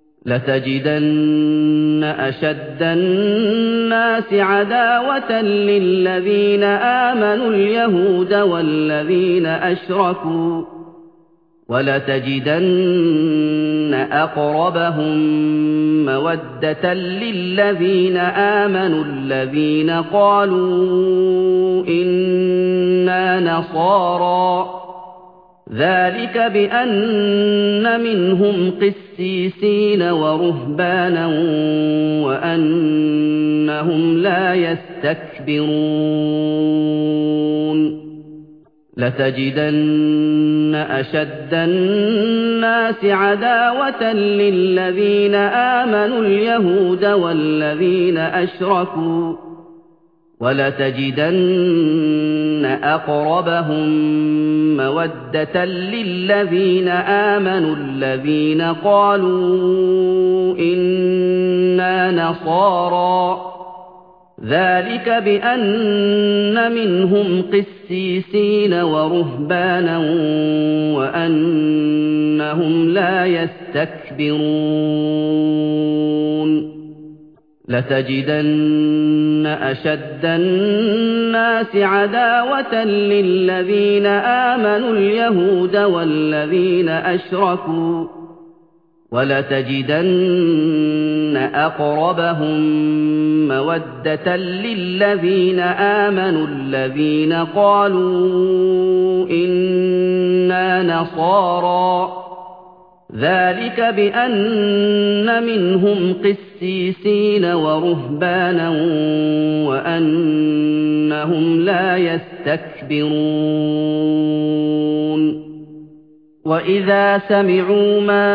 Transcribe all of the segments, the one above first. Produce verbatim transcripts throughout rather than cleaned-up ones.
لَتَجِدَنَّ أَشَدَّ النَّاسِ عَدَاوَةً لِّلَّذِينَ آمَنُوا الْيَهُودَ وَالَّذِينَ أَشْرَكُوا ۖ وَلَتَجِدَنَّ أَقْرَبَهُم مَّوَدَّةً لِّلَّذِينَ آمَنُوا الَّذِينَ قَالُوا إِنَّا نَصَارَىٰ ۚ ذَٰلِكَ بِأَنَّ مِنْهُمْ قِسِّيسِينَ وَرُهْبَانًا وَأَنَّهُمْ لَا يَسْتَكْبِرُونَ لَتَجِدَنَّ أَشَدَّ النَّاسِ عَدَاوَةً لِّلَّذِينَ آمَنُوا الْيَهُودَ وَالَّذِينَ أَشْرَكُوا ۖ وَلَتَجِدَنَّ أَقْرَبَهُم مَّوَدَّةً لِّلَّذِينَ آمَنُوا الَّذِينَ قَالُوا إِنَّا نَصَارَىٰ ۚ ذَٰلِكَ بِأَنَّ مِنْهُمْ قِسِّيسِينَ وَرُهْبَانًا وَأَنَّهُمْ لَا يَسْتَكْبِرُونَ لَتَجِدَنَّ أَشَدَّ النَّاسِ عَدَاوَةً لِّلَّذِينَ آمَنُوا الْيَهُودَ وَالَّذِينَ أَشْرَكُوا ۖ وَلَتَجِدَنَّ أَقْرَبَهُم مَّوَدَّةً لِّلَّذِينَ آمَنُوا الَّذِينَ قَالُوا إِنَّا نَصَارَىٰ ۚ ذَٰلِكَ بِأَنَّ مِنْهُمْ قِسِّيسِينَ وَرُهْبَانًا وَأَنَّهُمْ لَا يَسْتَكْبِرُونَ وَإِذَا سَمِعُوا مَا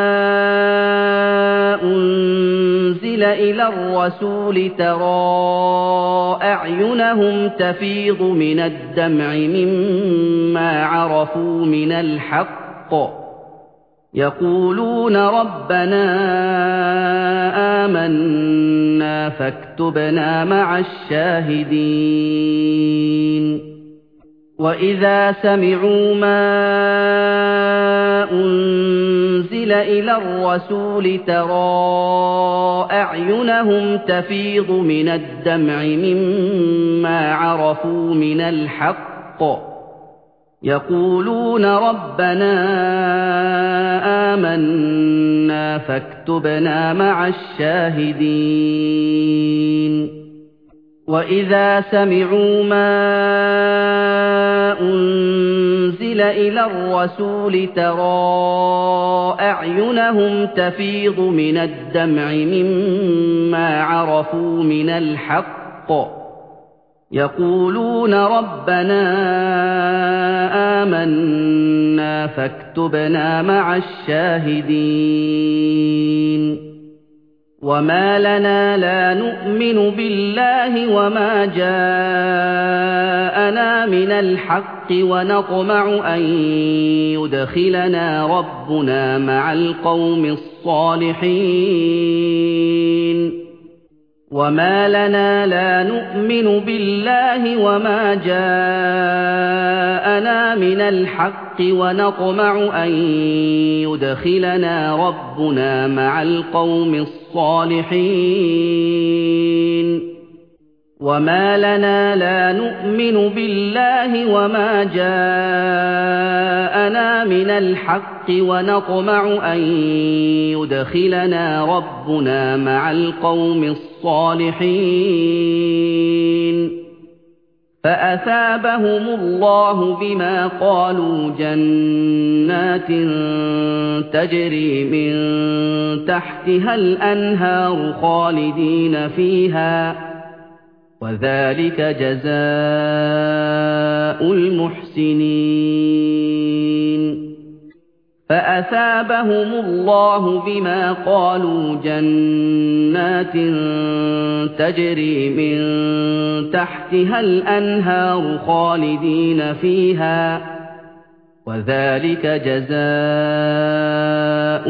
أُنزِلَ إِلَى الرَّسُولِ تَرَىٰ أَعْيُنَهُمْ تَفِيضُ مِنَ الدَّمْعِ مِمَّا عَرَفُوا مِنَ الْحَقِّ يَقُولُونَ رَبَّنَا آمَنَّا فَاكْتُبْنَا مَعَ الشَّاهِدِينَ وَإِذَا سَمِعُوا مَا أُنزِلَ إِلَى الرَّسُولِ تَرَىٰ أَعْيُنَهُمْ تَفِيضُ مِنَ الدَّمْعِ مِمَّا عَرَفُوا مِنَ الْحَقِّ يَقُولُونَ رَبَّنَا آمَنَّا فَاكْتُبْنَا مَعَ الشَّاهِدِينَ وَإِذَا سَمِعُوا مَا أُنزِلَ إِلَى الرَّسُولِ تَرَىٰ أَعْيُنَهُمْ تَفِيضُ مِنَ الدَّمْعِ مِمَّا عَرَفُوا مِنَ الْحَقِّ يَقُولُونَ رَبَّنَا آمَنَّا فَاكْتُبْنَا مَعَ الشَّاهِدِينَ وَمَا لَنَا لَا نُؤْمِنُ بِاللَّهِ وَمَا جَاءَنَا مِنَ الْحَقِّ وَنَطْمَعُ أَن يُدْخِلَنَا رَبُّنَا مَعَ الْقَوْمِ الصَّالِحِينَ وَمَا لَنَا لَا نُؤْمِنُ بِاللَّهِ وَمَا جَاءَنَا مِنَ الْحَقِّ وَنَطْمَعُ أَن يُدْخِلَنَا رَبُّنَا مَعَ الْقَوْمِ الصَّالِحِينَ وَمَا لَنَا لَا نُؤْمِنُ بِاللَّهِ وَمَا جَاءَنَا مِنَ الْحَقِّ وَنَطْمَعُ أَن يُدْخِلَنَا رَبُّنَا مَعَ الْقَوْمِ الصَّالِحِينَ فَأَثَابَهُمُ اللَّهُ بِمَا قَالُوا جَنَّاتٍ تَجْرِي مِن تَحْتِهَا الْأَنْهَارُ خَالِدِينَ فِيهَا ۚ وَذَٰلِكَ جَزَاءُ الْمُحْسِنِينَ فَأَثَابَهُمُ اللَّهُ بِمَا قَالُوا جَنَّاتٍ تَجْرِي مِن تَحْتِهَا الْأَنْهَارُ خَالِدِينَ فِيهَا ۚ وَذَٰلِكَ جَزَاءُ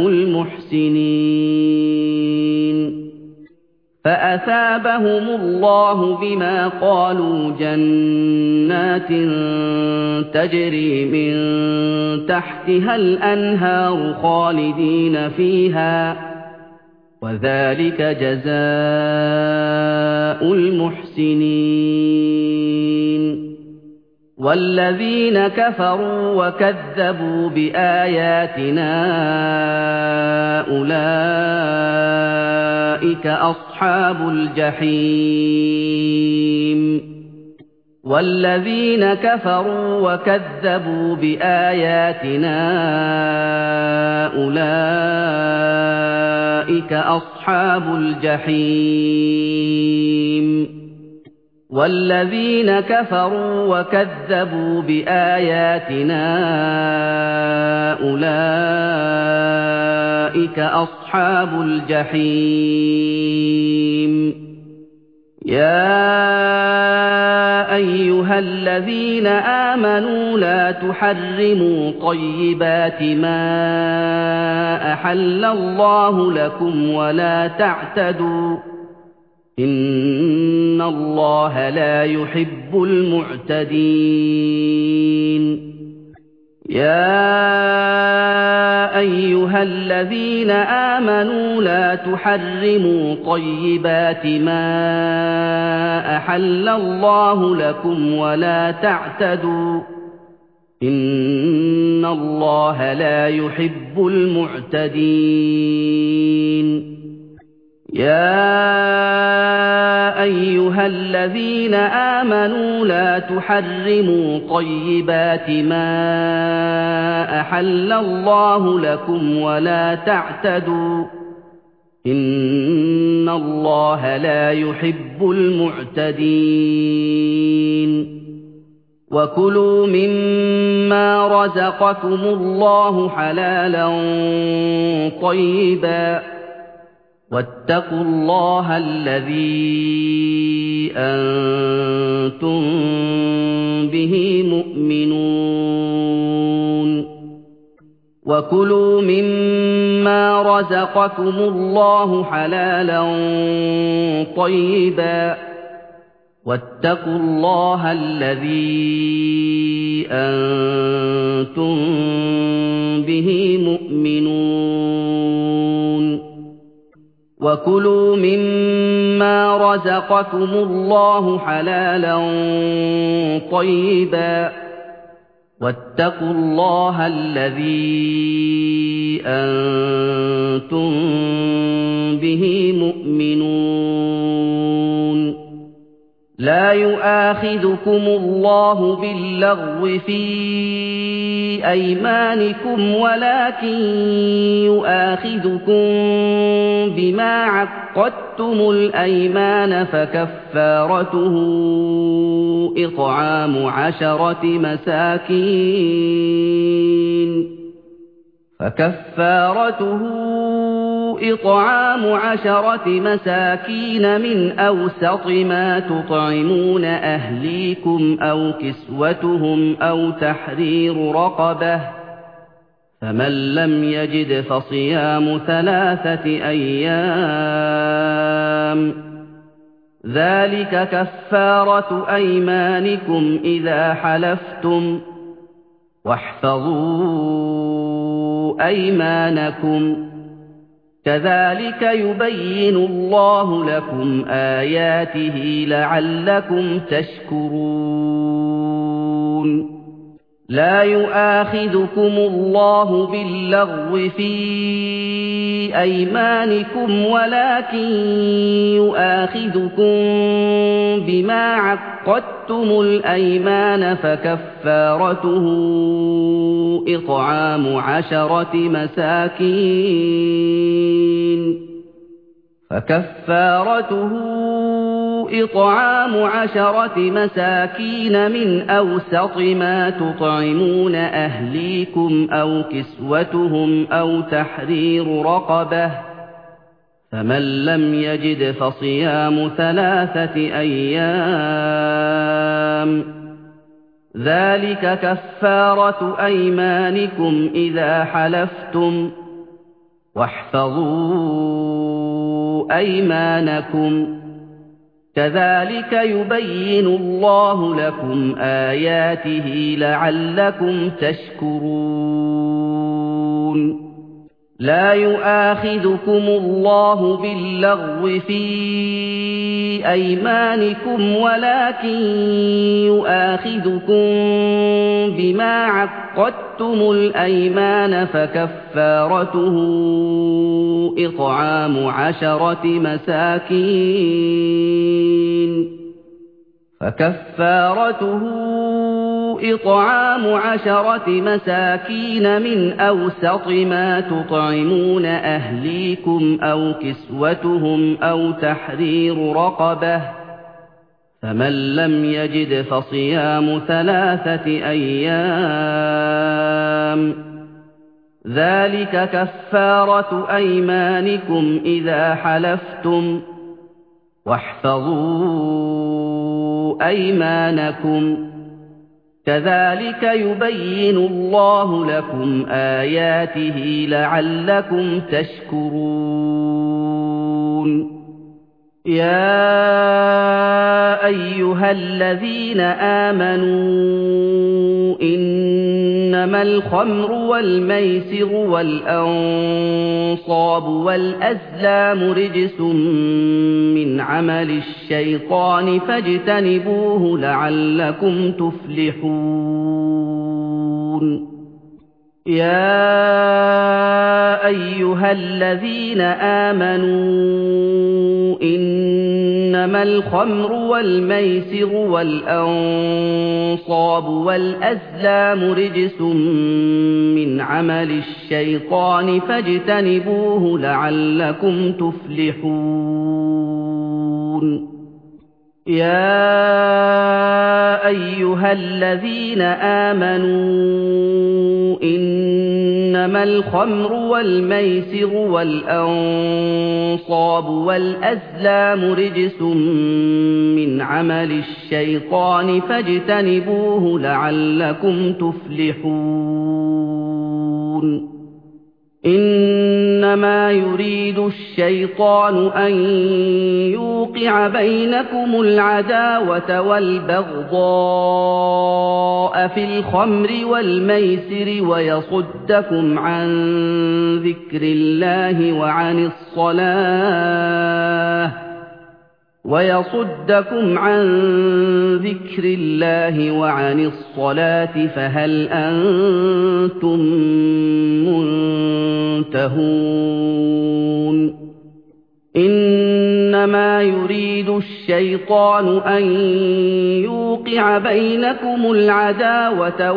الْمُحْسِنِينَ فَأَثَابَهُمُ اللَّهُ بِمَا قَالُوا جَنَّاتٍ تَجْرِي مِن تَحْتِهَا الْأَنْهَارُ خَالِدِينَ فِيهَا ۚ وذلك جزاء المحسنين والذين كفروا وكذبوا بآياتنا أولئك أصحاب الجحيم والذين كفروا وكذبوا بآياتنا أولئك أصحاب الجحيم والذين كفروا وكذبوا بآياتنا أولئك أصحاب الجحيم يا أيها الذين آمنوا لا تحرموا طيبات ما أحل الله لكم ولا تعتدوا إن الله لا يحب المعتدين يا أيها الذين آمنوا لا تحرموا طيبات ما أحل الله لكم ولا تعتدوا إن الله لا يحب المعتدين يا أيها الذين آمنوا لا تحرموا طيبات ما أحل الله لكم ولا تعتدوا إن الله لا يحب المعتدين وكلوا مما رزقكم الله حلالا طيبا واتقوا الله الذي أنتم به مؤمنون وكلوا مما رزقكم الله حلالا طيبا واتقوا الله الذي أنتم به مؤمنون وكلوا مما رزقكم الله حلالا طيبا واتقوا الله الذي أنتم به مؤمنون لا يؤاخذكم الله باللغو في أيمانكم ولكن يؤاخذكم بما عقدتم الأيمان فكفارته إطعام عشرة مساكين فكفارته إطعام عشرة مساكين من أوسط ما تطعمون أهليكم أو كسوتهم أو تحرير رقبة فمن لم يجد فصيام ثلاثة أيام ذلك كفارة أيمانكم إذا حلفتم واحفظوا أيمانكم كذلك يبين الله لكم آياته لعلكم تشكرون لا يؤاخذكم الله باللغو في أيمانكم ولكن يؤاخذكم بما عقدتم الأيمان فكفارته إطعام عشرة مساكين فكفارته إطعام عشرة مساكين من أوسط ما تطعمون أهليكم أو كسوتهم أو تحرير رقبة فمن لم يجد فصيام ثلاثة أيام ذلك كفارة أيمانكم إذا حلفتم واحفظوا أيمانكم كذلك يبين الله لكم آياته لعلكم تشكرون لا يؤاخذكم الله باللغو في أيمانكم ولكن يؤاخذكم بما عقدتم الأيمان فكفارته إطعام عشرة مساكين فكفارته إطعام عشرة مساكين من أوسط ما تطعمون أهليكم أو كسوتهم أو تحرير رقبة فمن لم يجد فصيام ثلاثة أيام ذلك كفارة أيمانكم إذا حلفتم واحفظوا أيمانكم كذلك يبين الله لكم آياته لعلكم تشكرون يا أيها الذين آمنوا إنما الخمر والميسر والأنصاب والأزلام رجس من عمل الشيطان فاجتنبوه لعلكم تفلحون يا أيها الذين آمنوا إنما الخمر والميسر والأنصاب والأزلام رجس من عمل الشيطان فاجتنبوه لعلكم تفلحون يا أيها الذين آمنوا إنما الخمر والميسر والأنصاب والأزلام رجس من عمل الشيطان فاجتنبوه لعلكم تفلحون إنما يريد الشيطان أن يوقع بينكم العداوة والبغضاء في الخمر والميسر ويصدكم عن ذكر الله وعن الصلاة ويصدكم عن ذكر الله وعن الصلاة فهل أنتم منتهون إنما يريد الشيطان أن يوقع بينكم العداوة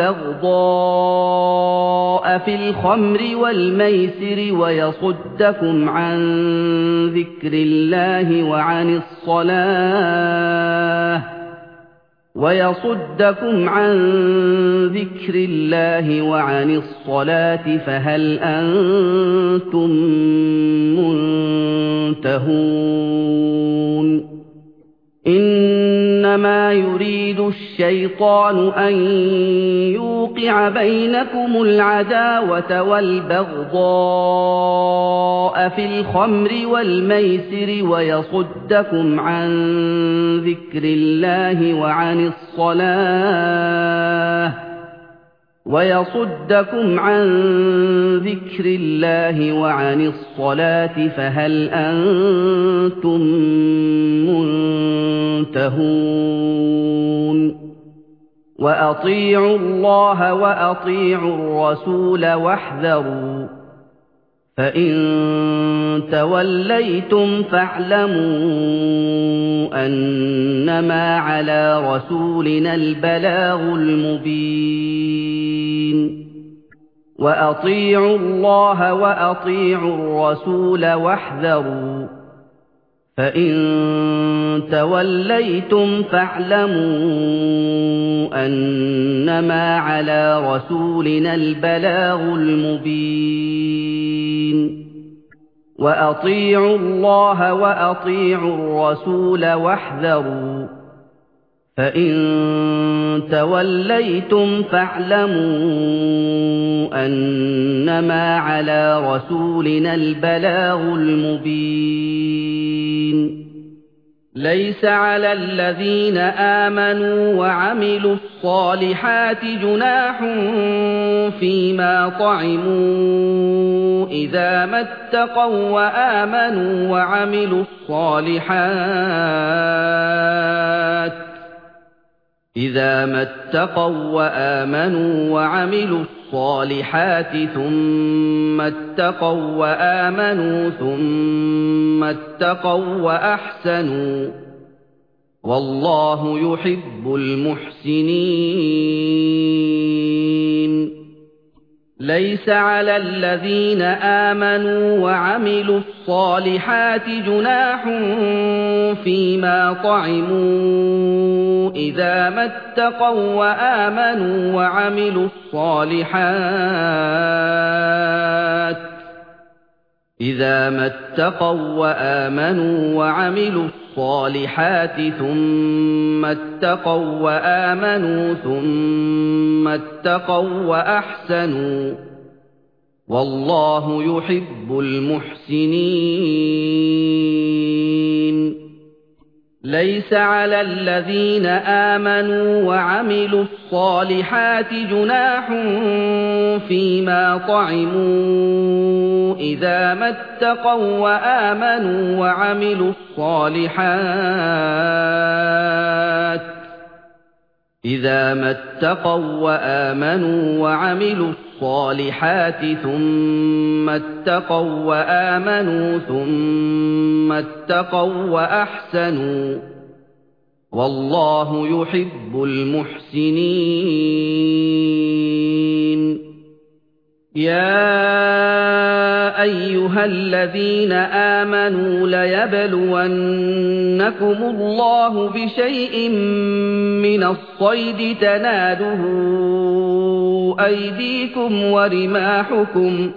والبغضاء في الخمر والميسر ويصدكم عن ذكر الله وعن الصلاة ويصدكم عن ذكر الله وعن الصلاة فهل أنتم منتهون إنما يريد الشيطان أن يوقع بينكم العداوة والبغضاء في الخمر والميسر ويصدكم عن ذكر الله وعن الصلاة ويصدكم عن ذكر الله وعن الصلاة فهل أنتم منتهون وأطيعوا الله وأطيعوا الرسول واحذروا فإن توليتم فاعلموا أنما على رسولنا البلاغ المبين وأطيعوا الله وأطيعوا الرسول واحذروا فإن توليتم فاعلموا أنما على رسولنا البلاغ المبين وأطيعوا الله وأطيعوا الرسول واحذروا فإن توليتم فاعلموا أنما على رسولنا البلاغ المبين ليس على الذين آمنوا وعملوا الصالحات جناح فيما طعموا إذا ما اتقوا وآمنوا وعملوا الصالحات إذا ما اتقوا وآمنوا وعملوا الصالحات ثم اتقوا وآمنوا ثم اتقوا وأحسنوا والله يحب المحسنين ليس على الذين آمنوا وعملوا الصالحات جناح فيما طعموا إذا ما اتقوا وآمنوا وعملوا الصالحات إذا ما اتقوا وآمنوا وعملوا الصالحات ثم اتقوا وآمنوا ثم اتقوا وأحسنوا والله يحب المحسنين ليس على الذين آمنوا وعملوا الصالحات جناح فيما طعموا إذا ما اتقوا وآمنوا وعملوا الصالحات إذا ما اتقوا وآمنوا وعملوا الصالحات ثم اتقوا وآمنوا ثم اتقوا وأحسنوا والله يحب المحسنين يا أيها الذين آمنوا ليبلونكم الله بشيء من الصيد تناله أيديكم ورماحكم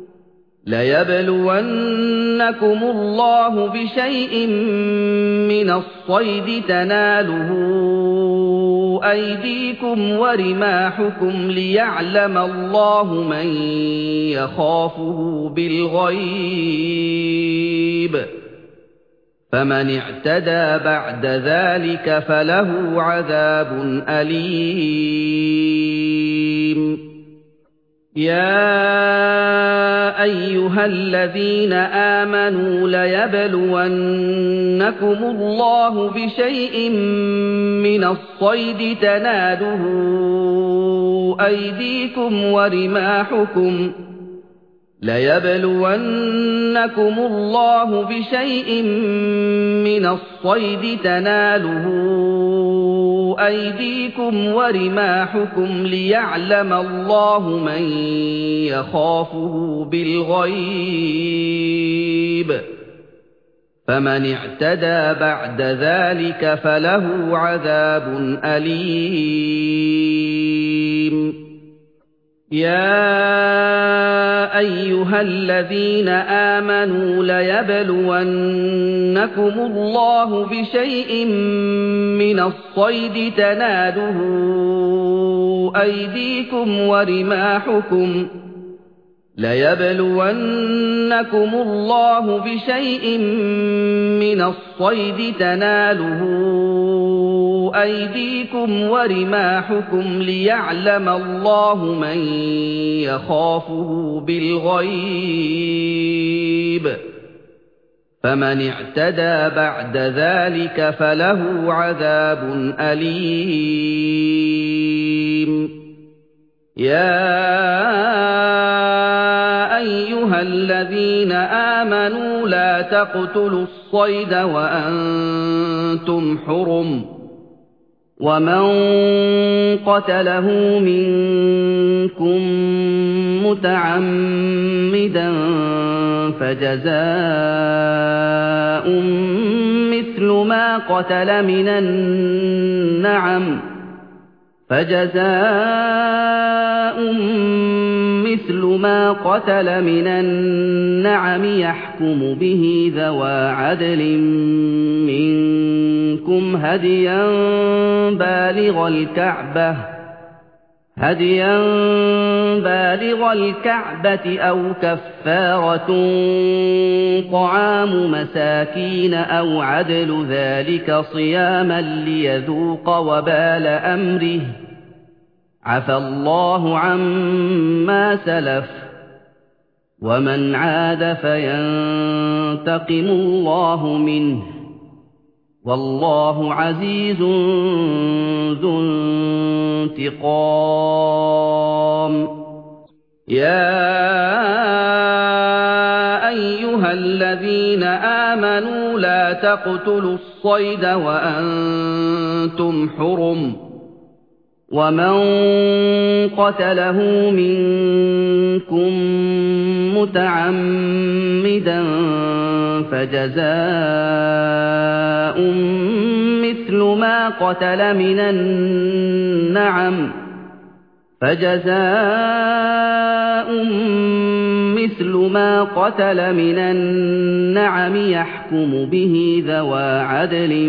ليبلونكم الله بشيء من الصيد تناله أيديكم ورماحكم ليعلم الله من يخافه بالغيب فمن اعتدى بعد ذلك فله عذاب أليم يا أيها الذين آمنوا ليبلونكم الله بشيء من الصيد تناله أيديكم ورماحكم ليبلونكم الله بشيء من الصيد تناله أيديكم ورماحكم ليعلم الله من يخافه بالغيب فمن اعتدى بعد ذلك فله عذاب أليم يا أيها الذين آمنوا ليبلونكم الله بشيء من الصيد تناله أيديكم ورماحكم ليبلونكم الله بشيء من الصيد تناله أيديكم ورماحكم ليعلم الله من يخافه بالغيب فمن اعتدى بعد ذلك فله عذاب أليم يا أيها الذين آمنوا لا تقتلوا الصيد وأنتم حرم ومن قتله منكم متعمدا فجزاء مثل ما قتل من النعم فجزاء مثل ما قتل من النعم يحكم به ذوى عدل منكم هديا بالغ الكعبة هديا بالغ الكعبة أو كفارة طعام مساكين أو عدل ذلك صياما ليذوق وبال أمره عفى الله عما سلف ومن عاد فينتقم الله منه والله عزيز ذو انتقام يا أيها الذين آمنوا لا تقتلوا الصيد وأنتم حرم ومن قتله منكم متعمدا فجزاء مثل ما قتل من النعم فجزاء مثل ما قتل من النعم يحكم به ذوى عدل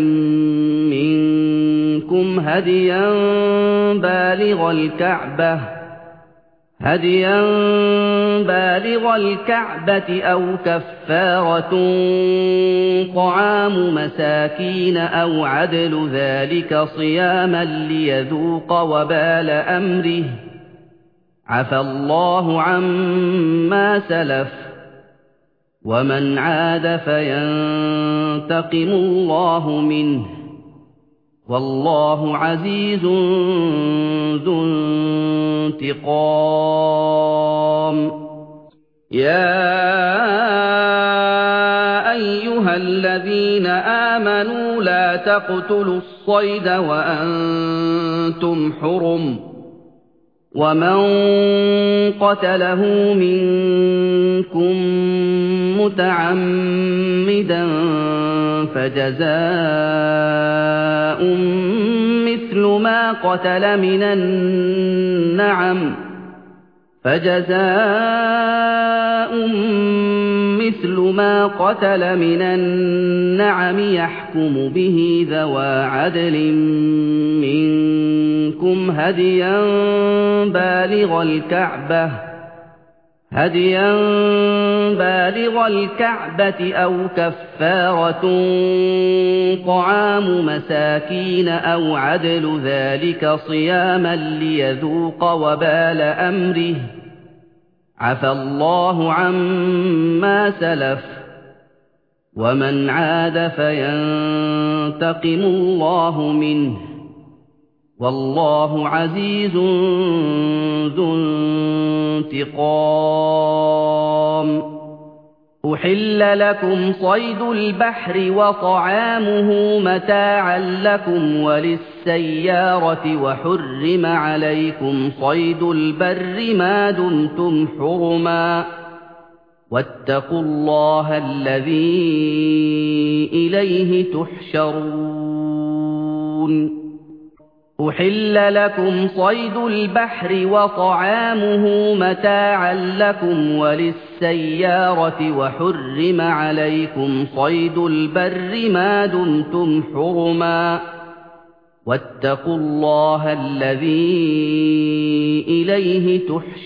منكم هديا بالغ الكعبة هديا بالغ الكعبة أو كفارة طعام مساكين أو عدل ذلك صياما ليذوق وبال أمره عفى الله عما سلف ومن عاد فينتقم الله منه والله عزيز ذو انتقام يا أيها الذين آمنوا لا تقتلوا الصيد وأنتم حرم ومن قتله منكم متعمدا فجزاء مثل ما قتل من النعم فجزاء مثل ما قتل من النعم يحكم به ذوى عدل منكم هديا بالغ الكعبة هديا بالغ الكعبة أو كفارة طعام مساكين أو عدل ذلك صياما ليذوق وبال أمره عفى الله عما سلف ومن عاد فينتقم الله منه والله عزيز ذو انتقام أحل لكم صيد البحر وطعامه متاعا لكم وللسيارة وحرم عليكم صيد البر ما دمتم حرما واتقوا الله الذي إليه تحشرون أحل لكم صيد البحر وطعامه متاعا لكم وللسيارة وحرم عليكم صيد البر ما دمتم حرما واتقوا الله الذي إليه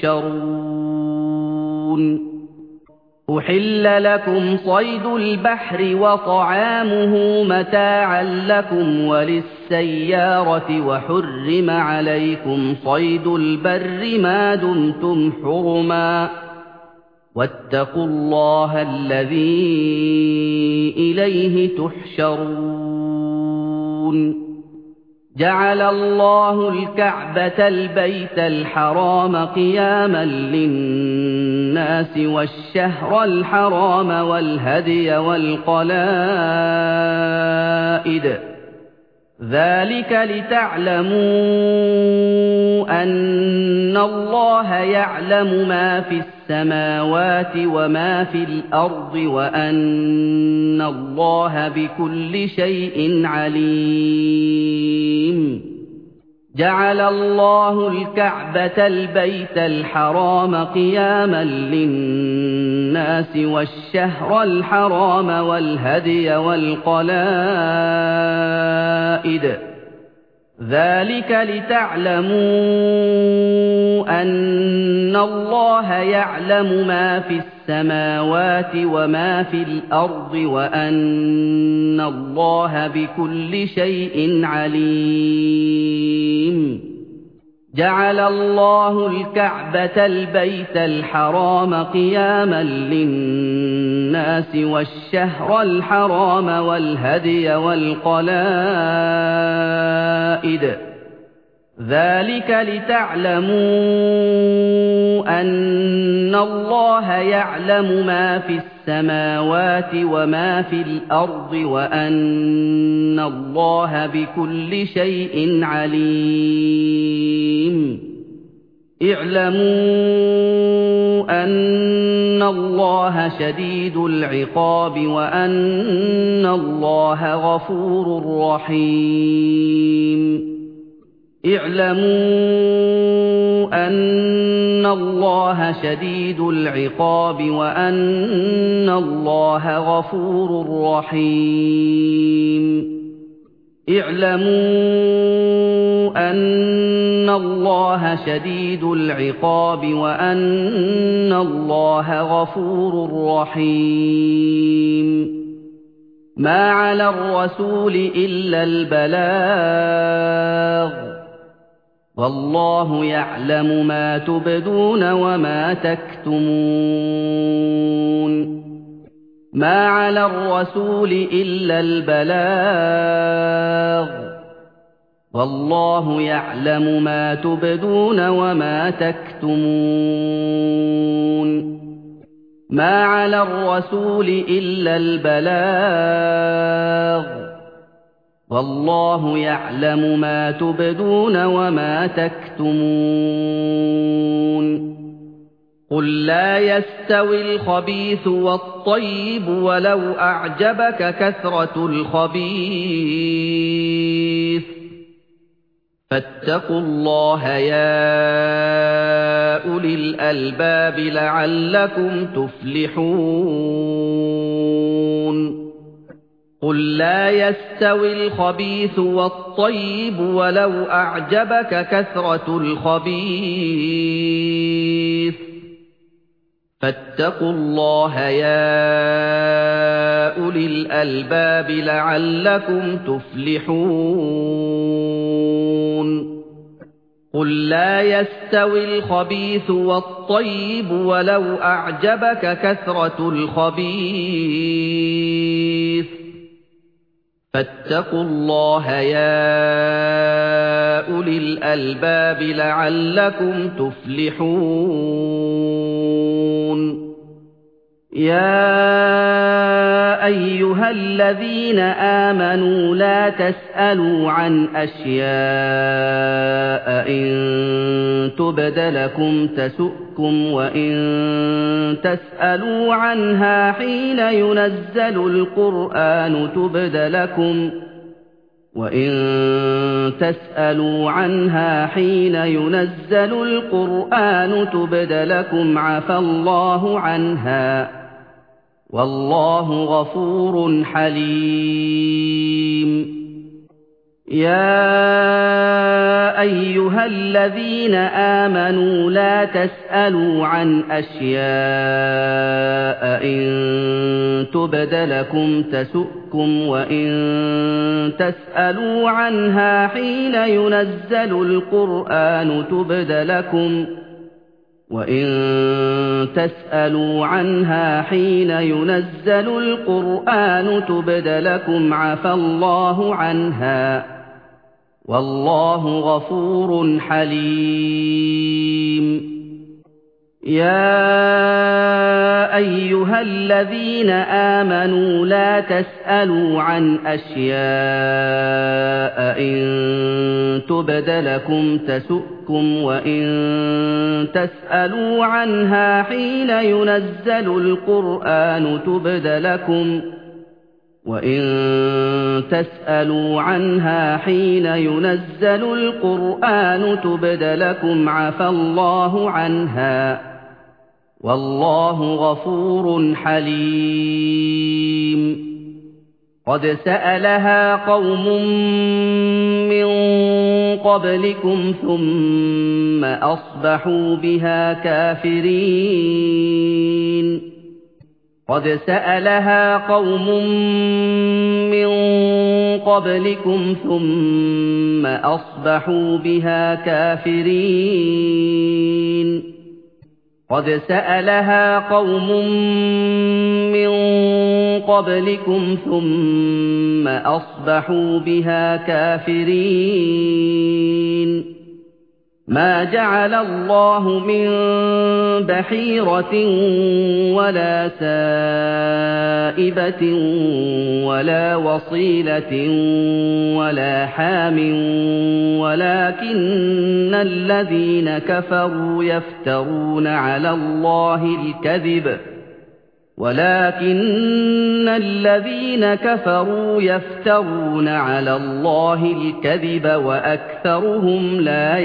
تحشرون أحل لكم صيد البحر وطعامه متاعا لكم وللسيارة وحرم عليكم صيد البر ما دمتم حرما واتقوا الله الذي إليه تحشرون جعل الله الكعبة البيت الحرام قياما للناس والشهر الحرام والهدي والقلائد ذلك لتعلموا أن الله يعلم ما في السماوات وما في الأرض وأن الله بكل شيء عليم جعل الله الكعبة البيت الحرام قياما للناس والشهر الحرام والهدي والقلائد ذلك لتعلموا أن الله يعلم ما في السماوات وما في الأرض وأن الله بكل شيء عليم جعل الله الكعبة البيت الحرام قياما للناس والشهر الحرام والهدي والقلائد ذلك لتعلموا أن الله يعلم ما في السماوات وما في الأرض وأن الله بكل شيء عليم اعلموا أن الله شديد العقاب وأن الله غفور رحيم اعلموا أن الله شديد العقاب وأن الله غفور رحيم اعلموا أن الله شديد العقاب وأن الله غفور رحيم ما على الرسول إلا البلاغ والله يعلم ما تبدون وما تكتمون ما على الرسول إلا البلاغ والله يعلم ما تبدون وما تكتمون ما على الرسول إلا البلاغ والله يعلم ما تبدون وما تكتمون قل لا يستوي الخبيث والطيب ولو أعجبك كثرة الخبيث فاتقوا الله يا أولي الألباب لعلكم تفلحون قل لا يستوي الخبيث والطيب ولو أعجبك كثرة الخبيث فاتقوا الله يا أولي الألباب لعلكم تفلحون قل لا يستوي الخبيث والطيب ولو أعجبك كثرة الخبيث فاتقوا الله يا أولي الألباب لعلكم تفلحون يا أيها الذين آمنوا لا تسألوا عن أشياء إن تبد لكم تسؤكم وإن تسألوا عنها حين ينزل القرآن تبد لكم وإن تسألوا عنها حين ينزل القرآن تبد لكم عفى الله عنها والله غفور حليم يا أيها الذين آمنوا لا تسألوا عن أشياء إن تبد لكم تسؤكم وإن تسألوا عنها حين ينزل القرآن تبد لكم وإن تسألوا عنها حين ينزل القرآن تبد لكم عفى الله عنها والله غفور حليم يا أيها الذين آمنوا لا تسألوا عن أشياء إن تبد لكم تسؤكم وإن تسألوا عنها حين ينزل القرآن تبد لكم وإن تسألوا عنها حين ينزل القرآن تبد لكم عفى الله عنها والله غفور حليم قَدْ سَأَلَهَا قَوْمٌ مِّن قَبْلِكُمْ ثُمَّ أَصْبَحُوا بِهَا كَافِرِينَ قَدْ سَأَلَهَا قَوْمٌ مِّن قَبْلِكُمْ ثُمَّ أَصْبَحُوا بِهَا كَافِرِينَ قَدْ سَأَلَهَا قَوْمٌ مِّن قَبْلِكُمْ ثُمَّ أَصْبَحُوا بِهَا كَافِرِينَ مَا جَعَلَ اللَّهُ مِن بَحِيرَةٍ وَلَا سَائِبَةٍ وَلَا وَصِيلَةٍ وَلَا حَامٍ وَلَكِنَّ الَّذِينَ كَفَرُوا يَفْتَرُونَ عَلَى اللَّهِ الْكَذِبَ ولكن الذين كفروا يفترون على الله الكذب وأكثرهم لا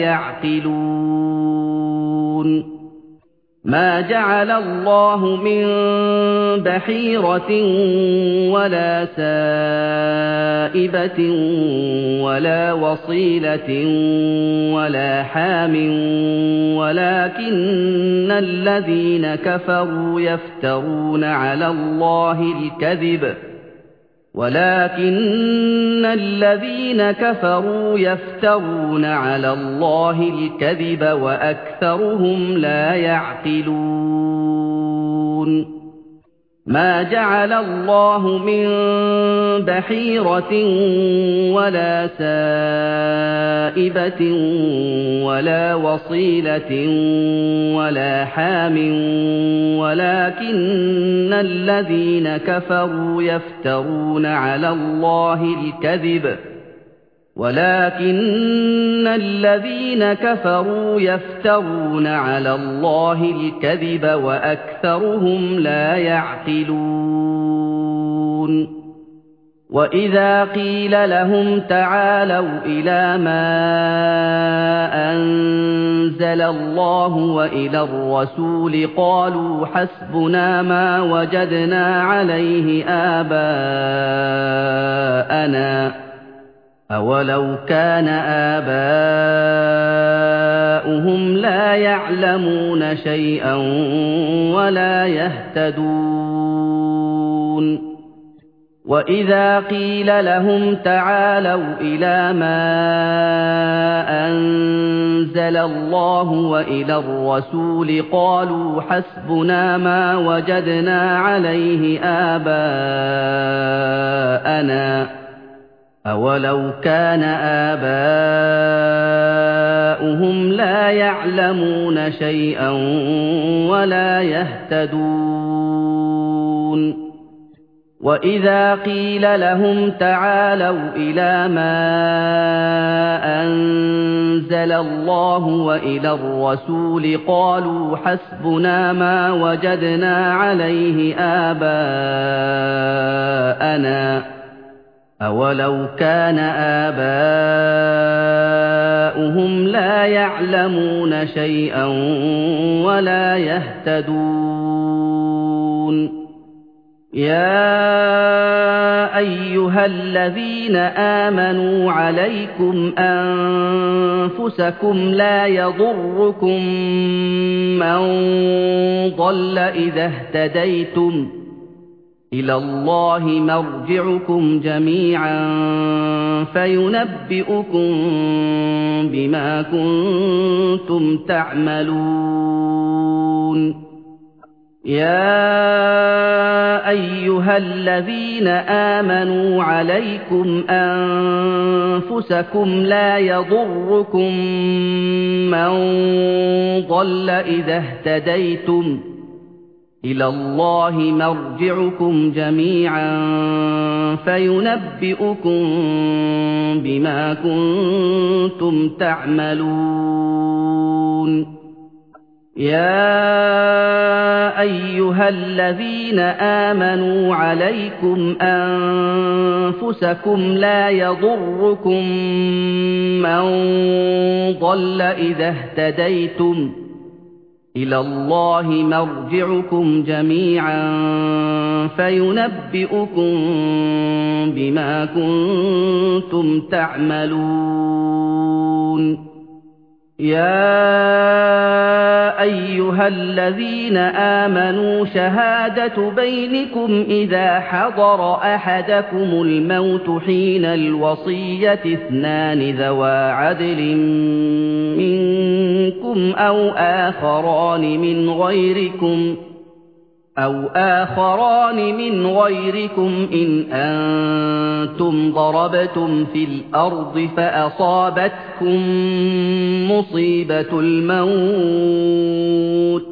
يعقلون ما جعل الله من بحيرة ولا سائبة ولا وصيلة ولا حام ولكن الذين كفروا يفترون على الله الكذب ولكن الذين كفروا يفترون على الله الكذب وأكثرهم لا يعقلون ما جعل الله من بحيرة ولا سائبة ولا وصيلة ولا حام ولكن الذين كفروا يفترون على الله الكذب ولكن الذين كفروا يفترون على الله الكذب وأكثرهم لا يعقلون وإذا قيل لهم تعالوا إلى ما أنزل الله وإلى الرسول قالوا حسبنا ما وجدنا عليه آباءنا أولو كان آباؤهم لا يعلمون شيئا ولا يهتدون وإذا قيل لهم تعالوا إلى ما أنزل الله وإلى الرسول قالوا حسبنا ما وجدنا عليه آباءنا أولو كان آباؤهم لا يعلمون شيئا ولا يهتدون وإذا قيل لهم تعالوا إلى ما أنزل الله وإلى الرسول قالوا حسبنا ما وجدنا عليه آباءنا أولو كان آباؤهم لا يعلمون شيئا ولا يهتدون يا أيها الذين آمنوا عليكم أنفسكم لا يضركم من ضل إذا اهتديتم إلى الله مرجعكم جميعا فينبئكم بما كنتم تعملون يا أيها الذين آمنوا عليكم أنفسكم لا يضركم من ضل إذا اهتديتم إلى الله مرجعكم جميعا فينبئكم بما كنتم تعملون يا أيها الذين آمنوا عليكم أنفسكم لا يضركم من ضل إذا اهتديتم إلى الله مرجعكم جميعا فينبئكم بما كنتم تعملون يا أيها الذين آمنوا شهادة بينكم إذا حضر أحدكم الموت حين الوصية اثنان ذوى عدل منكم أو آخران من غيركم أو آخران من غيركم إن أنتم ضربتم في الأرض فأصابتكم مصيبة الموت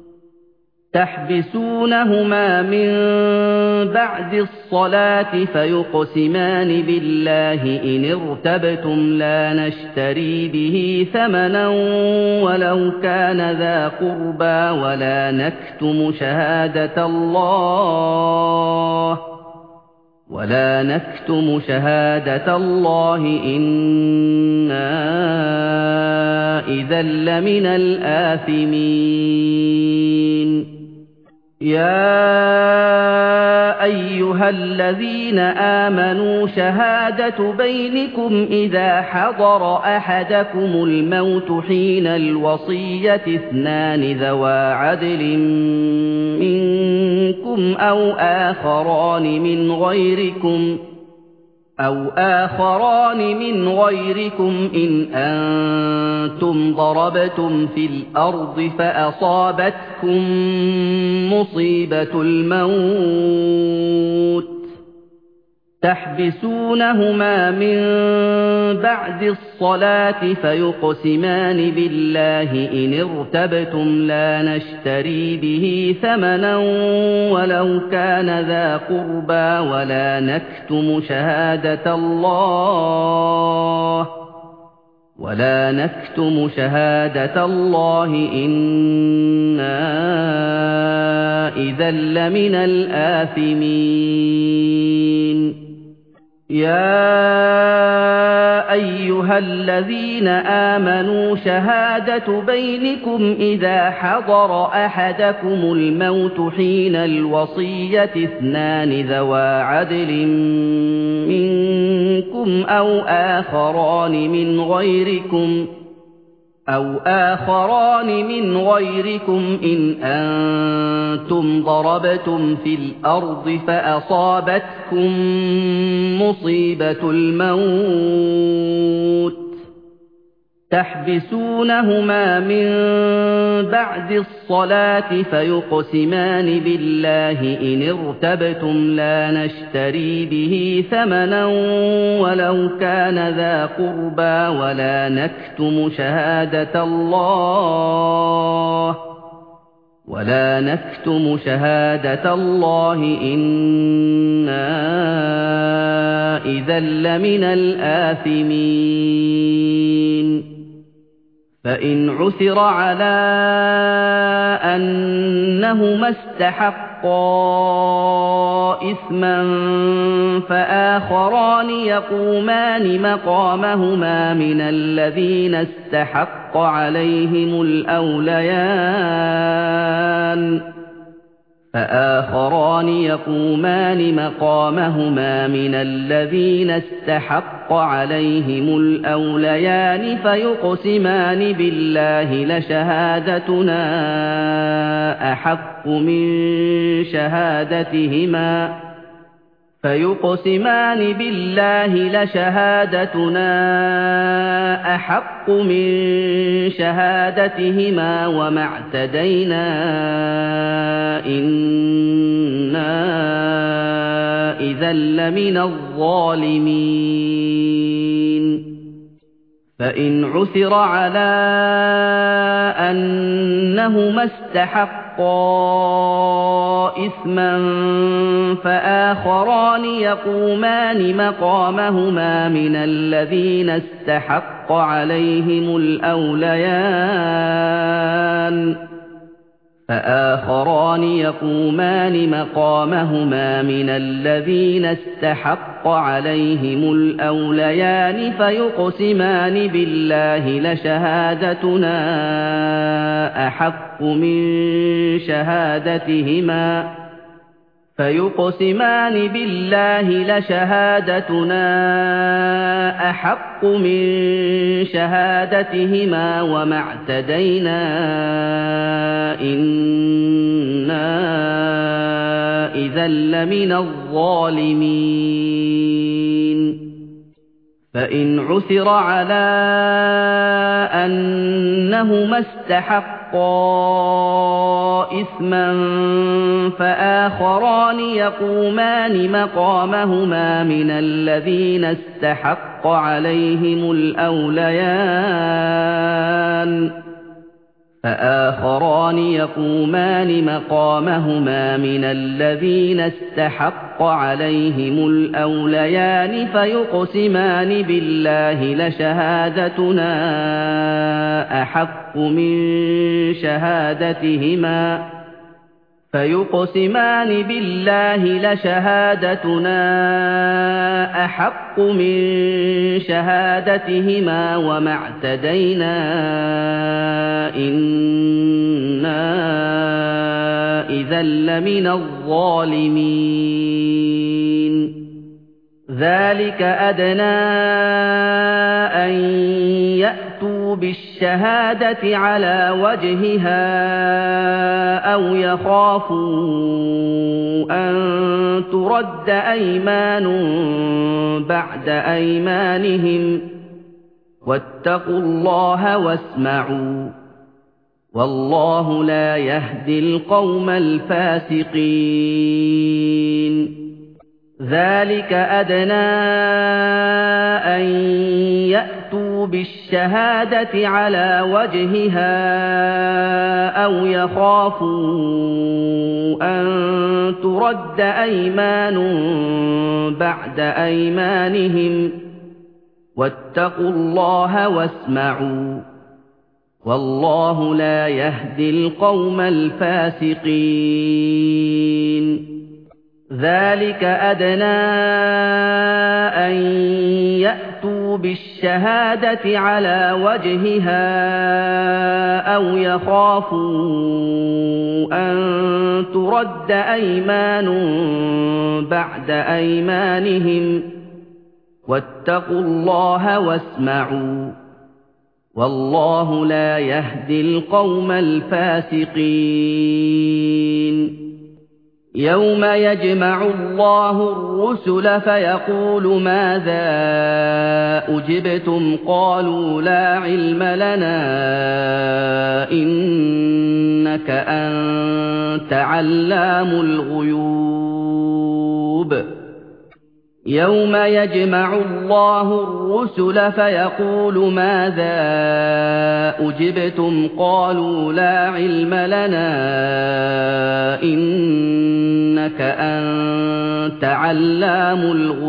تحبسونهما من بعد الصلاة فيقسمان بالله إن ارتبتم لا نشتري به ثمنا ولو كان ذا قربى ولا نكتم شهادة الله ولا نكتم شهادة الله إنا إذا لمن الآثمين يا أيها الذين آمنوا شهادة بينكم إذا حضر أحدكم الموت حين الوصية اثنان ذوى عدل منكم أو آخران من غيركم أو آخران من غيركم إن أنتم ضربتم في الأرض فأصابتكم مصيبة الموت تحبسونهما من بعد الصلاة فيقسمان بالله إن ارتبتم لا نشتري به ثمنا ولو كان ذا قربى ولا نكتم شهادة الله ولا نكتم شهادة الله إنا إذا لمن الآثمين يا أيها الذين آمنوا شهادة بينكم إذا حضر أحدكم الموت حين الوصية اثنان ذوى عدل منكم أو آخران من غيركم أو آخران من غيركم إن أنتم ضربتم في الأرض فأصابتكم مصيبة الموت تحبسونهما من بعد الصلاة فيقسمان بالله إن ارتبتم لا نشتري به ثمنا ولو كان ذا قربى ولا نكتم شهادة الله ولا نكتم شهادة الله إنا إذا لمن الآثمين فإن عثر على أنهما استحقا إثما فآخران يقومان مقامهما من الذين استحق عليهم الأوليان فآخران يقومان مقامهما من الذين استحق عليهم الأوليان فيقسمان بالله لشهادتنا أحق من شهادتهما فيقسمان بالله لشهادتنا أحق من شهادتهما وما اعتدينا إنا إذا لمن الظالمين فإن عثر على أنهما استحقا إثما فآخران يقومان مقامهما من الذين استحق عليهم الأوليان فآخران يقومان مقامهما من الذين استحق عليهم الأوليان فيقسمان بالله لشهادتنا أحق من شهادتهما فيقسمان بالله لشهادتنا أحق من شهادتهما وما اعتدينا إنا إذا لمن الظالمين فإن عثر على أنهما استحقا إثما فآخران يقومان مقامهما من الذين استحق عليهم الأوليان فآخران يقومان مقامهما من الذين استحق عليهم الأوليان فيقسمان بالله لشهادتنا أحق من شهادتهما فيقسمان بالله لشهادتنا أحق من شهادتهما وما اعتدينا إنا إذا لمن الظالمين ذلك أدنى أن يأتوا بالشهادة على وجهها أو يخافوا أن ترد أيمان بعد أيمانهم واتقوا الله واسمعوا والله لا يهدي القوم الفاسقين ذلك أدنى أن يأتوا بالشهادة على وجهها أو يخافوا أن ترد أيمان بعد أيمانهم واتقوا الله واسمعوا والله لا يهدي القوم الفاسقين ذلك أدنى أن يأتوا بالشهادة على وجهها أو يخافوا أن ترد أيمان بعد أيمانهم واتقوا الله واسمعوا والله لا يهدي القوم الفاسقين يوم يجمع الله الرسل فيقول ماذا أجبتم قالوا لا علم لنا إنك أنت علام الغيوب يوم يجمع الله الرسل فيقول ماذا أجبتم قالوا لا علم لنا إنك أنت علام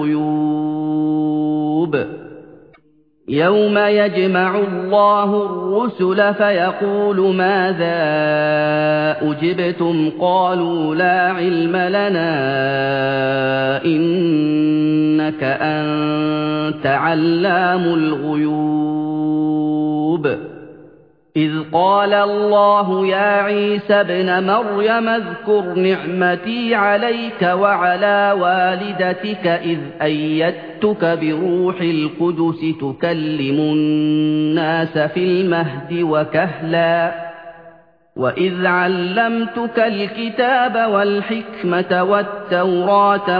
الغيوب يوم يجمع الله الرسل فيقول ماذا أجبتم قالوا لا علم لنا إنك أنت علام الغيوب إذ قال الله يا عيسى ابن مريم اذكر نعمتي عليك وعلى والدتك إذ أيدتك بروح القدس تكلم الناس في المهد وكهلا وإذ علمتك الكتاب والحكمة والتوراة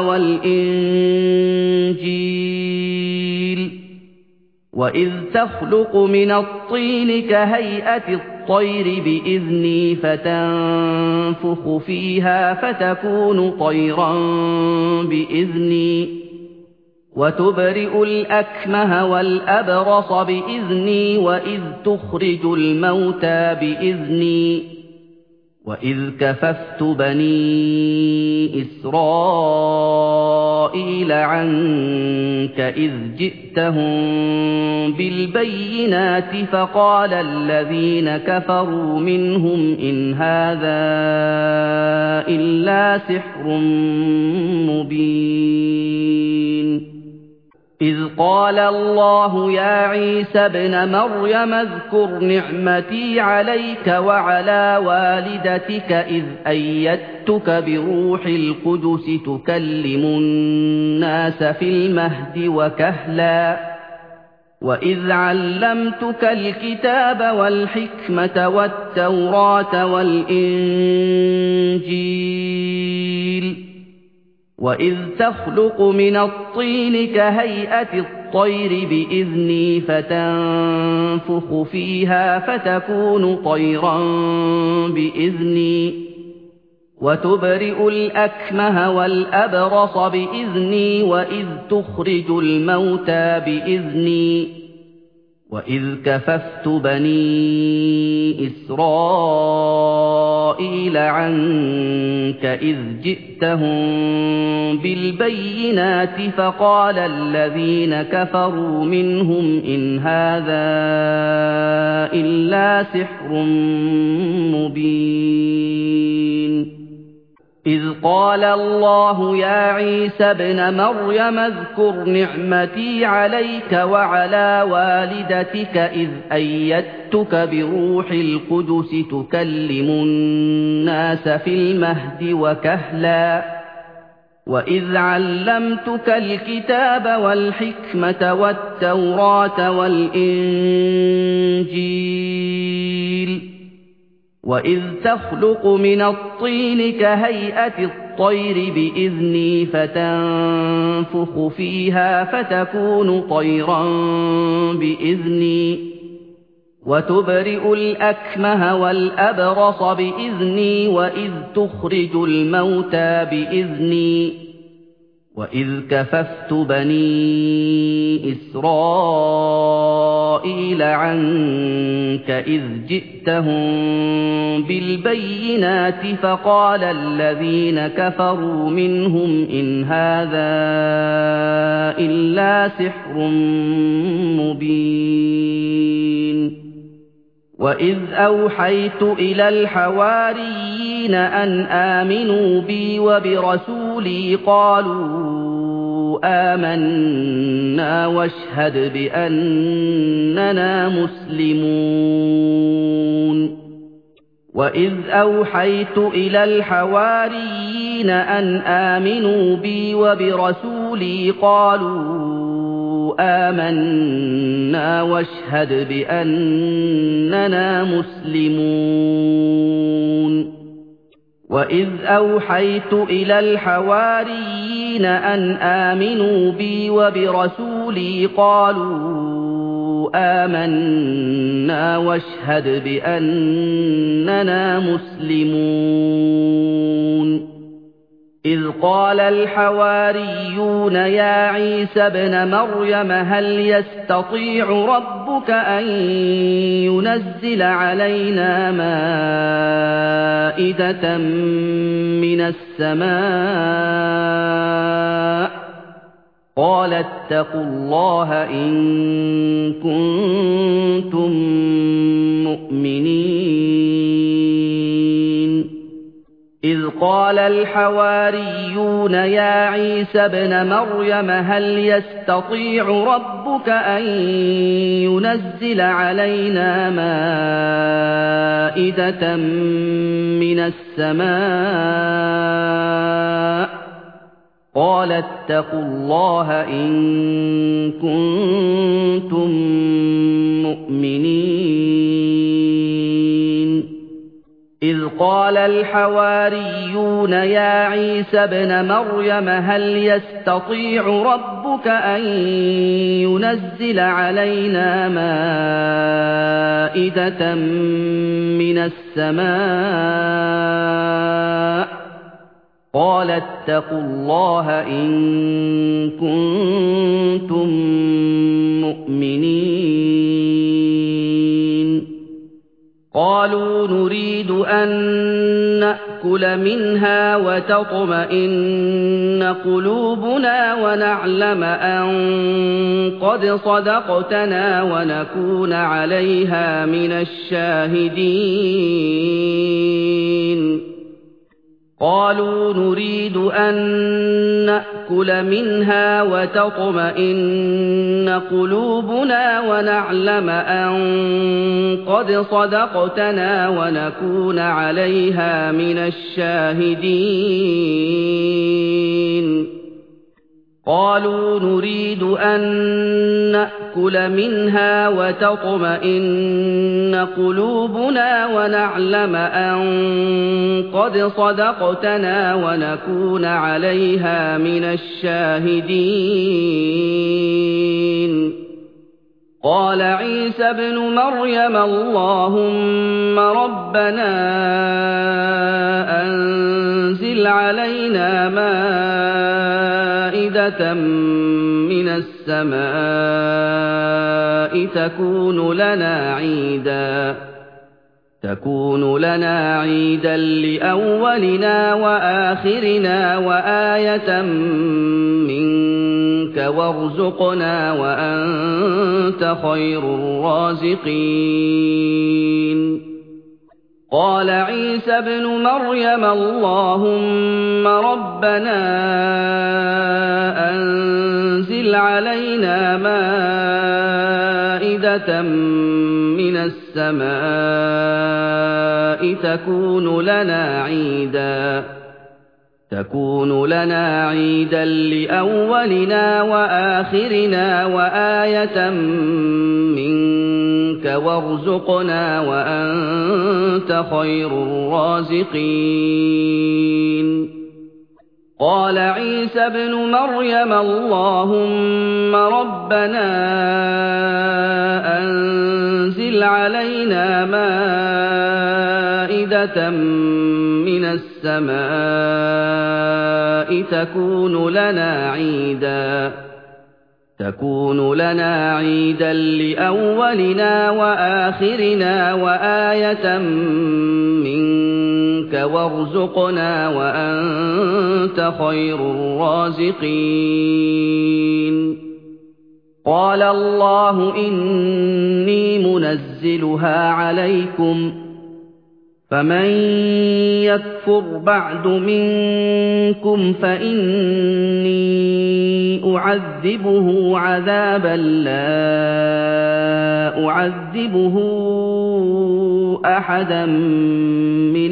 والإنجيل وإذ تخلق من الطين كهيئة الطير بإذني فتنفخ فيها فتكون طيرا بإذني وتبرئ الأكمه والأبرص بإذني وإذ تخرج الموتى بإذني وإذ كففت بني إسرائيل عنك إذ جئتهم بالبينات فقال الذين كفروا منهم إن هذا إلا سحر مبين إذ قال الله يا عيسى ابن مريم اذكر نعمتي عليك وعلى والدتك إذ أيدتك بروح القدس تكلم الناس في المهد وكهلا وإذ علمتك الكتاب والحكمة والتوراة والإنجيل وإذ تخلق من الطين كهيئة الطير بإذني فتنفخ فيها فتكون طيرا بإذني وتبرئ الأكمه والأبرص بإذني وإذ تخرج الموتى بإذني وإذ كففت بني إسرائيل عنك إذ جئتهم بالبينات فقال الذين كفروا منهم إن هذا إلا سحر مبين إذ قال الله يا عيسى ابن مريم اذكر نعمتي عليك وعلى والدتك إذ أيدتك بروح القدس تكلم الناس في المهد وكهلا وإذ علمتك الكتاب والحكمة والتوراة والإنجيل وإذ تخلق من الطين كهيئة الطير بإذني فتنفخ فيها فتكون طيرا بإذني وتبرئ الأكمه والأبرص بإذني وإذ تخرج الموتى بإذني وإذ كففت بني إسرائيل عنك إذ جئتهم بالبينات فقال الذين كفروا منهم إن هذا إلا سحر مبين وإذ أوحيت إلى الحواريين أن آمنوا بي وبرسولي قالوا آمنا واشهد بأننا مسلمون وإذ أوحيت إلى الحواريين أن آمنوا بي وبرسولي قالوا آمنا واشهد بأننا مسلمون وإذ أوحيت إلى الحواريين أن آمنوا بي وبرسولي قالوا آمنا واشهد بأننا مسلمون إذ قال الحواريون يا عيسى ابن مريم هل يستطيع ربك أن ينزل علينا مائدة من السماء قال اتقوا الله إن كنتم مؤمنين إذ قال الحواريون يا عيسى ابن مريم هل يستطيع ربك أن ينزل علينا مائدة من السماء قال اتقوا الله إن كنتم مؤمنين إذ قال الحواريون يا عيسى ابن مريم هل يستطيع ربك أن ينزل علينا مائدة من السماء قال اتقوا الله إن كنتم مؤمنين قالوا نريد أن نأكل منها وتطمئن قلوبنا ونعلم أن قد صدقتنا ونكون عليها من الشاهدين قالوا نريد أن نأكل منها وتطمئن قلوبنا ونعلم أن قد صدقتنا ونكون عليها من الشاهدين قالوا نريد أن نأكل منها وتطمئن قلوبنا ونعلم أن قد صدقتنا ونكون عليها من الشاهدين قال عيسى ابن مريم اللهم ربنا أنزل علينا مائدة من السماء تكون لنا عيدا تكون لنا عيدا لأولنا وآخرنا وآية منك وارزقنا وأنت خير الرازقين قال عيسى ابن مريم اللهم ربنا أنزل علينا مائدة من السماء تكون لنا عيدا تكون لنا عيدا لأولنا وآخرنا وآية منك وارزقنا وأنت خير الرازقين قال عيسى ابن مريم اللهم ربنا أنزل علينا مائدة من السماء تكون لنا عيدا تكون لنا عيدا لأولنا وآخرنا وآية منك وارزقنا وأنت خير الرازقين قال الله إني منزلها عليكم فمن يكفر بعد منكم فإني أعذبه عذابا لا أعذبه أحدا من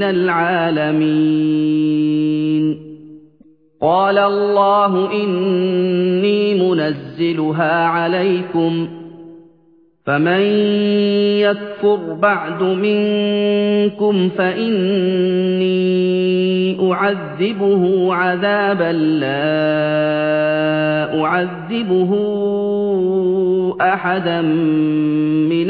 العالمين قال الله إني منزلها عليكم فمن يكفر بعد منكم فإني أعذبه عذابا لا أعذبه أحدا من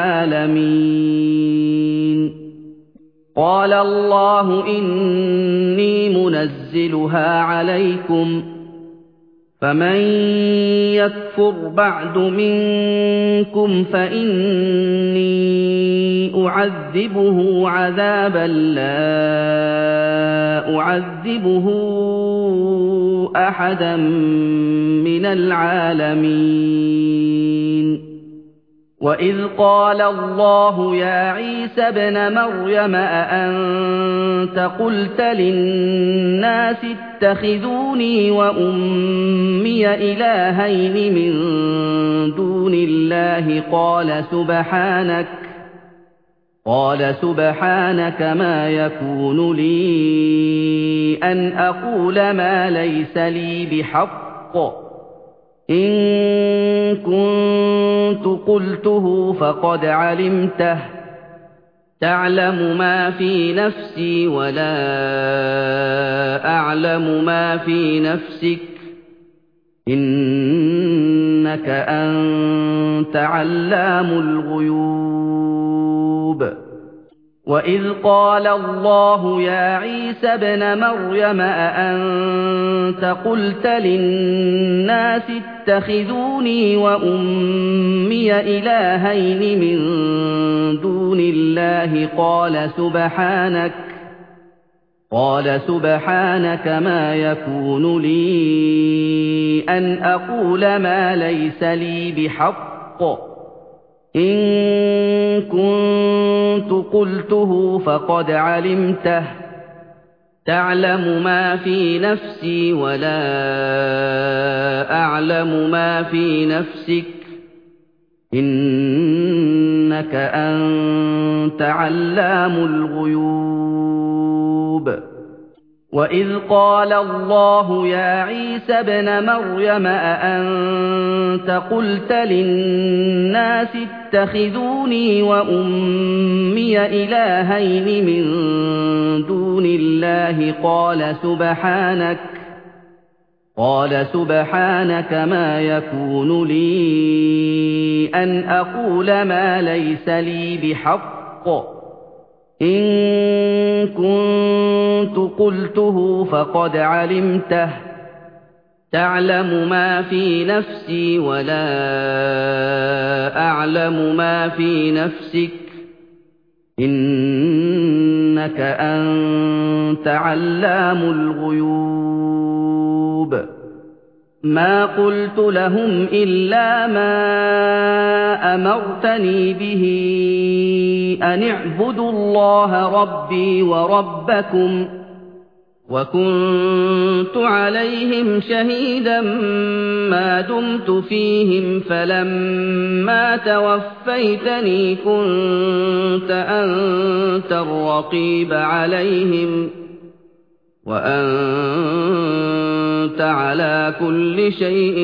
العالمين قال الله إني منزلها عليكم فمن يكفر بعد منكم فإني أعذبه عذابا لا أعذبه أحدا من العالمين وإذ قال الله يا عيسى ابن مريم أأنت قلت للناس اتخذوني وأمي إلهين من دون الله قال سبحانك قال سبحانك ما يكون لي أن أقول ما ليس لي بحق إن كنت قلته فقد علمته تعلم ما في نفسي ولا أعلم ما في نفسك إنك أنت علام الغيوب وإذ قال الله يا عيسى ابن مريم أأنت قلت للناس اتخذوني وأمي إلهين من دون الله قال سبحانك قال سبحانك ما يكون لي أن أقول ما ليس لي بحق إن كنت قلته فقد علمته تَعْلَمُ مَا فِي نَفْسِي وَلَا أَعْلَمُ مَا فِي نَفْسِكَ ۚ إِنَّكَ أَنتَ عَلَّامُ الْغُيُوبِ وَإِذْ قَالَ اللَّهُ يَا عِيسَى ابْنَ مَرْيَمَ أَأَنتَ قُلْتَ لِلنَّاسِ اتَّخِذُونِي وَأُمِّيَ إِلَٰهَيْنِ مِن دُونِ اللَّهِ قَالَ سُبْحَانَكَ قَالَ سُبْحَانَكَ مَا يَكُونُ لِي أَنْ أَقُولَ مَا لَيْسَ لِي بِحَقٍّ إِن كُنتُ قُلْتُهُ فَقَدْ عَلِمْتَهُ تَعْلَمُ مَا فِي نَفْسِي وَلَا أَعْلَمُ مَا فِي نَفْسِكَ ۚ إِنَّكَ أَنتَ عَلَّامُ الْغُيُوبِ مَا قُلْتُ لَهُمْ إِلَّا مَا أَمَرْتَنِي بِهِ أَنِ اعْبُدُوا اللَّهَ رَبِّي وَرَبَّكُمْ ۚ وَكُنتُ عَلَيْهِمْ شَهِيدًا مَّا دُمْتُ فِيهِمْ فَلَمَّا تَوَفَّيْتَنِي كُنتَ أَنتَ الرَّقِيبَ عَلَيْهِمْ ۚ وَأَنتَ عَلَىٰ كُلِّ شَيْءٍ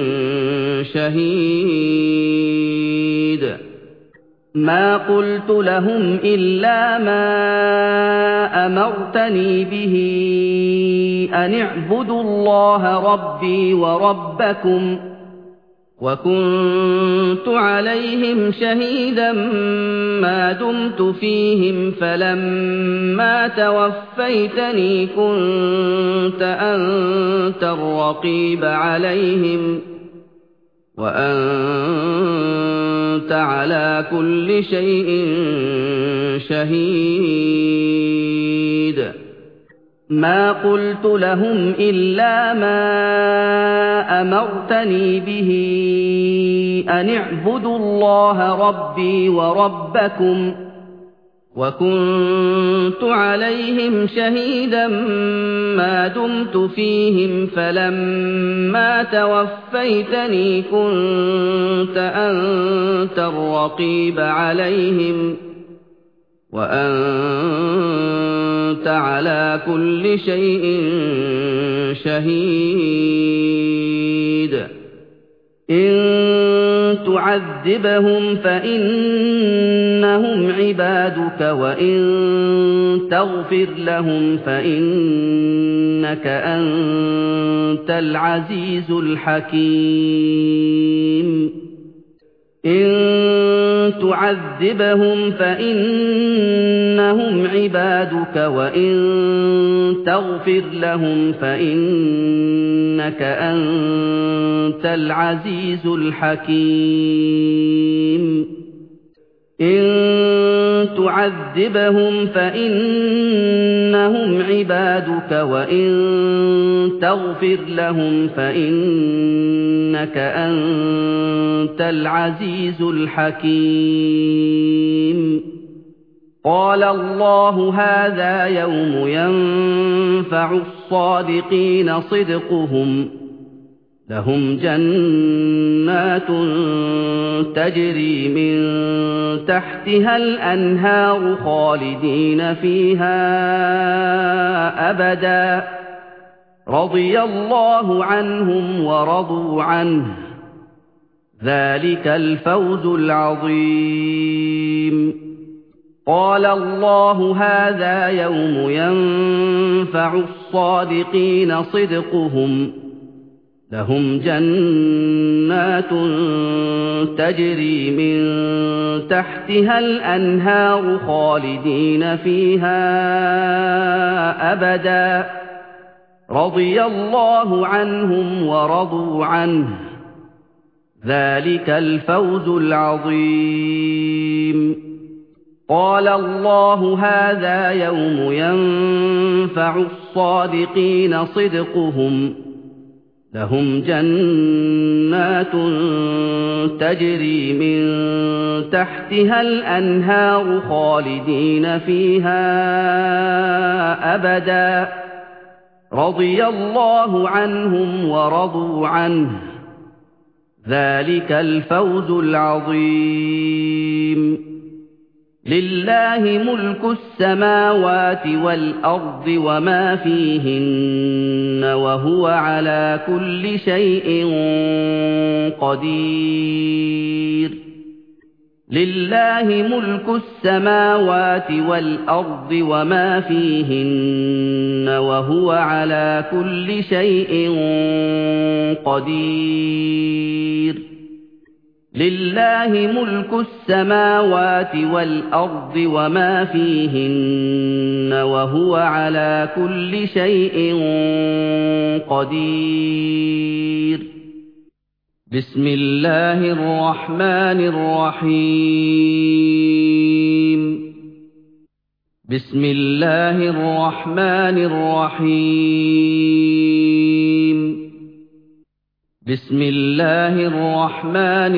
شَهِيدٌ مَا قُلْتُ لَهُمْ إِلَّا مَا أَمَرْتَنِي بِهِ أَنِ اعْبُدُوا اللَّهَ رَبِّي وَرَبَّكُمْ ۚ وَكُنتُ عَلَيْهِمْ شَهِيدًا مَّا دُمْتُ فِيهِمْ فَلَمَّا تَوَفَّيْتَنِي كُنتَ أَنتَ الرَّقِيبَ عَلَيْهِمْ ۚ وَأَنتَ عَلَىٰ كُلِّ شَيْءٍ شَهِيدٌ مَا قُلْتُ لَهُمْ إِلَّا مَا أَمَرْتَنِي بِهِ أَنِ اعْبُدُوا اللَّهَ رَبِّي وَرَبَّكُمْ ۚ وَكُنتُ عَلَيْهِمْ شَهِيدًا مَّا دُمْتُ فِيهِمْ فَلَمَّا تَوَفَّيْتَنِي كُنتَ أَنتَ الرَّقِيبَ عَلَيْهِمْ ۚ وَأَنتَ عَلَىٰ كُلِّ شَيْءٍ شَهِيدٌ إِن تُعَذِّبْهُمْ فَإِنَّهُمْ عِبَادُكَ وَإِن تَغْفِرْ لَهُمْ فَإِنَّكَ أَنتَ الْعَزِيزُ الْحَكِيمُ إِن تُعَذِّبْهُمْ فَإِنَّهُمْ عِبَادُكَ وَإِن تَغْفِرْ لَهُمْ فَإِنَّكَ أَنتَ الْعَزِيزُ الْحَكِيمُ إِن تُعَذِّبْهُمْ فَإِنَّهُمْ عِبَادُكَ وَإِن تَغْفِرْ لَهُمْ فَإِنَّكَ أَنتَ الْعَزِيزُ الْحَكِيمُ قَالَ اللَّهُ هَٰذَا يَوْمُ يَنفَعُ الصَّادِقِينَ صِدْقُهُمْ لَهُمْ جَنَّاتٌ تَجْرِي مِن تَحْتِهَا الْأَنْهَارُ خَالِدِينَ فِيهَا أَبَدًا ۖ رَضِيَ اللَّهُ عَنْهُمْ وَرَضُوا عَنْهُ ۚ ذَٰلِكَ الْفَوْزُ الْعَظِيمُ قَالَ اللَّهُ هَٰذَا يَوْمُ يَنفَعُ الصَّادِقِينَ صِدْقُهُمْ لَهُمْ جَنَّاتٌ تَجْرِي مِن تَحْتِهَا الْأَنْهَارُ خَالِدِينَ فِيهَا أَبَدًا ۖ رَضِيَ اللَّهُ عَنْهُمْ وَرَضُوا عَنْهُ ۚ ذَٰلِكَ الْفَوْزُ الْعَظِيمُ قَالَ اللَّهُ هَٰذَا يَوْمُ يَنفَعُ الصَّادِقِينَ صِدْقُهُمْ لهم جنات تجري من تحتها الأنهار خالدين فيها أبدا رضي الله عنهم ورضوا عنه ذلك الفوز العظيم لله ملك السماوات والأرض وما فيهن وهو على كل شيء قدير لله ملك السماوات والأرض وما فيهن وهو على كل شيء قدير لله ملك السماوات والأرض وما فيهن وهو على كل شيء قدير بسم الله الرحمن الرحيم بسم الله الرحمن الرحيم بسم الله الرحمن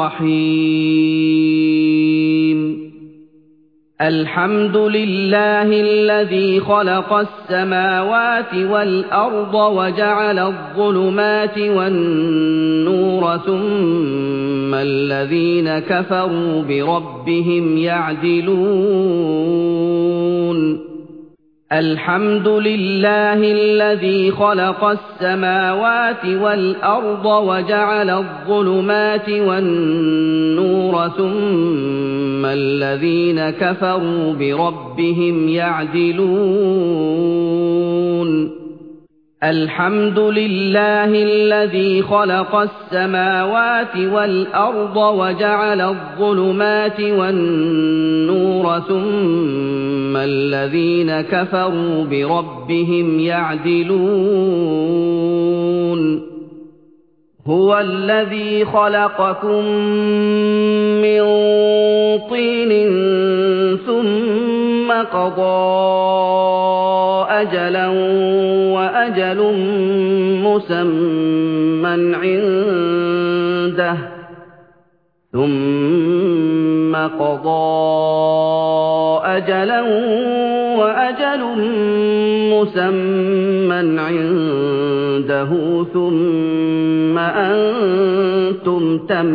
الرحيم الحمد لله الذي خلق السماوات والأرض وجعل الظلمات والنور ثم الذين كفروا بربهم يعدلون الحمد لله الذي خلق السماوات والأرض وجعل الظلمات والنور ثم الذين كفروا بربهم يعدلون الحمد لله الذي خلق السماوات والأرض وجعل الظلمات والنور ثم الذين كفروا بربهم يعدلون هو الذي خلقكم من طين ثم قضى أجلا وأجل مسمى عنده ثم قضى أجلا وأجل مسمى عنده ثم أنتم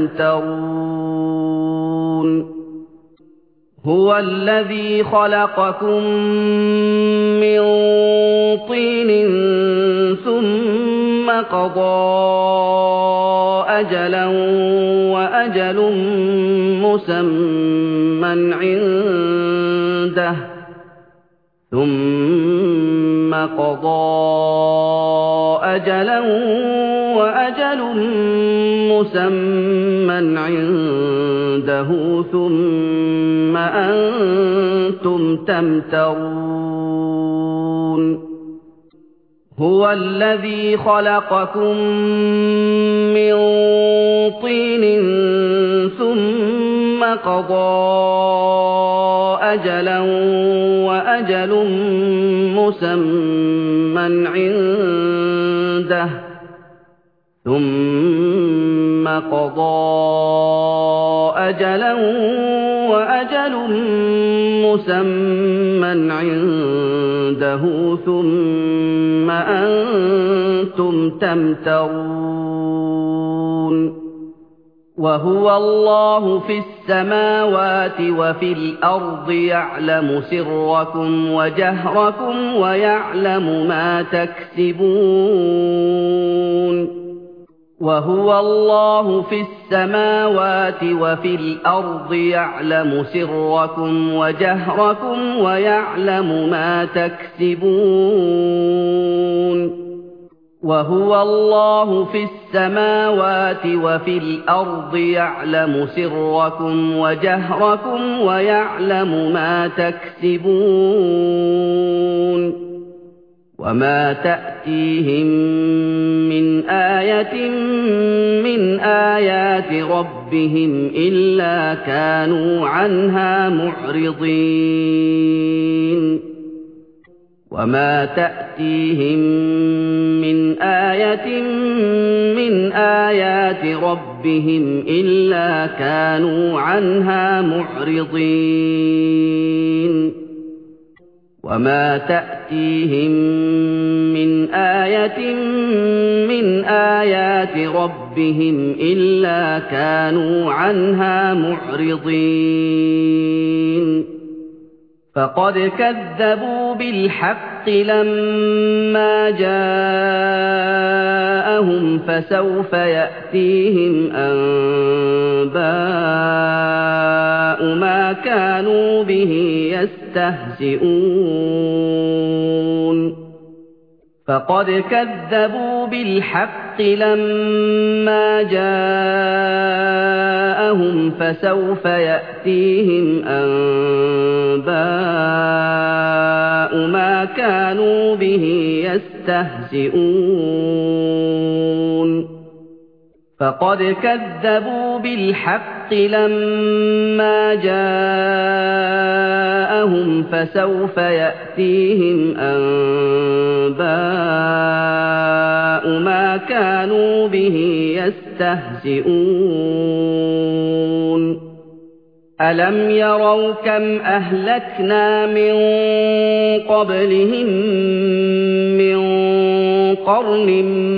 تمترون هو الذي خلقكم من طين ثم قضى أجلا وأجل مسمى عنده ثم قضى أجلا وأجل مسمى عنده ثم أنتم تمترون هو الذي خلقكم من طين ثم قضى أجلا وأجل مسمى عنده ثم قضى أجلا وأجل مسمى عنده ثم أنتم تمترون وهو الله في السماوات وفي الأرض يعلم سركم وجهركم ويعلم ما تكسبون وهو الله في السماوات وفي الأرض يعلم سركم وجهركم ويعلم ما تكسبون وهو الله في السماوات وفي الأرض يعلم سركم وجهركم ويعلم ما تكسبون وما تأتيهم من آية من آيات ربهم إلا كانوا عنها معرضين وما تأتيهم تَأْتِيهِم مِّنْ آيَةٍ مِّنْ آيَاتِ رَبِّهِمْ إِلَّا كَانُوا عَنْهَا مُعْرِضِينَ وَمَا تَأْتِيهِم مِّنْ آيَةٍ مِّنْ آيَاتِ رَبِّهِمْ إِلَّا كَانُوا عَنْهَا مُعْرِضِينَ فَقَدْ كَذَّبُوا بِالْحَقِّ لَمَّا جَاءَهُمْ فَسَوْفَ يَأْتِيهِمْ أَنبَاءُ مَا كَانُوا بِهِ يَسْتَهْزِئُونَ فَقَدْ كَذَّبُوا بِالْحَقِّ لَمَّا جَاءَهُمْ فَسَوْفَ يَأْتِيهِمْ أَنبَاءُ مَا كَانُوا بِهِ يَسْتَهْزِئُونَ فَقَدْ كَذَّبُوا بِالْحَقِّ لَمَّا جَاءَهُمْ فَسَوْفَ يَأْتِيهِمْ أَنبَاءُ مَا كَانُوا بِهِ يَسْتَهْزِئُونَ أَلَمْ يَرَوْا كَمْ أَهْلَكْنَا مِن قَبْلِهِم مِّن قَرْنٍ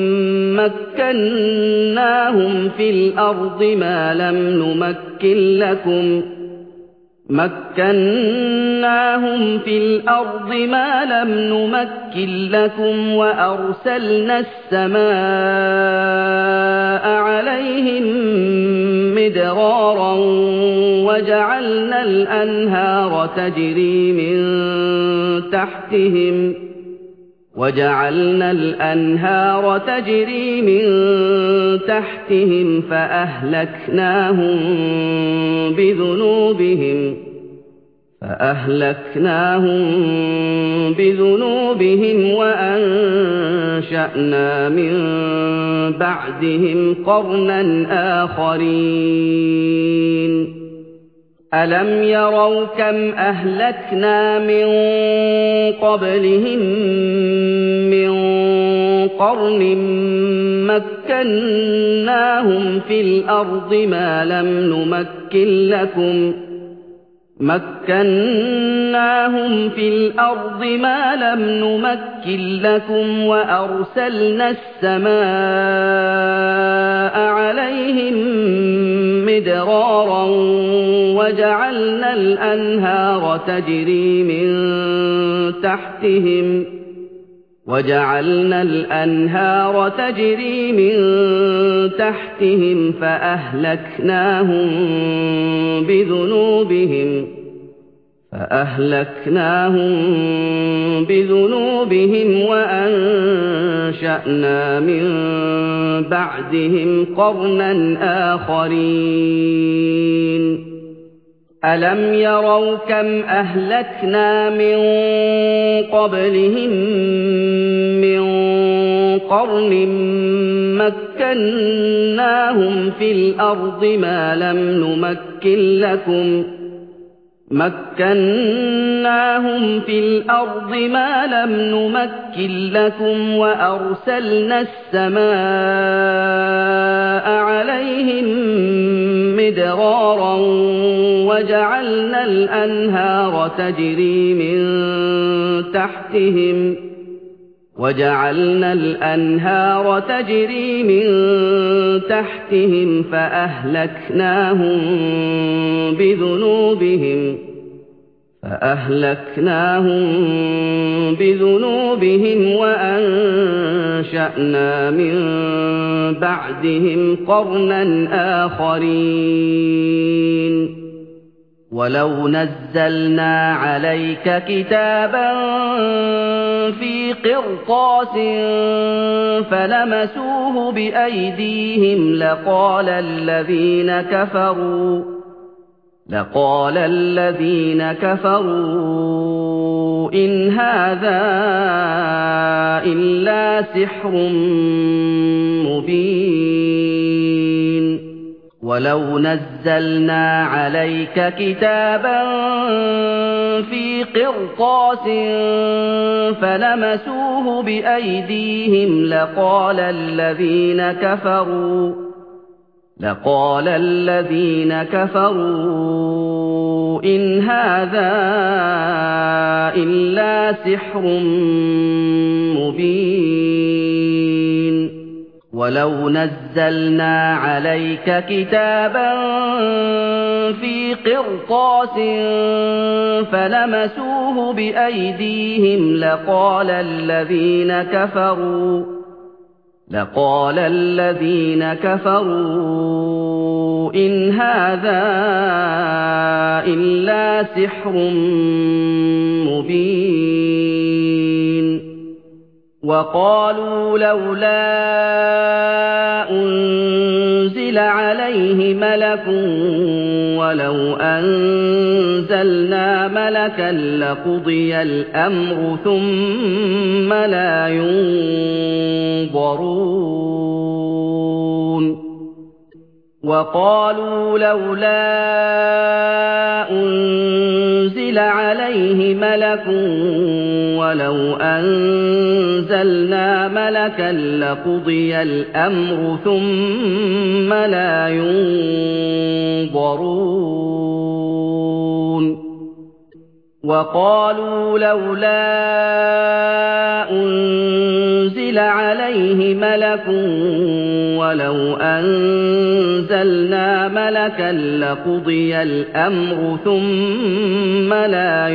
مَّكَّنَّاهُمْ فِي الْأَرْضِ مَا لَمْ نُمَكِّن لَّكُمْ مَكَّنَّاهُمْ فِي الْأَرْضِ مَا لَمْ نُمَكِّن لَّكُمْ وَأَرْسَلْنَا السَّمَاءَ عَلَيْهِم مِّدْرَارًا وَجَعَلْنَا الْأَنْهَارَ تَجْرِي مِن تَحْتِهِمْ وَجَعَلْنَا الْأَنْهَارَ تَجْرِي مِن تَحْتِهِمْ فَأَهْلَكْنَاهُم بِذُنُوبِهِمْ فَأَهْلَكْنَاهُم بِذُنُوبِهِمْ وَأَنشَأْنَا مِن بَعْدِهِمْ قَرْنًا آخَرِينَ أَلَمْ يَرَوْا كَمْ أَهْلَكْنَا مِن قَبْلِهِم مِّن قَرْنٍ مَّكَّنَّاهُمْ فِي الْأَرْضِ مَا لَمْ نُمَكِّن لَّكُمْ مَكَّنَّاهُمْ فِي الْأَرْضِ مَا لَمْ نُمَكِّن لَّكُمْ وَأَرْسَلْنَا السَّمَاءَ عَلَيْهِم مِّدْرَارًا وَجَعَلْنَا الْأَنْهَارَ تَجْرِي مِن تَحْتِهِمْ وَجَعَلْنَا الْأَنْهَارَ تَجْرِي مِن تَحْتِهِمْ فَأَهْلَكْنَاهُم بِذُنُوبِهِمْ فَأَهْلَكْنَاهُم بِذُنُوبِهِمْ وَأَنشَأْنَا مِن بَعْدِهِمْ قَرْنًا آخَرِينَ أَلَمْ يَرَوْا كَمْ أَهْلَكْنَا مِن قَبْلِهِم مِّن قَرْنٍ مَّكَّنَّاهُمْ فِي الْأَرْضِ مَا لَمْ نُمَكِّن لَّكُمْ مَكَّنَّاهُمْ فِي الْأَرْضِ مَا لَمْ نُمَكِّن لَّكُمْ وَأَرْسَلْنَا السَّمَاءَ عَلَيْهِم مِّدْرَارًا وَجَعَلْنَا الْأَنْهَارَ تَجْرِي مِن تَحْتِهِمْ وَجَعَلْنَا الْأَنْهَارَ تَجْرِي مِن تَحْتِهِمْ فَأَهْلَكْنَاهُم بِذُنُوبِهِمْ فَأَهْلَكْنَاهُم بِذُنُوبِهِمْ وَأَنشَأْنَا مِن بَعْدِهِمْ قَرْنًا آخَرِينَ وَلَوْ نَزَّلْنَا عَلَيْكَ كِتَابًا فِي قِرْطَاسٍ فَلَمَسُوهُ بِأَيْدِيهِمْ لَقَالَ الَّذِينَ كَفَرُوا لَقَالَ الَّذِينَ كَفَرُوا إِنْ هَٰذَا إِلَّا سِحْرٌ مُّبِينٌ وَلَوْ نَزَّلْنَا عَلَيْكَ كِتَابًا فِي قِرْطَاسٍ فَلَمَسُوهُ بِأَيْدِيهِمْ لَقَالَ الَّذِينَ كَفَرُوا لَقَالَ الَّذِينَ كَفَرُوا إِنْ هَذَا إِلَّا سِحْرٌ مُبِينٌ وَلَوْ نَزَّلْنَا عَلَيْكَ كِتَابًا فِي قِرْطَاسٍ فَلَمَسُوهُ بِأَيْدِيهِمْ لَقَالَ الَّذِينَ كَفَرُوا لَقَالَ الَّذِينَ كَفَرُوا إِنْ هَذَا إِلَّا سِحْرٌ مُبِينٌ وَقَالُوا لَوْلَا أُنزِلَ عَلَيْهِ مَلَكٌ وَلَوْ أَنزَلْنَا مَلَكًا لَّقُضِيَ الْأَمْرُ ثُمَّ لَا يُنظَرُونَ وَقَالُوا لَوْلَا أُنزِلَ عَلَيْهِ مَلَكٌ وَلَوْ أَنزَلْنَا مَلَكًا لَّقُضِيَ الْأَمْرُ ثُمَّ لَا يُنظَرُونَ وَقَالُوا لَوْلَا أُنزِلَ عَلَيْهِ مَلَكٌ وَلَوْ أَنزَلْنَا مَلَكًا لَّقُضِيَ الْأَمْرُ ثُمَّ لَا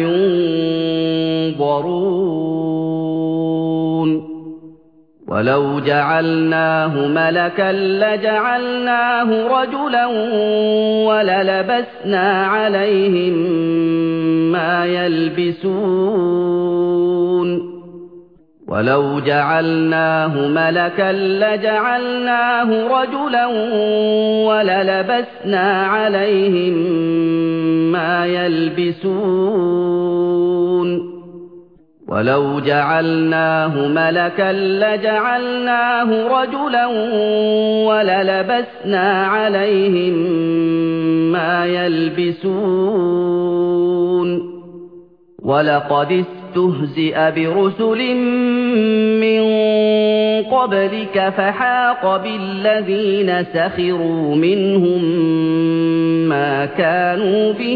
يُنظَرُونَ وَلَوْ جَعَلْنَاهُ مَلَكًا لَّجَعَلْنَاهُ رَجُلًا وَلَلَبَسْنَا عَلَيْهِم مَّا يَلْبِسُونَ وَلَوْ جَعَلْنَاهُ مَلَكًا لَّجَعَلْنَاهُ رَجُلًا وَلَلَبَسْنَا عَلَيْهِم مَّا يَلْبِسُونَ وَلَوْ جَعَلْنَاهُ مَلَكًا لَّجَعَلْنَاهُ رَجُلًا وَلَلَبَسْنَا عَلَيْهِم مَّا يَلْبِسُونَ وَلَقَدِ اسْتُهْزِئَ بِرُسُلٍ مِّن قَبْلِكَ فَحَاقَ بِالَّذِينَ سَخِرُوا مِنْهُم مَّا كَانُوا بِهِ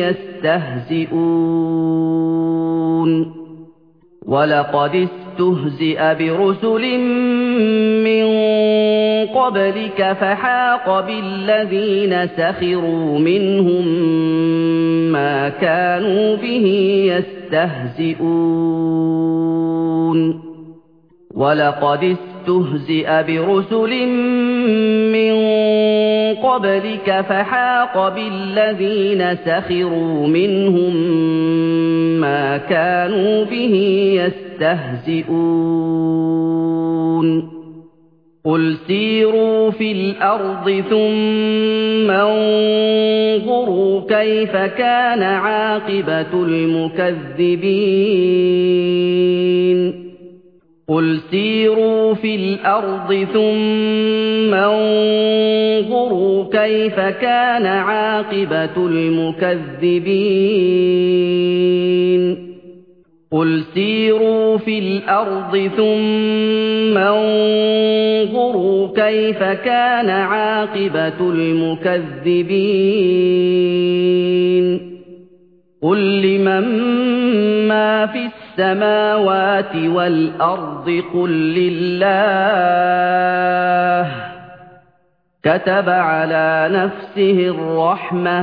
يَسْتَهْزِئُونَ وَلَقَدِ اسْتُهْزِئَ بِرُسُلٍ مِّن قَبْلِكَ فَحَاقَ بِالَّذِينَ سَخِرُوا مِنْهُم مَّا كَانُوا بِهِ يَسْتَهْزِئُونَ وَلَقَدِ اسْتُهْزِئَ بِرُسُلٍ مِّن قَبْلِكَ فَحَاقَ بِالَّذِينَ سَخِرُوا مِنْهُم مَّا كَانُوا بِهِ يَسْتَهْزِئُونَ قُلْ سِيرُوا فِي الْأَرْضِ ثُمَّ انظُرُوا كَيْفَ كَانَ عَاقِبَةُ الْمُكَذِّبِينَ قُلْ سِيرُوا فِي الْأَرْضِ ثُمَّ انظُرُوا كَيْفَ كَانَ عَاقِبَةُ الْمُكَذِّبِينَ قُلْ سِيرُوا فِي الْأَرْضِ ثُمَّ انظُرُوا كَيْفَ كَانَ عَاقِبَةُ الْمُكَذِّبِينَ قُل لِّمَن مَّا فِي السَّمَاوَاتِ وَالْأَرْضِ قُل لِّلَّهِ كَتَبَ عَلَىٰ نَفْسِهِ الرَّحْمَةَ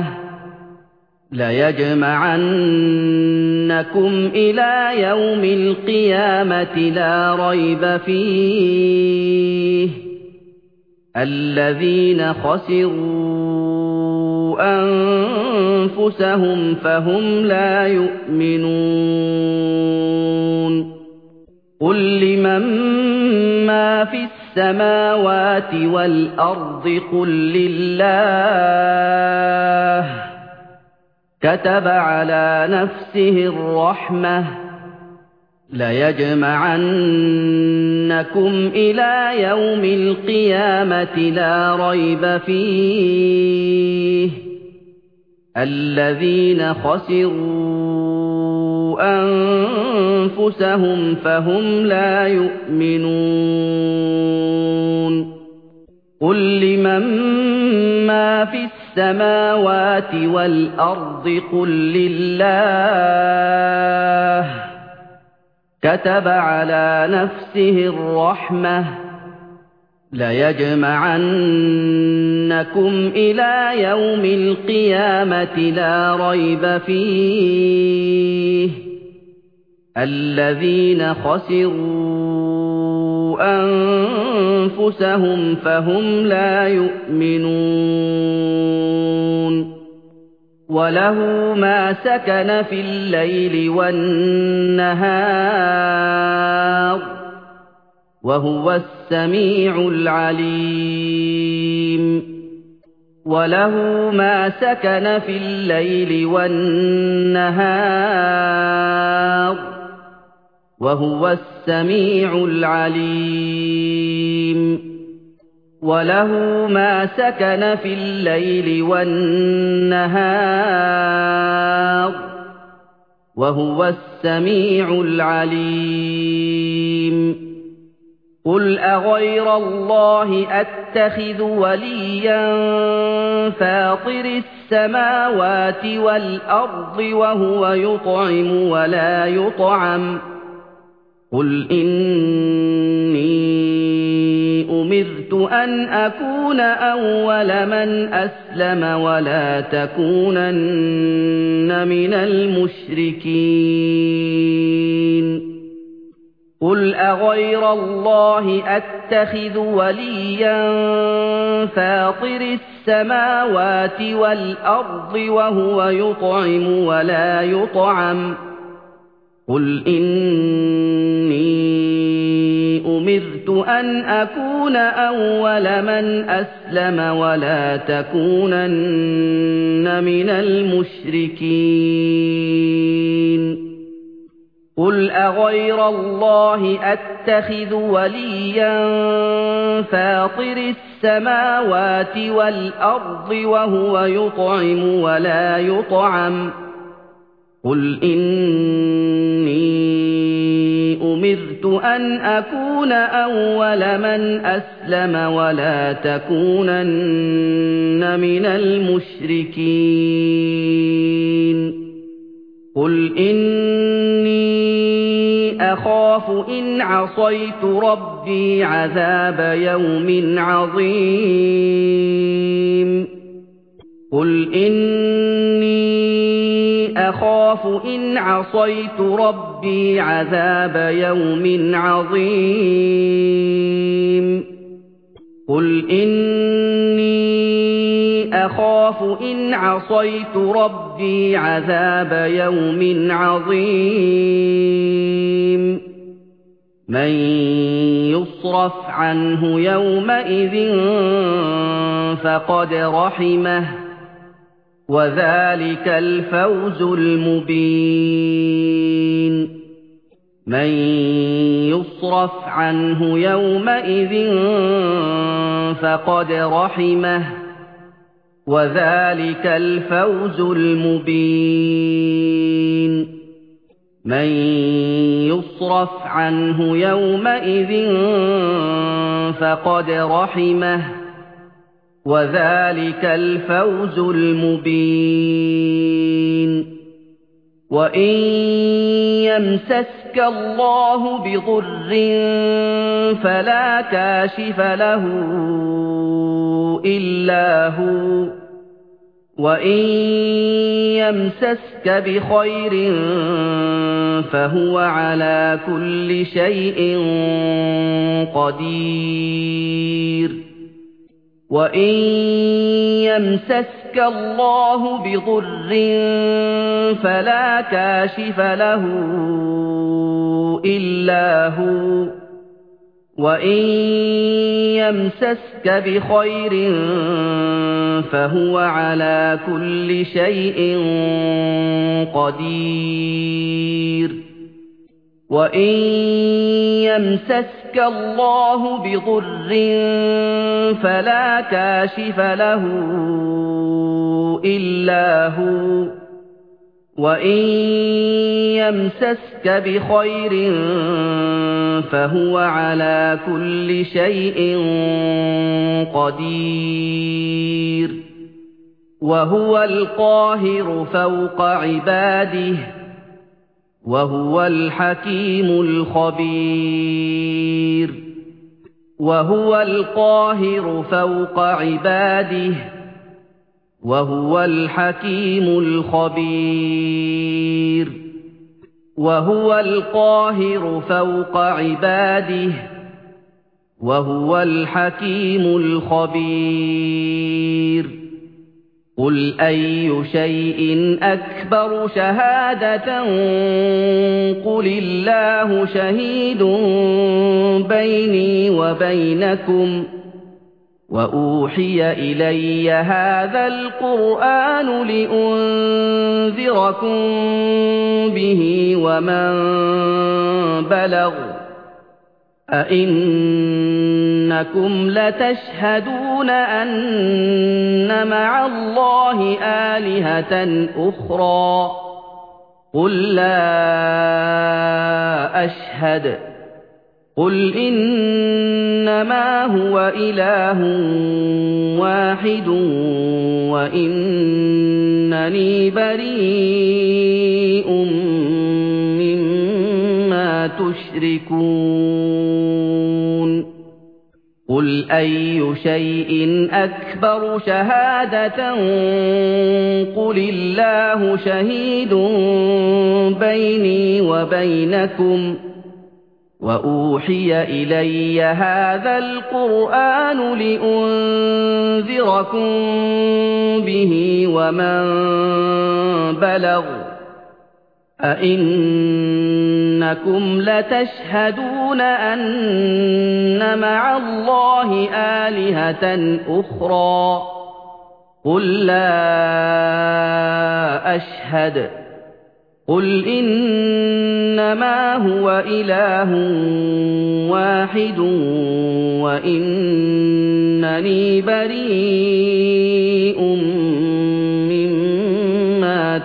لَيَجْمَعَنَّكُمْ إِلَىٰ يَوْمِ الْقِيَامَةِ لَا رَيْبَ فِيهِ الَّذِينَ خَسِرُوا أَنفُسَهُمْ فَهُمْ لَا يُؤْمِنُونَ قُل لِّمَن مَّا فِي السَّمَاوَاتِ وَالْأَرْضِ قُل لِّلَّهِ كَتَبَ عَلَىٰ نَفْسِهِ الرَّحْمَةَ لَيَجْمَعَنَّكُمْ إِلَىٰ يَوْمِ الْقِيَامَةِ لَا رَيْبَ فِيهِ الَّذِينَ خَسِرُوا أَنفُسَهُمْ فَهُمْ لَا يُؤْمِنُونَ قُل لِّمَن مَّا فِي السَّمَاوَاتِ وَالْأَرْضِ قُل لِّلَّهِ كَتَبَ عَلَىٰ نَفْسِهِ الرَّحْمَةَ لَيَجْمَعَنَّكُمْ إِلَىٰ يَوْمِ الْقِيَامَةِ لَا رَيْبَ فِيهِ الَّذِينَ خَسِرُوا أَنفُسَهُمْ فَهُمْ لَا يُؤْمِنُونَ وَلَهُ مَا سَكَنَ فِي اللَّيْلِ وَالنَّهَارِ وَهُوَ السَّمِيعُ الْعَلِيمُ وَلَهُ مَا سَكَنَ فِي اللَّيْلِ وَالنَّهَارِ وَهُوَ السَّمِيعُ الْعَلِيمُ وَلَهُ مَا سَكَنَ فِي اللَّيْلِ وَالنَّهَارِ وَهُوَ السَّمِيعُ الْعَلِيمُ قُلْ أَغَيْرَ اللَّهِ أَتَّخِذُ وَلِيًّا فَاطِرِ السَّمَاوَاتِ وَالْأَرْضِ وَهُوَ يُطْعِمُ وَلَا يُطْعَمُ قُلْ إِنِّي أُمِرْتُ أَنْ أَكُونَ أَوَّلَ مَنْ أَسْلَمَ وَلَا تَكُونَنَّ مِنَ الْمُشْرِكِينَ قُلْ أَغَيْرَ اللَّهِ أَتَّخِذُ وَلِيًّا فَاطِرِ السَّمَاوَاتِ وَالْأَرْضِ وَهُوَ يُطْعِمُ وَلَا يُطْعَمُ قُلْ إِنِّي أُمِرْتُ أَنْ أَكُونَ أَوَّلَ مَنْ أَسْلَمَ وَلَا تَكُونَنَّ مِنَ الْمُشْرِكِينَ قُلْ أَغَيْرَ اللَّهِ أَتَّخِذُ وَلِيًّا فَاطِرِ السَّمَاوَاتِ وَالْأَرْضِ وَهُوَ يُطْعِمُ وَلَا يُطْعَمُ قُلْ إِنِّي أُمِرْتُ أَنْ أَكُونَ أَوَّلَ مَنْ أَسْلَمَ وَلَا تَكُونَنَّ مِنَ الْمُشْرِكِينَ قُلْ إِنِّي أَخَافُ إِنْ عَصَيْتُ رَبِّي عَذَابَ يَوْمٍ عَظِيمٍ قُلْ إِنِّي أَخَافُ إِنْ عَصَيْتُ رَبِّي عَذَابَ يَوْمٍ عَظِيمٍ قُلْ إِنِّي أَخَافُ إِنْ عَصَيْتُ رَبِّي عَذَابَ يَوْمٍ عَظِيمٍ مَّن يُصْرَفْ عَنْهُ يَوْمَئِذٍ فَقَدْ رَحِمَهُ وَذَٰلِكَ الْفَوْزُ الْمُبِينُ مَن يُصْرَفْ عَنْهُ يَوْمَئِذٍ فَقَدْ رَحِمَهُ وَذَٰلِكَ الْفَوْزُ الْمُبِينُ مَن يُصْرَفْ عَنْهُ يَوْمَئِذٍ فَقَدْ رَحِمَهُ وَذَٰلِكَ الْفَوْزُ الْمُبِينُ وَإِن يَمْسَسْكَ اللَّهُ بِضُرٍّ فَلَا كَاشِفَ لَهُ إِلَّا هُوَ وَإِن يَمْسَسْكَ بِخَيْرٍ فَهُوَ عَلَىٰ كُلِّ شَيْءٍ قَدِيرٌ وَإِن يَمْسَسْكَ اللَّهُ بِضُرٍّ فَلَا كَاشِفَ لَهُ إِلَّا هُوَ وَإِن يَمْسَسْكَ بِخَيْرٍ فَهُوَ عَلَىٰ كُلِّ شَيْءٍ قَدِيرٌ وَإِن يَمْسَسْكَ اللَّهُ بِضُرٍّ فَلَا كَاشِفَ لَهُ إِلَّا هُوَ وَإِن يَمْسَسْكَ بِخَيْرٍ فَهُوَ عَلَى كُلِّ شَيْءٍ قَدِيرٌ وَهُوَ الْقَاهِرُ فَوْقَ عِبَادِهِ وَهُوَ الْحَكِيمُ الْخَبِيرُ وَهُوَ الْقَاهِرُ فَوْقَ عِبَادِهِ وَهُوَ الْحَكِيمُ الْخَبِيرُ وَهُوَ الْقَاهِرُ فَوْقَ عِبَادِهِ وَهُوَ الْحَكِيمُ الْخَبِيرُ قُلْ أَيُّ شَيْءٍ أَكْبَرُ شَهَادَةً قُلِ اللَّهُ شَهِيدٌ بَيْنِي وَبَيْنَكُمْ وَأُوحِيَ إِلَيَّ هَذَا الْقُرْآنُ لِأُنذِرَكُم بِهِ وَمَن بَلَغَ أَئِنَّكُمْ لَتَشْهَدُونَ أَنَّ مَعَ اللَّهِ آلِهَةً أُخْرَىٰ قُل لَّا أَشْهَدُ قُلْ إِنَّمَا هُوَ إِلَٰهٌ وَاحِدٌ وَإِنَّنِي بَرِيءٌ مِّمَّا تُشْرِكُونَ قُلْ أَيُّ شَيْءٍ أَكْبَرُ شَهَادَةً قُلِ اللَّهُ شَهِيدٌ بَيْنِي وَبَيْنَكُمْ وَأُوحِيَ إِلَيَّ هَذَا الْقُرْآنُ لِأُنذِرَكُم بِهِ وَمَن بَلَغَ أَئِنَّكُمْ لَتَشْهَدُونَ أَنَّ مَعَ اللَّهِ آلِهَةً أُخْرَىٰ قُل لَّا أَشْهَدُ قُلْ إِنَّمَا هُوَ إِلَٰهٌ وَاحِدٌ وَإِنَّنِي بَرِيءٌ مِّمَّا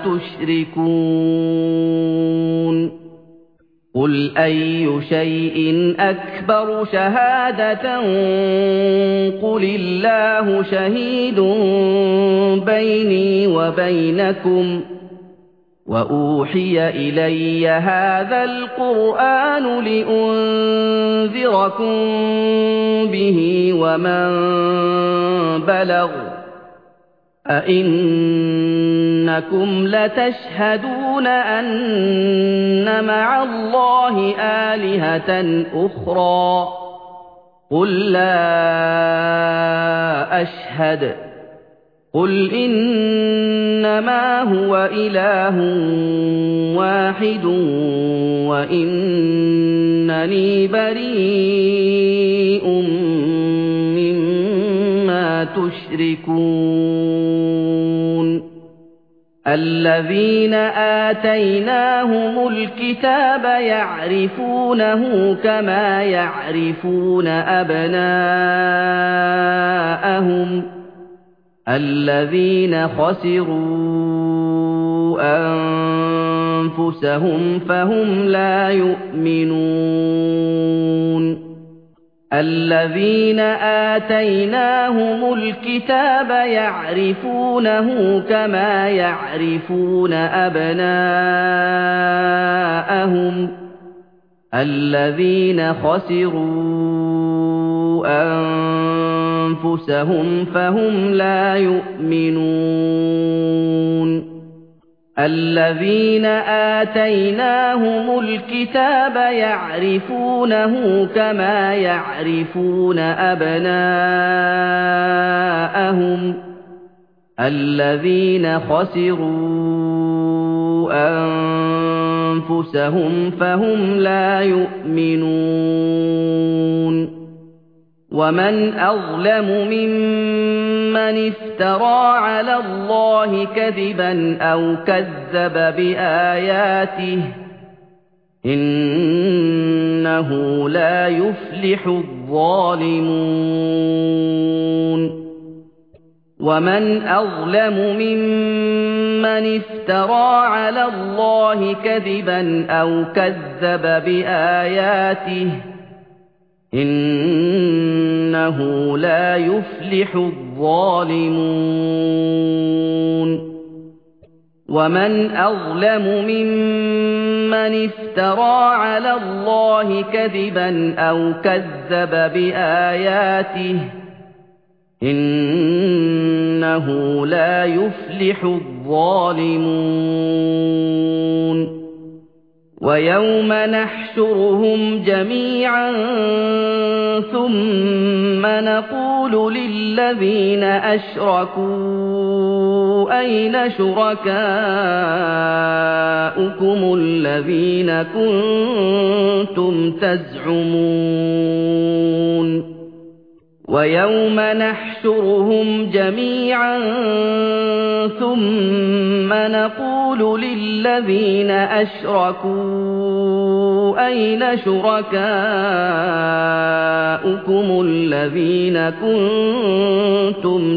تُشْرِكُونَ قُلْ أَيُّ شَيْءٍ أَكْبَرُ شَهَادَةً قُلِ اللَّهُ شَهِيدٌ بَيْنِي وَبَيْنَكُمْ وَأُوحِيَ إِلَيَّ هَذَا الْقُرْآنُ لِأُنذِرَكُم بِهِ وَمَن بَلَغَ أَئِنَّكُمْ لَتَشْهَدُونَ أَنَّ مَعَ اللَّهِ آلِهَةً أُخْرَىٰ قُل لَّا أَشْهَدُ قُلْ إِنَّمَا هُوَ إِلَٰهٌ وَاحِدٌ وَإِنَّنِي بَرِيءٌ مِّمَّا تُشْرِكُونَ الَّذِينَ آتَيْنَاهُمُ الْكِتَابَ يَعْرِفُونَهُ كَمَا يَعْرِفُونَ أَبْنَاءَهُمُ الَّذِينَ خَسِرُوا أَنفُسَهُمْ فَهُمْ لَا يُؤْمِنُونَ الَّذِينَ آتَيْنَاهُمُ الْكِتَابَ يَعْرِفُونَهُ كَمَا يَعْرِفُونَ أَبْنَاءَهُمُ الَّذِينَ خَسِرُوا أَنفُسَهُمْ فَهُمْ لَا يُؤْمِنُونَ الَّذِينَ آتَيْنَاهُمُ الْكِتَابَ يَعْرِفُونَهُ كَمَا يَعْرِفُونَ أَبْنَاءَهُمُ الَّذِينَ خَسِرُوا أَنفُسَهُمْ فَهُمْ لَا يُؤْمِنُونَ وَمَنْ أَظْلَمُ مِمَّنِ افْتَرَىٰ عَلَى اللَّهِ كَذِبًا أَوْ كَذَّبَ بِآيَاتِهِ إِنَّهُ لَا يُفْلِحُ الظَّالِمُونَ وَمَنْ أَظْلَمُ مِمَّنِ افْتَرَىٰ عَلَى اللَّهِ كَذِبًا أَوْ كَذَّبَ بِآيَاتِهِ إِنَّهُ لَا يُفْلِحُ الظَّالِمُونَ وَمَنْ أَظْلَمُ مِمَّنِ افْتَرَىٰ عَلَى اللَّهِ كَذِبًا أَوْ كَذَّبَ بِآيَاتِهِ إِنَّهُ لَا يُفْلِحُ الظَّالِمُونَ وَيَوْمَ نَحْشُرُهُمْ جَمِيعًا ثُمَّ نَقُولُ لِلَّذِينَ أَشْرَكُوا أَيْنَ شُرَكَاؤُكُمُ الَّذِينَ كُنتُمْ تَزْعُمُونَ وَيَوْمَ نَحْشُرُهُمْ جَمِيعًا ثُمَّ نَقُولُ لِلَّذِينَ أَشْرَكُوا أَيْنَ شُرَكَاؤُكُمُ الَّذِينَ كُنتُمْ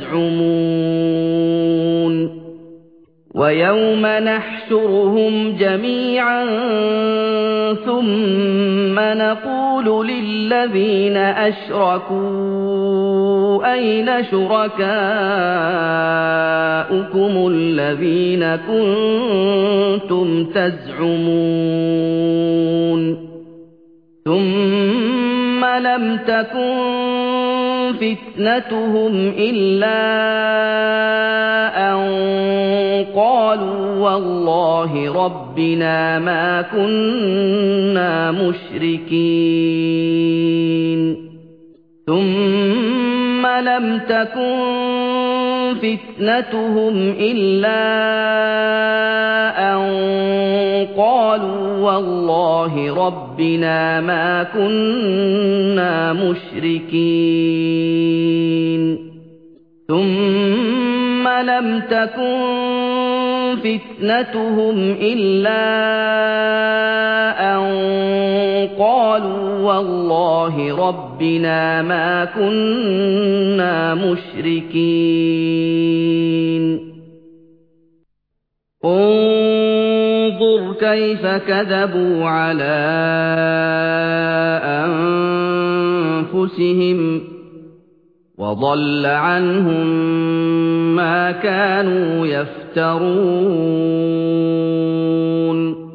تَزْعُمُونَ وَيَوْمَ نَحْشُرُهُمْ جَمِيعًا ثُمَّ نَقُولُ لِلَّذِينَ أَشْرَكُوا أَيْنَ شُرَكَاؤُكُمُ الَّذِينَ كُنتُمْ تَزْعُمُونَ ثُمَّ لَمْ تَكُنْ فِتْنَتُهُمْ إِلَّا أَن قَالُوا وَاللَّهِ رَبِّنَا مَا كُنَّا مُشْرِكِينَ ثُمَّ لَمْ تَكُنْ فِتْنَتُهُمْ إِلَّا أَن قَالُوا وَاللَّهِ رَبِّنَا مَا كُنَّا مُشْرِكِينَ ثُمَّ لَمْ تَكُنْ فِتْنَتُهُمْ إِلَّا أَن قَالُوا وَاللَّهِ رَبِّنَا مَا كُنَّا مُشْرِكِينَ انظُرْ كَيْفَ كَذَبُوا عَلَىٰ أَنفُسِهِمْ وَضَلَّ عَنْهُم مَّا كَانُوا يَفْتَرُونَ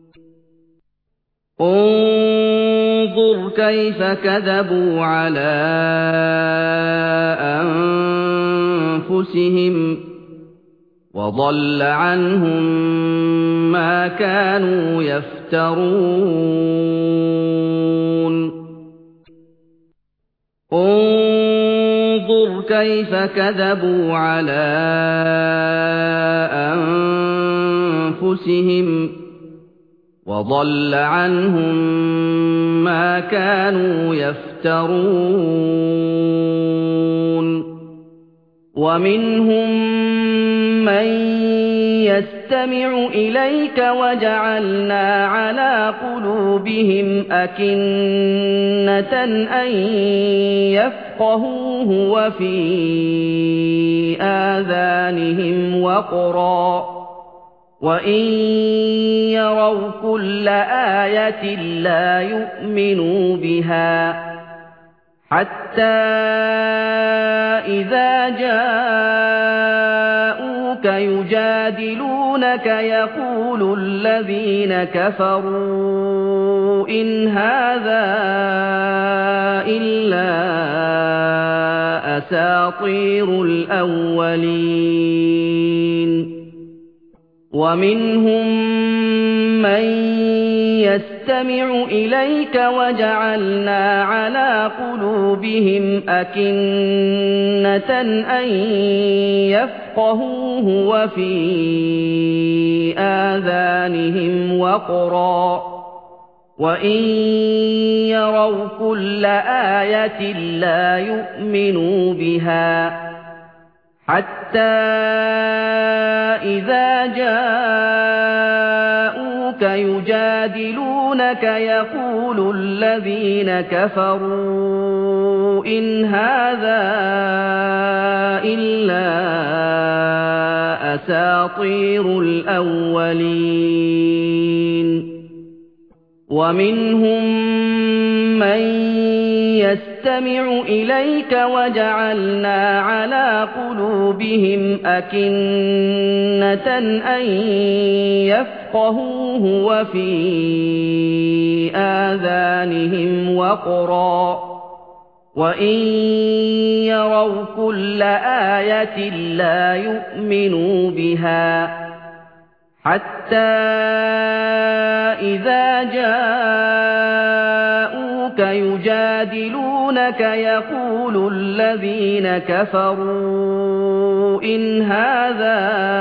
انظُرْ كَيْفَ كَذَبُوا عَلَىٰ أَنفُسِهِمْ وَضَلَّ عَنْهُم مَّا كَانُوا يَفْتَرُونَ انظُرْ كَيْفَ كَذَبُوا عَلَىٰ أَنفُسِهِمْ وَضَلَّ عَنْهُم مَّا كَانُوا يَفْتَرُونَ وَمِنْهُم مَّن يَسْتَمِعُ إِلَيْكَ وَجَعَلْنَا عَلَىٰ قُلُوبِهِمْ أَكِنَّةً أَن يَفْقَهُوهُ وَفِي آذَانِهِمْ وَقْرًا ۚ وَإِن يَرَوْا كُلَّ آيَةٍ لَّا يُؤْمِنُوا بِهَا ۚ حَتَّىٰ إِذَا جَاءُوكَ يُجَادِلُونَكَ يَقُولُ الَّذِينَ كَفَرُوا إِنْ هَٰذَا إِلَّا أَسَاطِيرُ الْأَوَّلِينَ وَمِنْهُم مَّن يَسْتَمِعُ إِلَيْكَ وَجَعَلْنَا عَلَىٰ قُلُوبِهِمْ أَكِنَّةً أَن يَفْقَهُوهُ وَفِي آذَانِهِمْ وَقْرًا ۚ وَإِن يَرَوْا كُلَّ آيَةٍ لَّا يُؤْمِنُوا بِهَا ۚ حَتَّىٰ إِذَا جَاءُوكَ يجادلونك يقول الذين كفروا إن هذا إلا أساطير الأولين ومنهم من يستمع إليك وجعلنا على قلوبهم أكنة أن يفقهوه وفي آذانهم وقرا وإن يروا كل آية لا يؤمنوا بها حتى إذا جاءوك يجادلونك يقول الذين كفروا إن هذا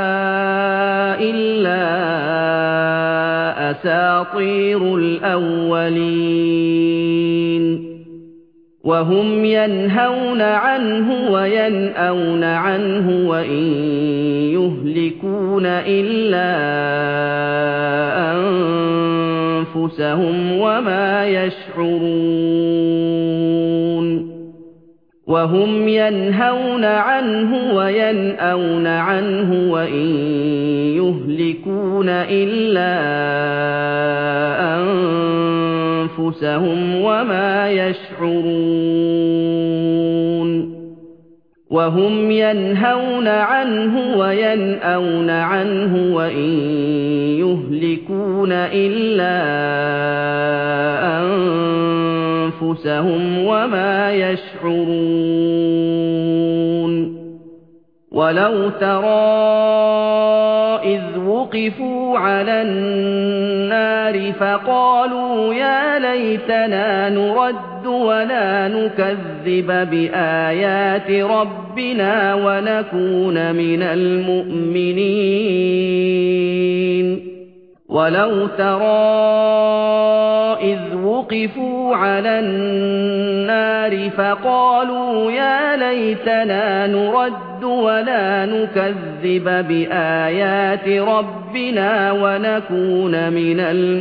إلا أساطير الأولين وهم ينهون عنه وينأون عنه وإن يهلكون إلا أنفسهم وما يشعرون وهم ينهون عنه وينأون عنه وإن يهلكون إلا أنفسهم وما يشعرون وهم ينهون عنه وينأون عنه وإن يهلكون إلا أنفسهم وما يشعرون ولو ترى إذ وقفوا على النار فقالوا يا ليتنا نرد ولا نكذب بآيات ربنا ونكون من المؤمنين ولو ترى إذ وقفوا على النار فقالوا يا ليتنا نرد ولا نكذب بآيات ربنا ونكون من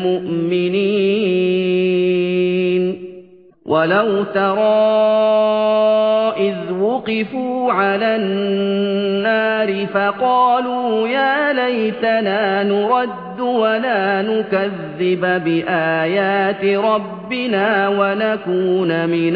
المؤمنين ولو ترى إذ وقفوا على النار فقالوا يا ليتنا نرد ولا نكذب بآيات ربنا ونكون من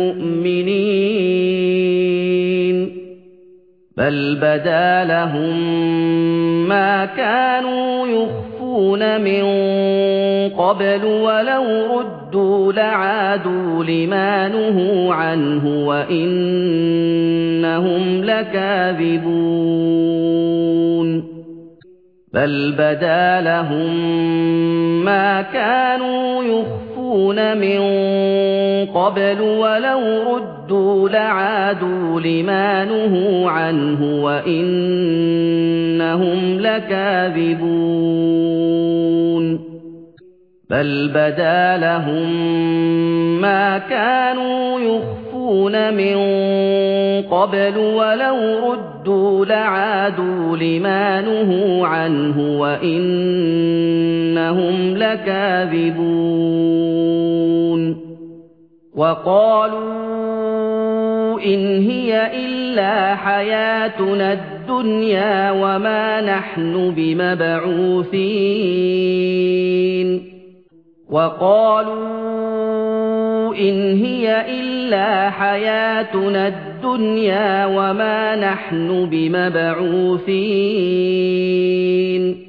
المؤمنين بل بدا لهم ما كانوا يخفون من قبل ولو ردوا لعادوا لما نهوا عنه وإنهم لكاذبون بل بدا لهم ما كانوا يخفون من قبل ولو ردوا لعادوا لما نهوا عنه وإنهم لكاذبون بل بدا لهم ما كانوا يخفون من قبل ولو ردوا لعادوا لما نهوا عنه وإنهم لكاذبون وقالوا إن هي إلا حياتنا الدنيا وما نحن بمبعوثين وقالوا إن هي إلا حياتنا الدنيا وما نحن بمبعوثين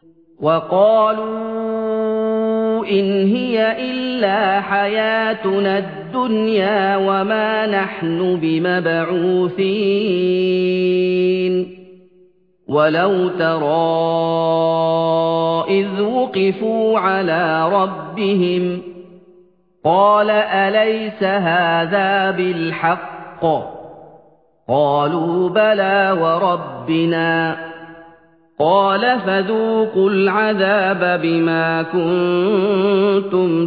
وقالوا إن هي إلا حياتنا الدنيا وما نحن بمبعوثين ولو ترى إذ وقفوا على ربهم قال أليس هذا بالحق قالوا بلى وربنا قال فذوقوا العذاب بما كنتم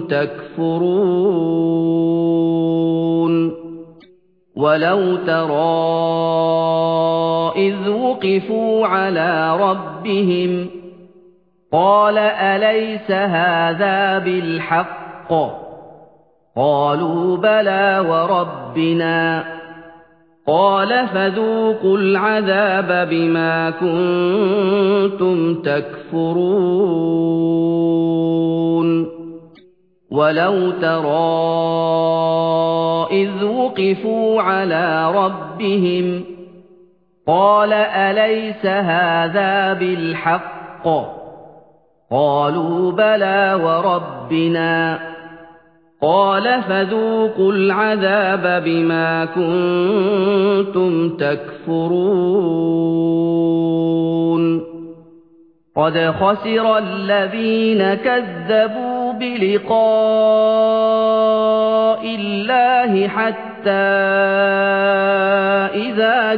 تكفرون ولو ترى إذ وقفوا على ربهم قَالَ أَلَيْسَ هَٰذَا بِالْحَقِّ ۖ قَالُوا بَلَىٰ وَرَبِّنَا ۚ قَالَ فَذُوقُوا الْعَذَابَ بِمَا كُنتُمْ تَكْفُرُونَ وَلَوْ تَرَىٰ إِذْ وُقِفُوا عَلَىٰ رَبِّهِمْ قَالَ أَلَيْسَ هَٰذَا بِالْحَقِّ ۖ قَالُوا بَلَىٰ وَرَبِّنَا ۚ قَالَ فَذُوقُوا الْعَذَابَ بِمَا كُنتُمْ تَكْفُرُونَ قَدْ خَسِرَ الَّذِينَ كَذَّبُوا بِلِقَاءِ اللَّهِ حَتَّىٰ إِذَا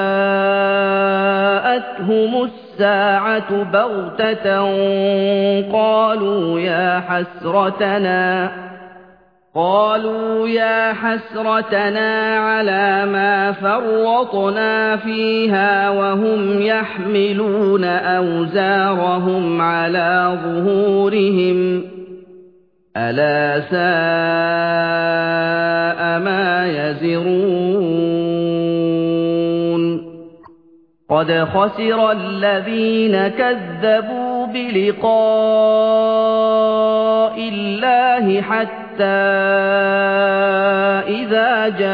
جَاءَتْهُمُ السَّاعَةُ بَغْتَةً قَالُوا يَا حَسْرَتَنَا قَالُوا يَا حَسْرَتَنَا عَلَىٰ مَا فَرَّطْنَا فِيهَا وَهُمْ يَحْمِلُونَ أَوْزَارَهُمْ عَلَىٰ ظُهُورِهِمْ ۚ أَلَا سَاءَ مَا يَزِرُونَ قَدْ خَسِرَ الَّذِينَ كَذَّبُوا بِلِقَاءِ اللَّهِ حَتَّىٰ إِذَا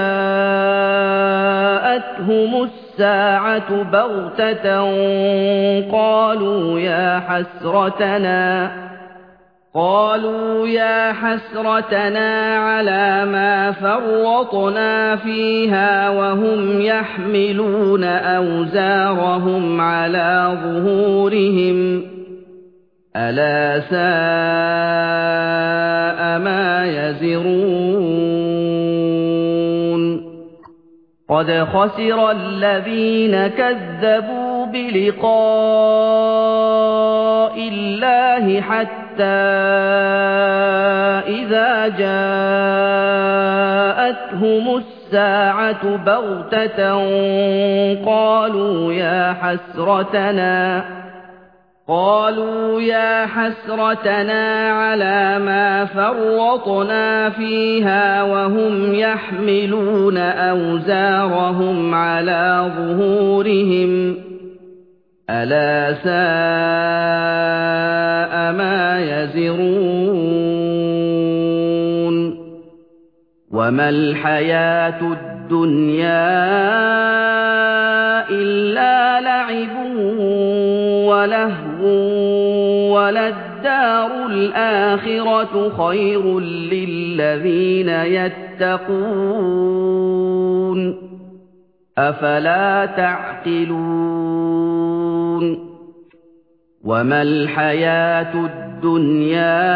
جَاءَتْهُمُ السَّاعَةُ بَغْتَةً قَالُوا يَا حَسْرَتَنَا قَالُوا يَا حَسْرَتَنَا عَلَىٰ مَا فَرَّطْنَا فِيهَا وَهُمْ يَحْمِلُونَ أَوْزَارَهُمْ عَلَىٰ ظُهُورِهِمْ ۚ أَلَا سَاءَ مَا يَزِرُونَ قَدْ خَسِرَ الَّذِينَ كَذَّبُوا بِلِقَاءِ اللَّهِ حَتَّىٰ إِذَا جَاءَتْهُمُ السَّاعَةُ بَغْتَةً قَالُوا يَا حَسْرَتَنَا قَالُوا يَا حَسْرَتَنَا عَلَىٰ مَا فَرَّطْنَا فِيهَا وَهُمْ يَحْمِلُونَ أَوْزَارَهُمْ عَلَىٰ ظُهُورِهِمْ ۚ أَلَا سَاءَ مَا يَزِرُونَ وَمَا الْحَيَاةُ الدُّنْيَا إِلَّا لَعِبٌ وَلَهْوٌ وَلَلدَّارُ الْآخِرَةُ خَيْرٌ لِّلَّذِينَ يَتَّقُونَ ۗ أَفَلَا تَعْقِلُونَ وَمَا الْحَيَاةُ الدُّنْيَا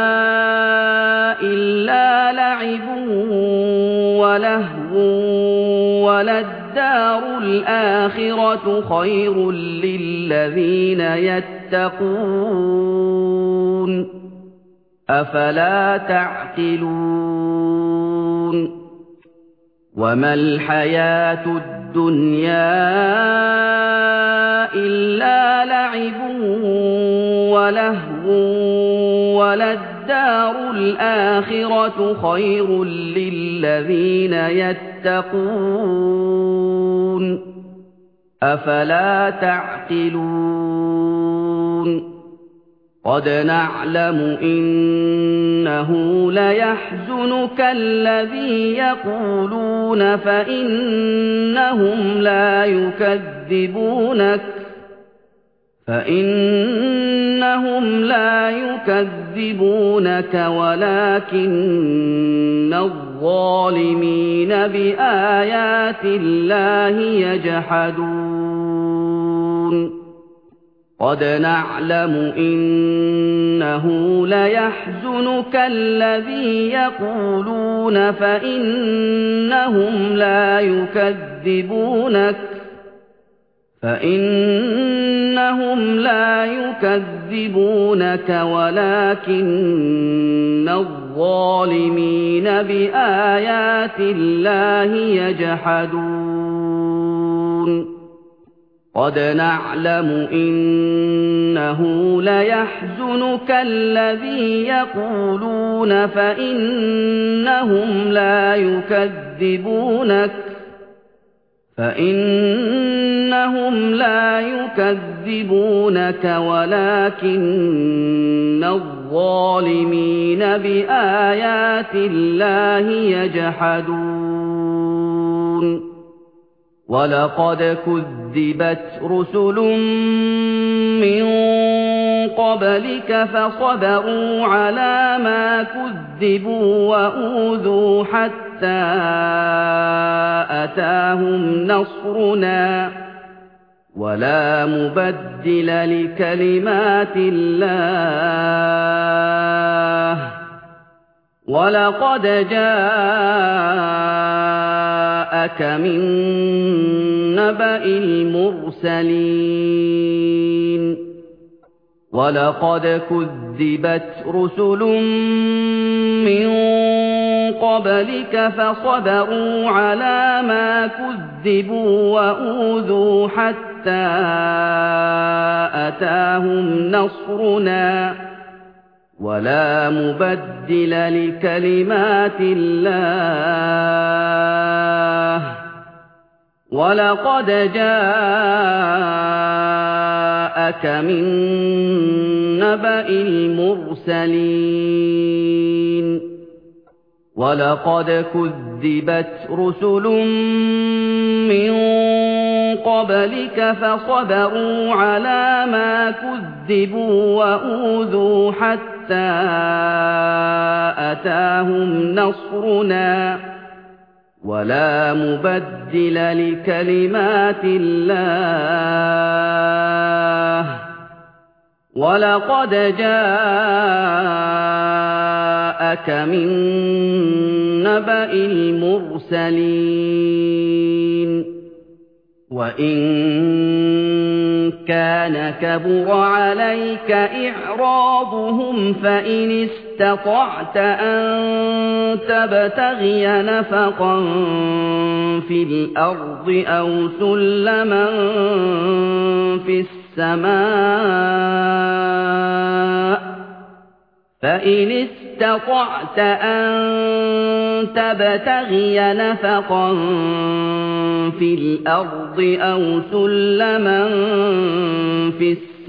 إِلَّا لَعِبٌ وَلَهْوٌ وَلَلدَّارُ الْآخِرَةُ خَيْرٌ لِّلَّذِينَ يَتَّقُونَ ۗ أَفَلَا تَعْقِلُونَ وَمَا الْحَيَاةُ الدُّنْيَا إِلَّا لَعِبٌ وَلَهْوٌ وَلَلدَّارُ الْآخِرَةُ خَيْرٌ لِّلَّذِينَ يَتَّقُونَ ۗ أَفَلَا تَعْقِلُونَ قَدْ نَعْلَمُ إِنَّهُ لَيَحْزُنُكَ الَّذِي يَقُولُونَ فَإِنَّهُمْ لَا يُكَذِّبُونَكَ فَإِنَّهُمْ لَا يُكَذِّبُونَكَ وَلَٰكِنَّ الظَّالِمِينَ بِآيَاتِ اللَّهِ يَجْحَدُونَ قَدْ نَعْلَمُ إِنَّهُ لَيَحْزُنُكَ الَّذِي يَقُولُونَ فَإِنَّهُمْ لَا يُكَذِّبُونَكَ فَإِنَّهُمْ لَا يُكَذِّبُونَكَ وَلَٰكِنَّ الظَّالِمِينَ بِآيَاتِ اللَّهِ يَجْحَدُونَ قَدْ نَعْلَمُ إِنَّهُ لَيَحْزُنُكَ الَّذِي يَقُولُونَ فَإِنَّهُمْ لَا يُكَذِّبُونَكَ فَإِنَّهُمْ لَا يُكَذِّبُونَكَ وَلَكِنَّ الظَّالِمِينَ بِآيَاتِ اللَّهِ يَجْحَدُونَ وَلَقَدْ كُذِّبَتْ رُسُلٌ مِّن قَبْلِكَ فَصَبَرُوا عَلَىٰ مَا كُذِّبُوا وَأُوذُوا حَتَّىٰ أَتَاهُمْ نَصْرُنَا ۚ وَلَا مُبَدِّلَ لِكَلِمَاتِ اللَّهِ ۚ وَلَقَدْ جَاءَكَ مِن نَّبَإِ الْمُرْسَلِينَ وَلَقَدْ كُذِّبَتْ رُسُلٌ مِّن قَبْلِكَ فَصَبَرُوا عَلَىٰ مَا كُذِّبُوا وَأُوذُوا حَتَّىٰ أَتَاهُمْ نَصْرُنَا ۚ وَلَا مُبَدِّلَ لِكَلِمَاتِ اللَّهِ ۚ وَلَقَدْ جَاءَكَ مِن نَّبَإِ الْمُرْسَلِينَ وَلَقَدْ كُذِّبَتْ رُسُلٌ مِّن قَبْلِكَ فَصَبَرُوا عَلَىٰ مَا كُذِّبُوا وَأُوذُوا حَتَّىٰ أَتَاهُمْ نَصْرُنَا ۚ وَلَا مُبَدِّلَ لِكَلِمَاتِ اللَّهِ ۚ وَلَقَدْ جَاءَكَ مِن نَّبَإِ الْمُرْسَلِينَ وَإِن كَانَ كَبُرَ عَلَيْكَ إِعْرَاضُهُمْ فَإِنِ اسْتَطَعْتَ أَن تَبْتَغِيَ نَفَقًا فِي الْأَرْضِ أَوْ سُلَّمًا فِي السَّمَاءِ فَإِنِ اسْتَطَعْتَ أَن تَبْتَغِيَ نَفَقًا فِي الْأَرْضِ أَوْ سُلَّمًا فِي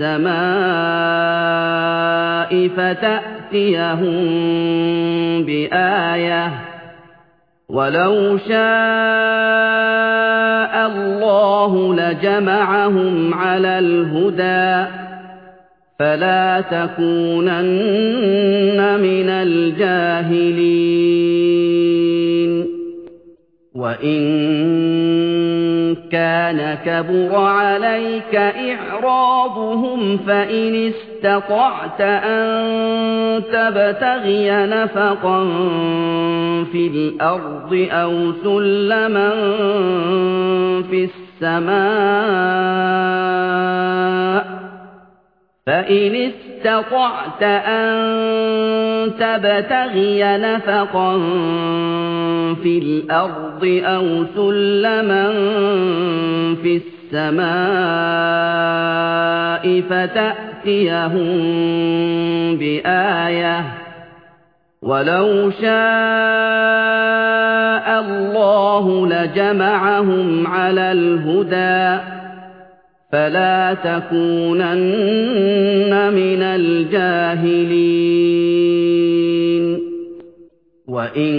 السَّمَاءِ فَتَأْتِيَهُم بِآيَةٍ ۚ وَلَوْ شَاءَ اللَّهُ لَجَمَعَهُمْ عَلَى الْهُدَىٰ فَلَا تَكُونَنَّ مِنَ الْجَاهِلِينَ وَإِن كَانَ كَبُرَ عَلَيْكَ إِعْرَاضُهُمْ فَإِنِ اسْتَطَعْتَ أَن تَبْتَغِيَ نَفَقًا فِي الْأَرْضِ أَوْ سُلَّمًا فِي السَّمَاءِ فَإِنِ اسْتَطَعْتَ أَن تَبْتَغِيَ نَفَقًا فِي الْأَرْضِ أَوْ سُلَّمًا فِي السَّمَاءِ فَتَأْتِيَهُم بِآيَةٍ ۚ وَلَوْ شَاءَ اللَّهُ لَجَمَعَهُمْ عَلَى الْهُدَىٰ فَلَا تَكُونَنَّ مِنَ الْجَاهِلِينَ وَإِن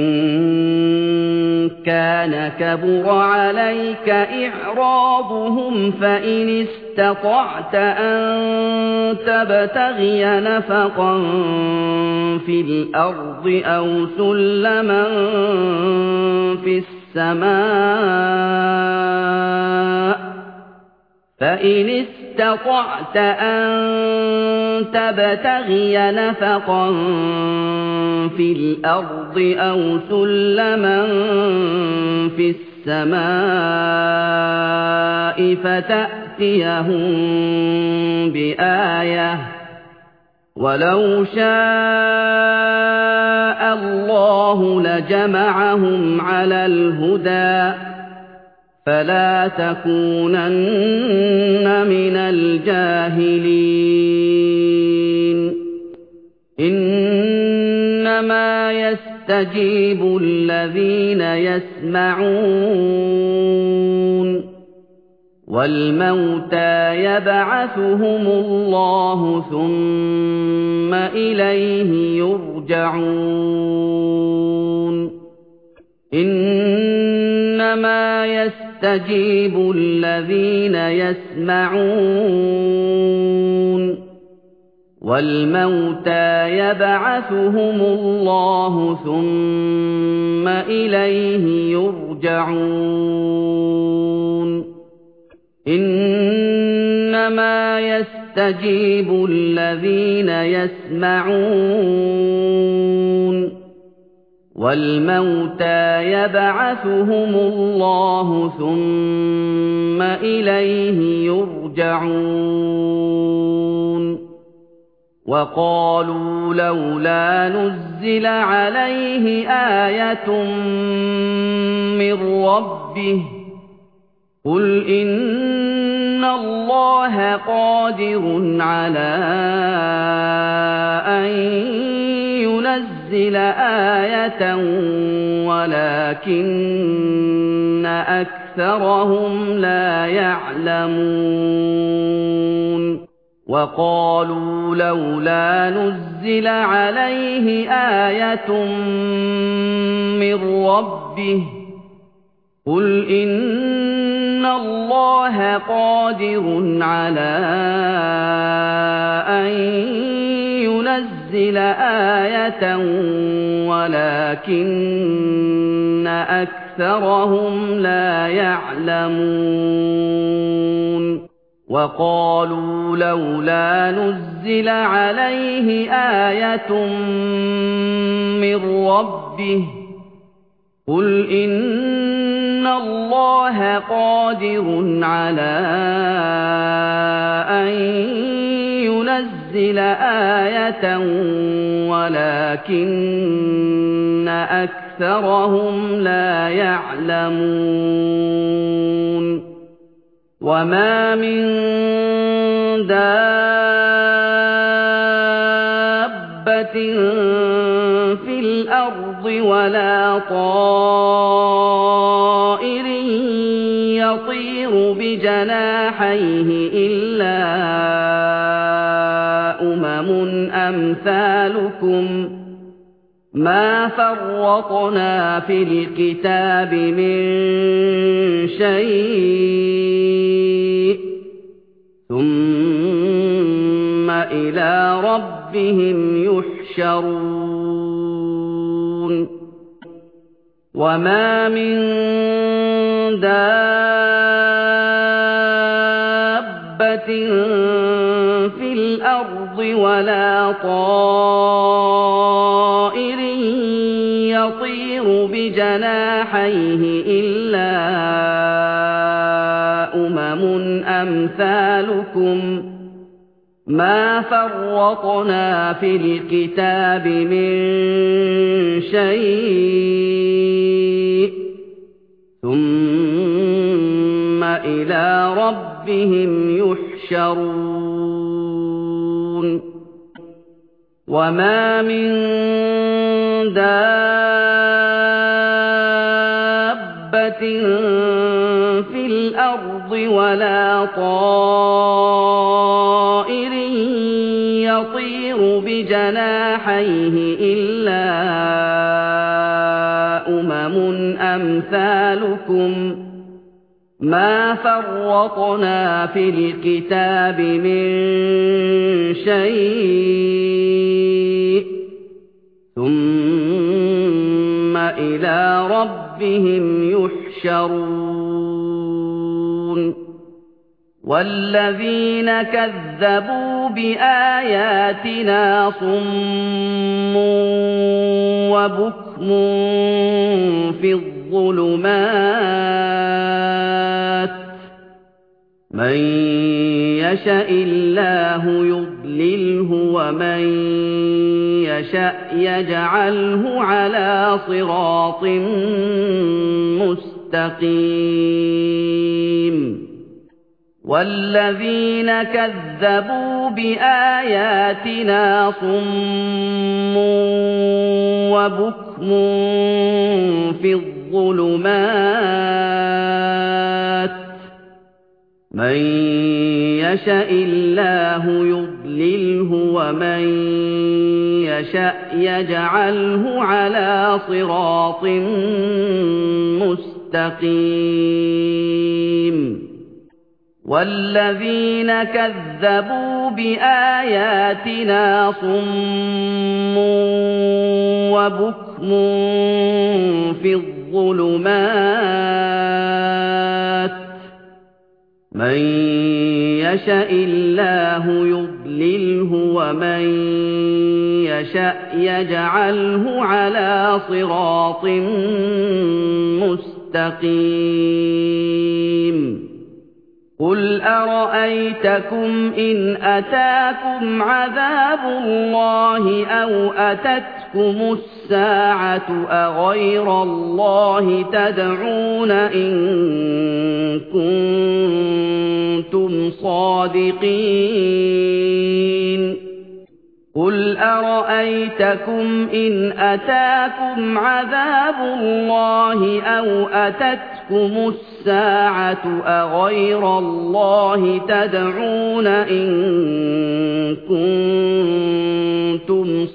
كَانَ كَبُرَ عَلَيْكَ إِعْرَاضُهُمْ فَإِنِ اسْتَطَعْتَ أَن تَبْتَغِيَ نَفَقًا فِي الْأَرْضِ أَوْ سُلَّمًا فِي السَّمَاءِ فَإِنِ اسْتَطَعْتَ أَن تَبْتَغِيَ نَفَقًا فِي الْأَرْضِ أَوْ سُلَّمًا فِي السَّمَاءِ فَتَأْتِيَهُم بِآيَةٍ ۚ وَلَوْ شَاءَ اللَّهُ لَجَمَعَهُمْ عَلَى الْهُدَىٰ فلا تكونن من الجاهلين إنما يستجيب الذين يسمعون والموتى يبعثهم الله ثم إليه يرجعون إنما يستجيب الذين يسمعون والموتى يبعثهم الله ثم إليه يرجعون إنما يستجيب الذين يسمعون والموتى يبعثهم الله ثم إليه يرجعون وقالوا لولا نزل عليه آية من ربه قل إن الله قادر على أن ينزل آية ولكن أكثرهم لا يعلمون وقالوا لولا نزل عليه آية من ربه قل إن الله قادر على أن ينزل آية ولكن أكثرهم لا يعلمون وقالوا لولا نزل عليه آية من ربه قل إن الله قادر على أن ينزل آية ولكن أكثرهم لا يعلمون وما من دابة في الأرض ولا طائر يطير بجناحيه إلا أمم أمثالكم ما فرطنا في الكتاب من شيء ثم إلى ربهم يحشرون وما من دابة في الأرض ولا طائر يطير بجناحيه إلا أمم أمثالكم ما فرطنا في الكتاب من شيء ثم إلى ربهم يحشرون وما من دابة في الأرض ولا طائر يطير بجناحيه إلا أمم أمثالكم ما فرطنا في الكتاب من شيء ثم إلى ربهم يحشرون والذين كذبوا بآياتنا صم وبكم في الظلمات من يشاء الله يضلله ومن يشاء يجعله على صراط مستقيم مُسْتَقِيمٌ وَالَّذِينَ كَذَّبُوا بِآيَاتِنَا صُمٌّ وَبُكْمٌ فِي الظُّلُمَاتِ مَن يَشَإِ اللَّهُ يُضْلِلْهُ وَمَن يَشَأْ يَجْعَلْهُ عَلَىٰ صِرَاطٍ مُّسْتَقِيمٍ وَالَّذِينَ كَذَّبُوا بِآيَاتِنَا صُمٌّ وَبُكْمٌ فِي الظُّلُمَاتِ مَن يَشَإِ اللَّهُ يُضْلِلْهُ وَمَن يَشَأْ يَجْعَلْهُ عَلَىٰ صِرَاطٍ مُّسْتَقِيمٍ قُلْ أَرَأَيْتَكُمْ إِنْ أَتَاكُمْ عَذَابُ اللَّهِ أَوْ أَتَتْكُمُ السَّاعَةُ أَغَيْرَ اللَّهِ تَدْعُونَ إِن كُنتُمْ صَادِقِينَ قُلْ أَرَأَيْتَكُمْ إِنْ أَتَاكُمْ عَذَابُ اللَّهِ أَوْ أَتَتْكُمُ السَّاعَةُ أَغَيْرَ اللَّهِ تَدْعُونَ إِن كُنتُمْ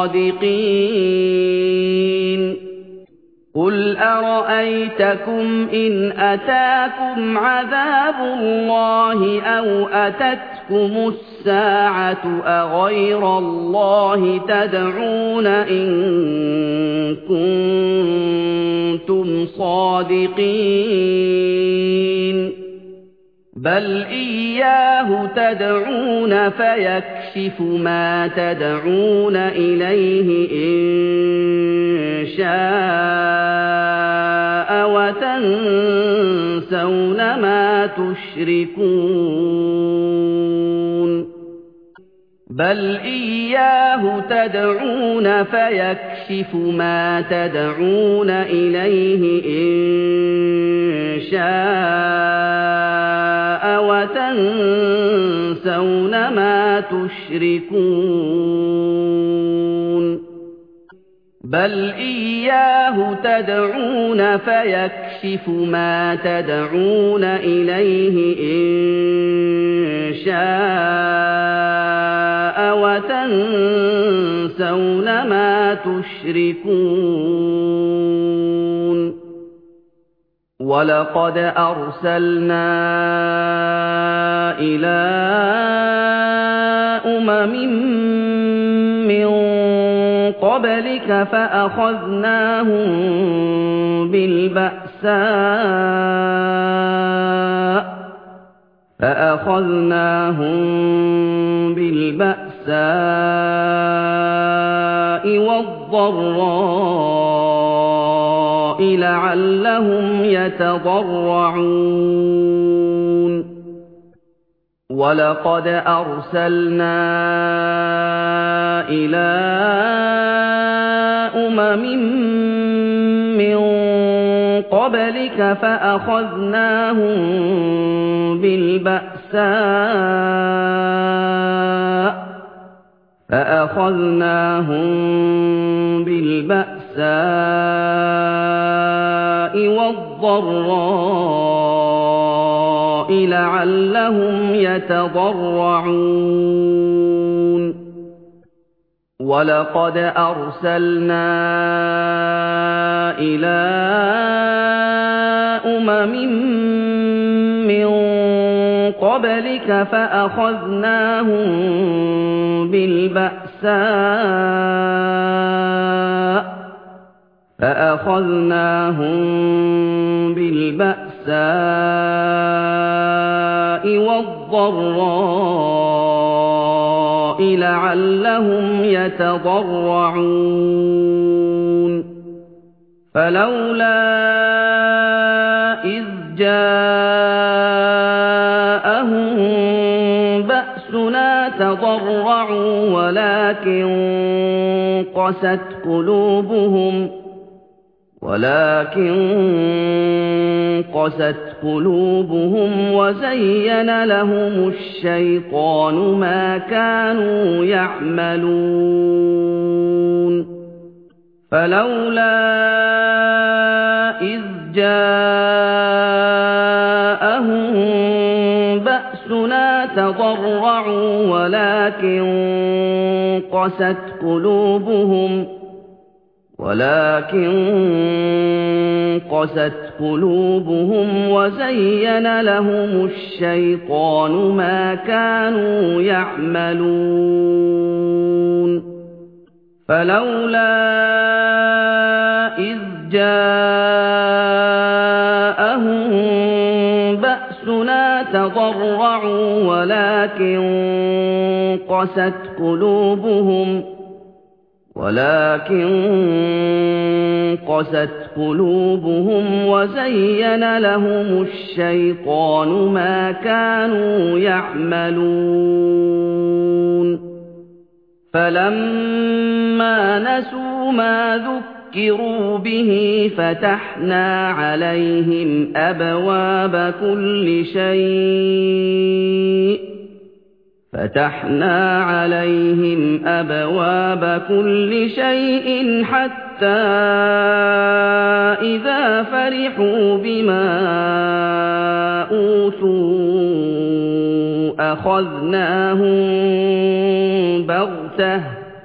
صَادِقِينَ قُلْ أَرَأَيْتَكُمْ إِنْ أَتَاكُمْ عَذَابُ اللَّهِ أَوْ أَتَتْكُمُ السَّاعَةُ أَغَيْرَ اللَّهِ تَدْعُونَ إِن كُنتُمْ صَادِقِينَ بَلْ إِيَّاهُ تَدْعُونَ فَيَكْشِفُ مَا تَدْعُونَ إِلَيْهِ إِن شَاءَ وَتَنسَوْنَ مَا تُشْرِكُونَ بَلْ إِيَّاهُ تَدْعُونَ فَيَكْشِفُ مَا تَدْعُونَ إِلَيْهِ إِن شَاءَ وَتَنسَوْنَ مَا تُشْرِكُونَ بَلْ إِيَّاهُ تَدْعُونَ فَيَكْشِفُ مَا تَدْعُونَ إِلَيْهِ إِن شَاءَ وَتَنسَوْنَ مَا تُشْرِكُونَ وَلَقَدْ أَرْسَلْنَا إِلَىٰ أُمَمٍ مِّن قَبْلِكَ فَأَخَذْنَاهُم بِالْبَأْسَاءِ فَأَخَذْنَاهُم بِالْبَأْسَاءِ وَالضَّرَّاءِ لَعَلَّهُمْ يَتَضَرَّعُونَ وَلَقَدْ أَرْسَلْنَا إِلَىٰ أُمَمٍ مِّن قَبْلِكَ فَأَخَذْنَاهُم بِالْبَأْسَاءِ فَأَخَذْنَاهُم بِالْبَأْسَاءِ وَالضَّرَّاءِ لَعَلَّهُمْ يَتَضَرَّعُونَ وَلَقَدْ أَرْسَلْنَا إِلَىٰ أُمَمٍ مِّن قَبْلِكَ فَأَخَذْنَاهُم بِالْبَأْسَاءِ فَأَخَذْنَاهُم بِالْبَأْسَاءِ وَالضَّرَّاءِ لَعَلَّهُمْ يَتَضَرَّعُونَ فَلَوْلَا إِذْ جَاءَهُم بَأْسُنَا تَضَرَّعُوا وَلَٰكِن قَسَتْ قُلُوبُهُمْ ولكن قست قلوبهم وزين لهم الشيطان ما كانوا يعملون فلولا إذ جاءهم بأسنا تضرعوا ولكن قست قلوبهم ولكن قست قلوبهم وزين لهم الشيطان ما كانوا يعملون فلولا إذ جاءهم بأسنا تضرعوا ولكن قست قلوبهم ولكن قست قلوبهم وزين لهم الشيطان ما كانوا يعملون فلما نسوا ما ذكروا به فتحنا عليهم أبواب كل شيء فتحنا عليهم أبواب كل شيء حتى إذا فرحوا بما أوتوا أخذناهم بغتة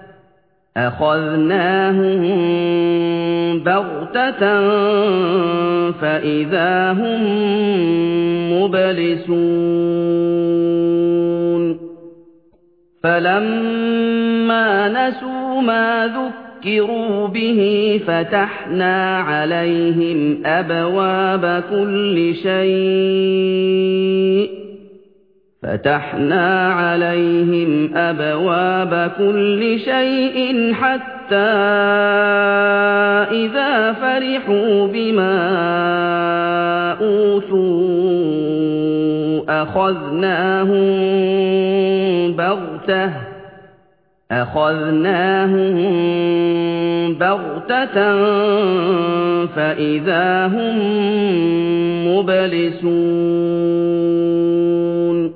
أخذناهم بغتة فإذا هم مبلسون فلما نسوا ما ذكروا به فتحنا عليهم أبواب كل شيء فتحنا عليهم أبواب كل شيء حتى إذا فرحوا بما أوتوا أخذناهم بغتة أخذناهم بغتة فإذا هم مبلسون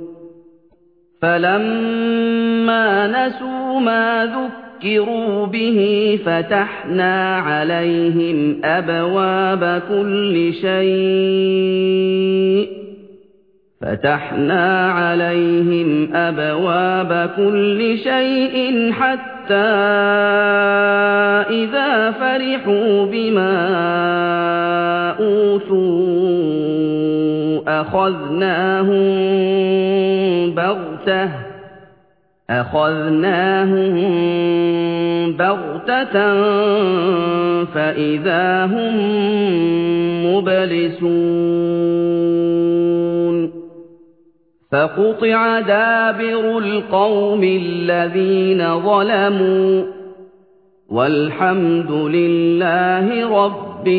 فلما نسوا ما ذكروا به فتحنا عليهم أبواب كل شيء فتحنا عليهم أبواب كل شيء حتى إذا فرحوا بما أوتوا أخذناهم بغتة أخذناهم بغتة فإذا هم مبلسون فقطع دابر القوم الذين ظلموا والحمد لله رب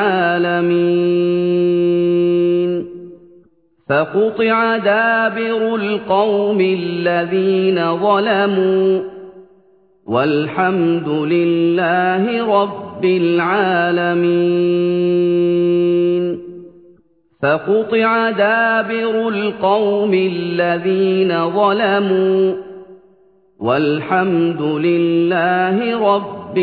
العالمين فقطع دابر القوم الذين ظلموا والحمد لله رب العالمين فقطع دابر القوم الذين ظلموا والحمد لله رب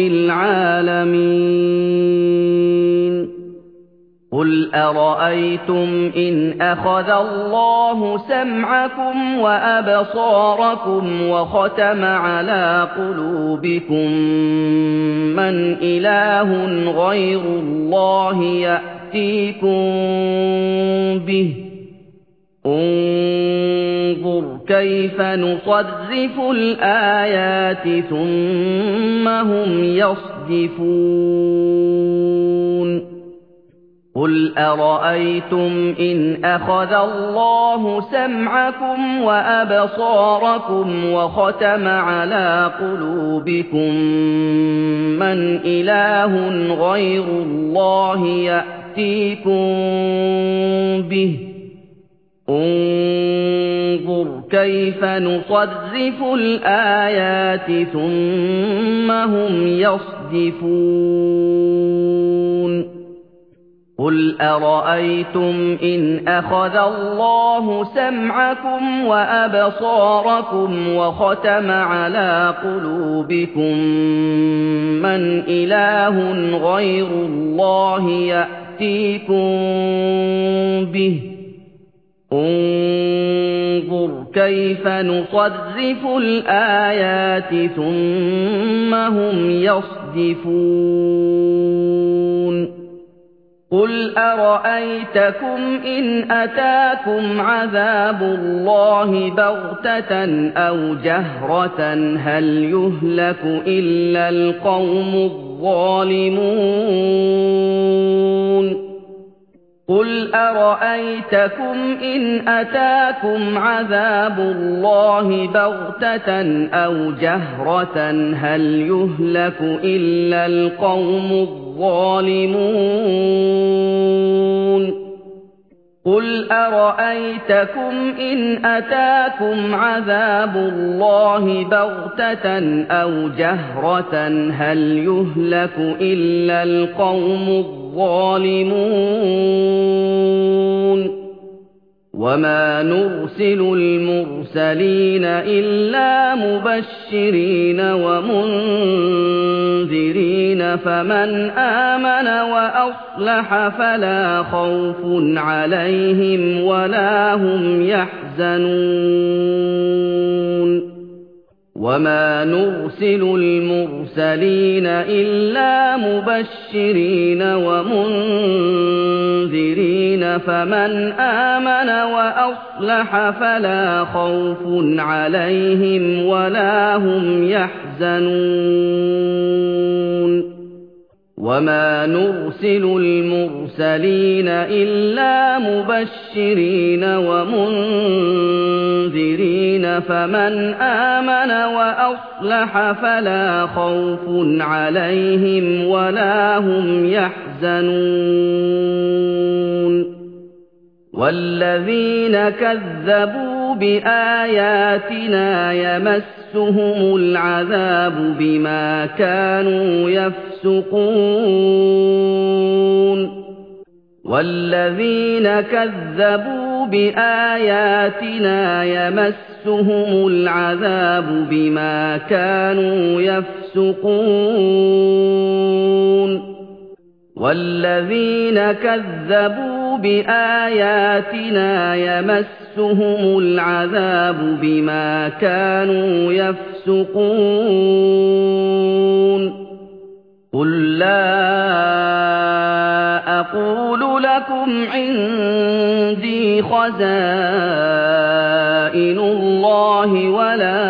العالمين قل أرأيتم إن أخذ الله سمعكم وأبصاركم وختم على قلوبكم من إله غير الله يأتيكم به انظر كيف نصرف الآيات ثم هم يصدفون قل أرأيتم إن أخذ الله سمعكم وأبصاركم وختم على قلوبكم من إله غير الله يأتيكم به انظر كيف نصرف الآيات ثم هم يصدفون قُلْ أَرَأَيْتُمْ إِنْ أَخَذَ اللَّهُ سَمْعَكُمْ وَأَبْصَارَكُمْ وَخَتَمَ عَلَىٰ قُلُوبِكُم مَّنْ إِلَٰهٌ غَيْرُ اللَّهِ يَأْتِيكُم بِهِ ۗ انظُرْ كَيْفَ نُصَرِّفُ الْآيَاتِ ثُمَّ هُمْ يَصْدِفُونَ قُلْ أَرَأَيْتَكُمْ إِنْ أَتَاكُمْ عَذَابُ اللَّهِ بَغْتَةً أَوْ جَهْرَةً هَلْ يُهْلَكُ إِلَّا الْقَوْمُ الظَّالِمُونَ قُلْ أَرَأَيْتَكُمْ إِنْ أَتَاكُمْ عَذَابُ اللَّهِ بَغْتَةً أَوْ جَهْرَةً هَلْ يُهْلَكُ إِلَّا الْقَوْمُ الظَّالِمُونَ قُلْ أَرَأَيْتَكُمْ إِنْ أَتَاكُمْ عَذَابُ اللَّهِ بَغْتَةً أَوْ جَهْرَةً هَلْ يُهْلَكُ إِلَّا الْقَوْمُ الظَّالِمُونَ وَمَا نُرْسِلُ الْمُرْسَلِينَ إِلَّا مُبَشِّرِينَ وَمُنذِرِينَ فَمَنْ آمَنَ وَأَصْلَحَ فَلَا خَوْفٌ عَلَيْهِمْ وَلَا هُمْ يَحْزَنُونَ وَمَا نُرْسِلُ الْمُرْسَلِينَ إِلَّا مُبَشِّرِينَ وَمُنذِرِينَ فَمَنْ آمَنَ وَأَصْلَحَ فَلَا خَوْفٌ عَلَيْهِمْ وَلَا هُمْ يَحْزَنُونَ وَمَا نُرْسِلُ الْمُرْسَلِينَ إِلَّا مُبَشِّرِينَ وَمُنذِرِينَ فَمَنْ آمَنَ وَأَصْلَحَ فَلَا خَوْفٌ عَلَيْهِمْ وَلَا هُمْ يَحْزَنُونَ وَالَّذِينَ كَذَّبُوا بِآيَاتِنَا يَمَسُّهُمُ الْعَذَابُ بِمَا كَانُوا يَفْسُقُونَ وَالَّذِينَ كَذَّبُوا بِآيَاتِنَا يَمَسُّهُمُ الْعَذَابُ بِمَا كَانُوا يَفْسُقُونَ وَالَّذِينَ كَذَّبُوا بِآيَاتِنَا يَمَسُّهُمُ الْعَذَابُ بِمَا كَانُوا يَفْسُقُونَ قُل لَّا أَقُولُ لَكُمْ عِندِي خَزَائِنُ اللَّهِ وَلَا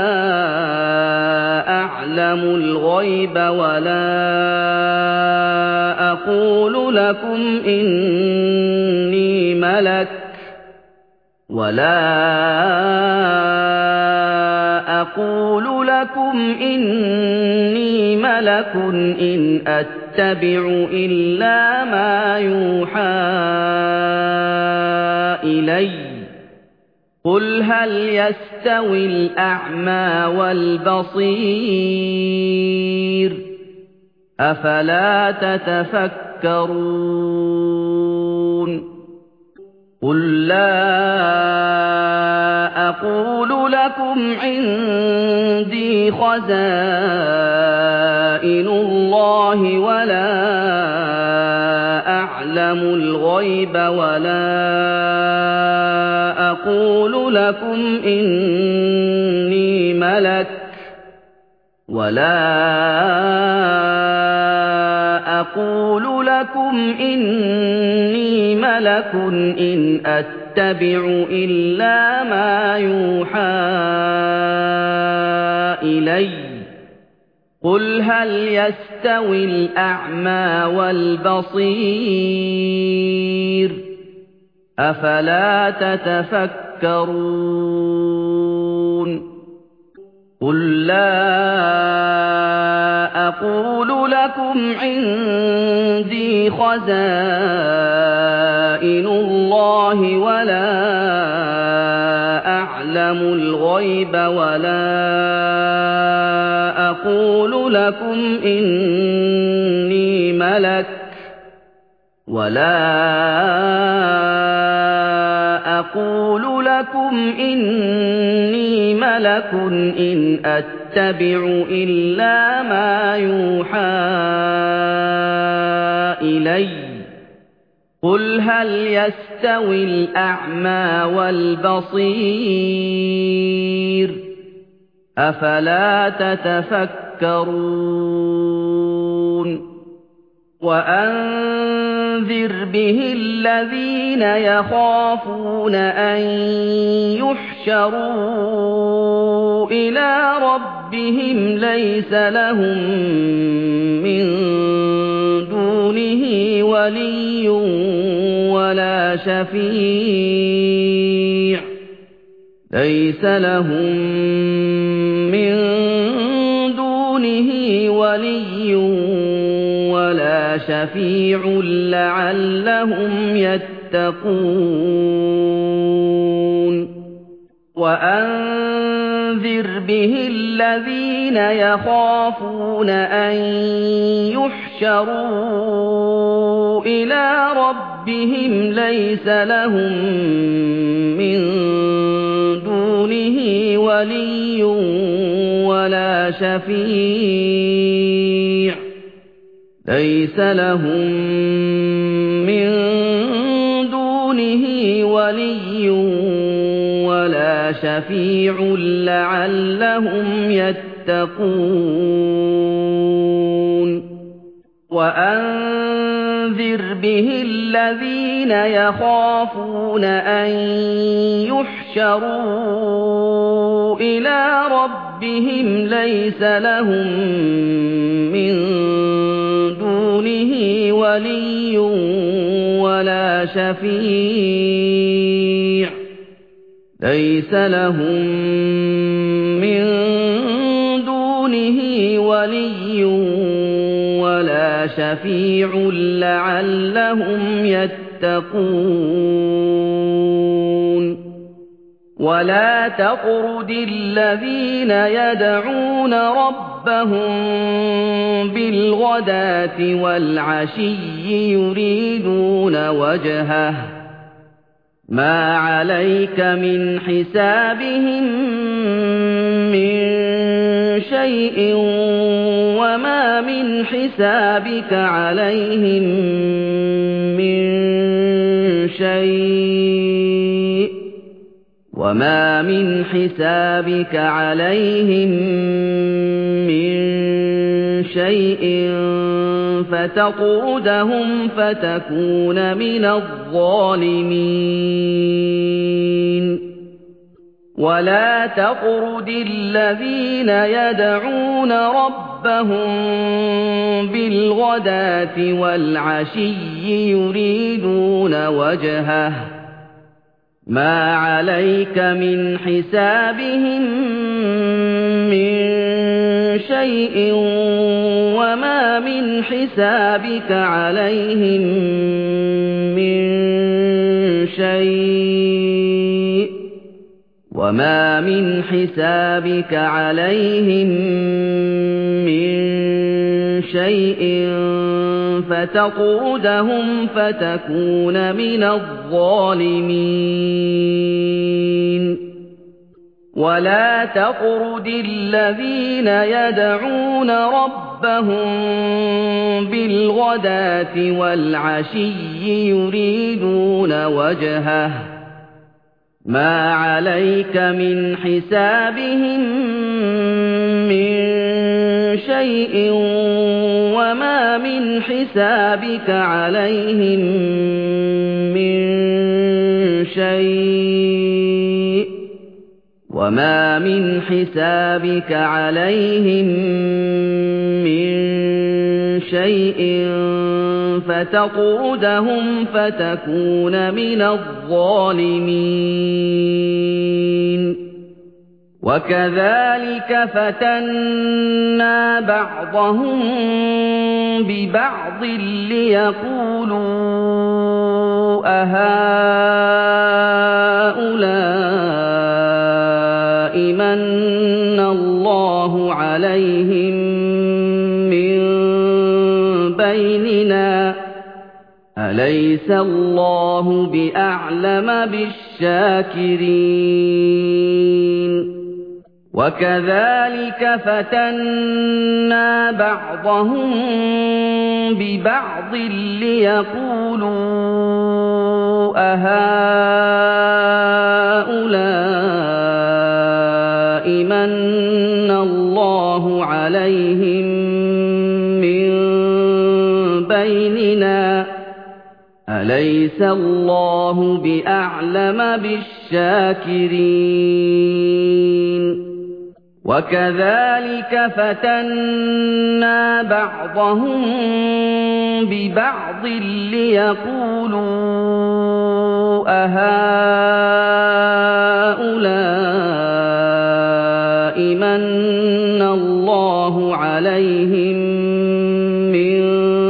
أَعْلَمُ الْغَيْبَ وَلَا أَقُولُ لَكُمْ إِنِّي مَلَكٌ وَلَا أَقُولُ لَكُمْ إِنِّي مَلَكٌ إِنْ أَتَّبِعُ إِلَّا مَا يُوحَىٰ إِلَيَّ قُلْ هَلْ يَسْتَوِي الْأَعْمَىٰ وَالْبَصِيرُ أَفَلَا تَتَفَكَّرُونَ قُل لَّا أَقُولُ لَكُمْ عِندِي خَزَائِنُ اللَّهِ وَلَا أَعْلَمُ الْغَيْبَ وَلَا أَقُولُ لَكُمْ إِنِّي مَلَكٌ وَلَا أَقُولُ لَكُمْ إِنِّي مَلَكٌ إِنْ أَتَّبِعُ إِلَّا مَا يُوحَىٰ إِلَيَّ قُلْ هَلْ يَسْتَوِي الْأَعْمَىٰ وَالْبَصِيرُ أَفَلَا تَتَفَكَّرُونَ قُل لَّا أَقُولُ لَكُمْ عِندِي خَزَائِنُ اللَّهِ وَلَا أَعْلَمُ الْغَيْبَ وَلَا أَقُولُ لَكُمْ إِنِّي مَلَكٌ ولا أقول لكم إني ملك إن أتبع إلا ما يوحى إلي قل هل يستوي الأعمى والبصير أفلا تتفكرون وأنذر به الذين يخافون أن يحشروا إلى ربهم ليس لهم من دونه ولي ولا شفيع ليس لهم من دونه ولي ولا شفيع لعلهم يتقون وأنذر به الذين يخافون أن يحشروا إلى ربهم ليس لهم من دونه ولي ولا شفيع ليس لهم من دونه ولي ولا شفيع لعلهم يتقون وأنذر به الذين يخافون أن يحشروا إلى ربهم ليس لهم من دونه ولي ولا شفيع ليس لهم من دونه ولي ولا شفيع لعلهم يتقون ولا تطرد الذين يدعون ربهم بالغداة والعشي يريدون وجهه ما عليك من حسابهم من شيء وما من حسابك عليهم من شيء وما من حسابك عليهم من شيء فتطردهم فتكون من الظالمين ولا تطرد الذين يدعون ربهم بالغداة والعشي يريدون وجهه ما عليك من حسابهم من شيء وما من حسابك عليهم من شيء وما من حسابك عليهم من شيء فتطردهم فتكون من الظالمين ولا تطرد الذين يدعون ربهم بالغداة والعشي يريدون وجهه ما عليك من حسابهم من شيء وما من حسابك عليهم من شيء وما من حسابك عليهم من شيء فتطردهم فتكون من الظالمين وكذلك فتنا بعضهم ببعض ليقولوا أهؤلاء من الله عليهم من بيننا أليس الله بأعلم بالشاكرين وكذلك فتنا بعضهم ببعض ليقولوا أهؤلاء من الله عليهم من بيننا أليس الله بأعلم بالشاكرين وكذلك فتنا بعضهم ببعض ليقولوا أهؤلاء من الله عليهم من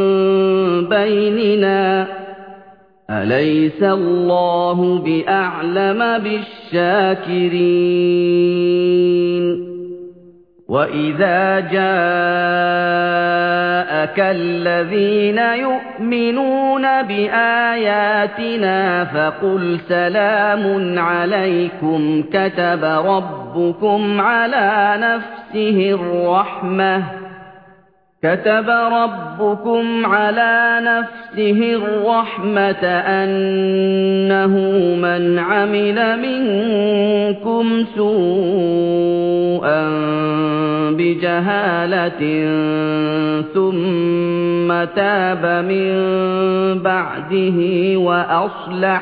بيننا أليس الله بأعلم بالشاكرين وإذا جاءك الذين يؤمنون بآياتنا فقل سلام عليكم كتب ربكم على نفسه الرحمة كتب ربكم على نفسه الرحمة أنه من عمل منكم سوءا بجهالة ثم تاب من بعده وأصلح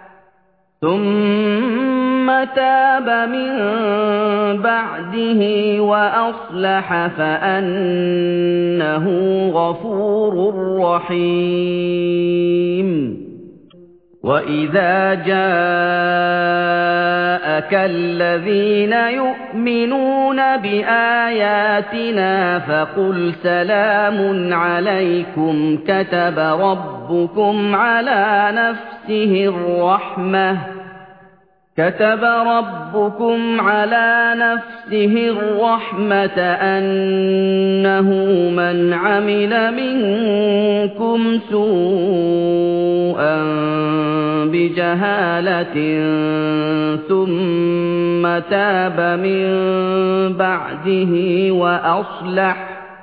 ثم تاب من بعده وأصلح فأنه غفور رحيم وإذا جاءك الذين يؤمنون بآياتنا فقل سلام عليكم كتب ربكم على نفسه الرحمة كتب ربكم على نفسه الرحمة أنه من عمل منكم سوءا بجهالة ثم تاب من بعده وأصلح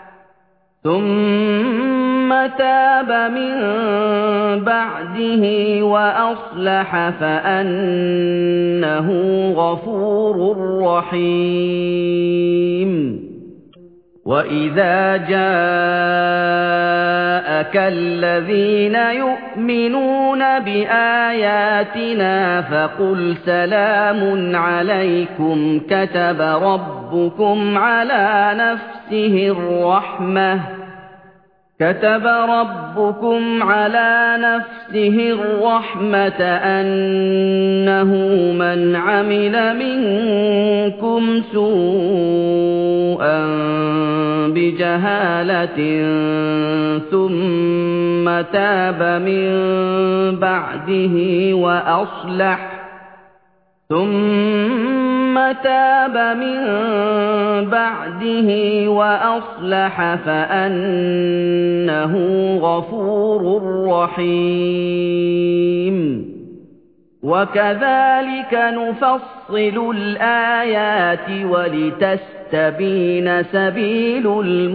ثم تاب من بعده وأصلح فأنه غفور رحيم وإذا جاءك الذين يؤمنون بآياتنا فقل سلام عليكم كتب ربكم على نفسه الرحمة كتب ربكم على نفسه الرحمة أنه من عمل منكم سوءا بجهالة ثم تاب من بعده وأصلح ثم تاب من بعده وأصلح فأنه غفور رحيم وكذلك نفصل الآيات ولتستبين سبيل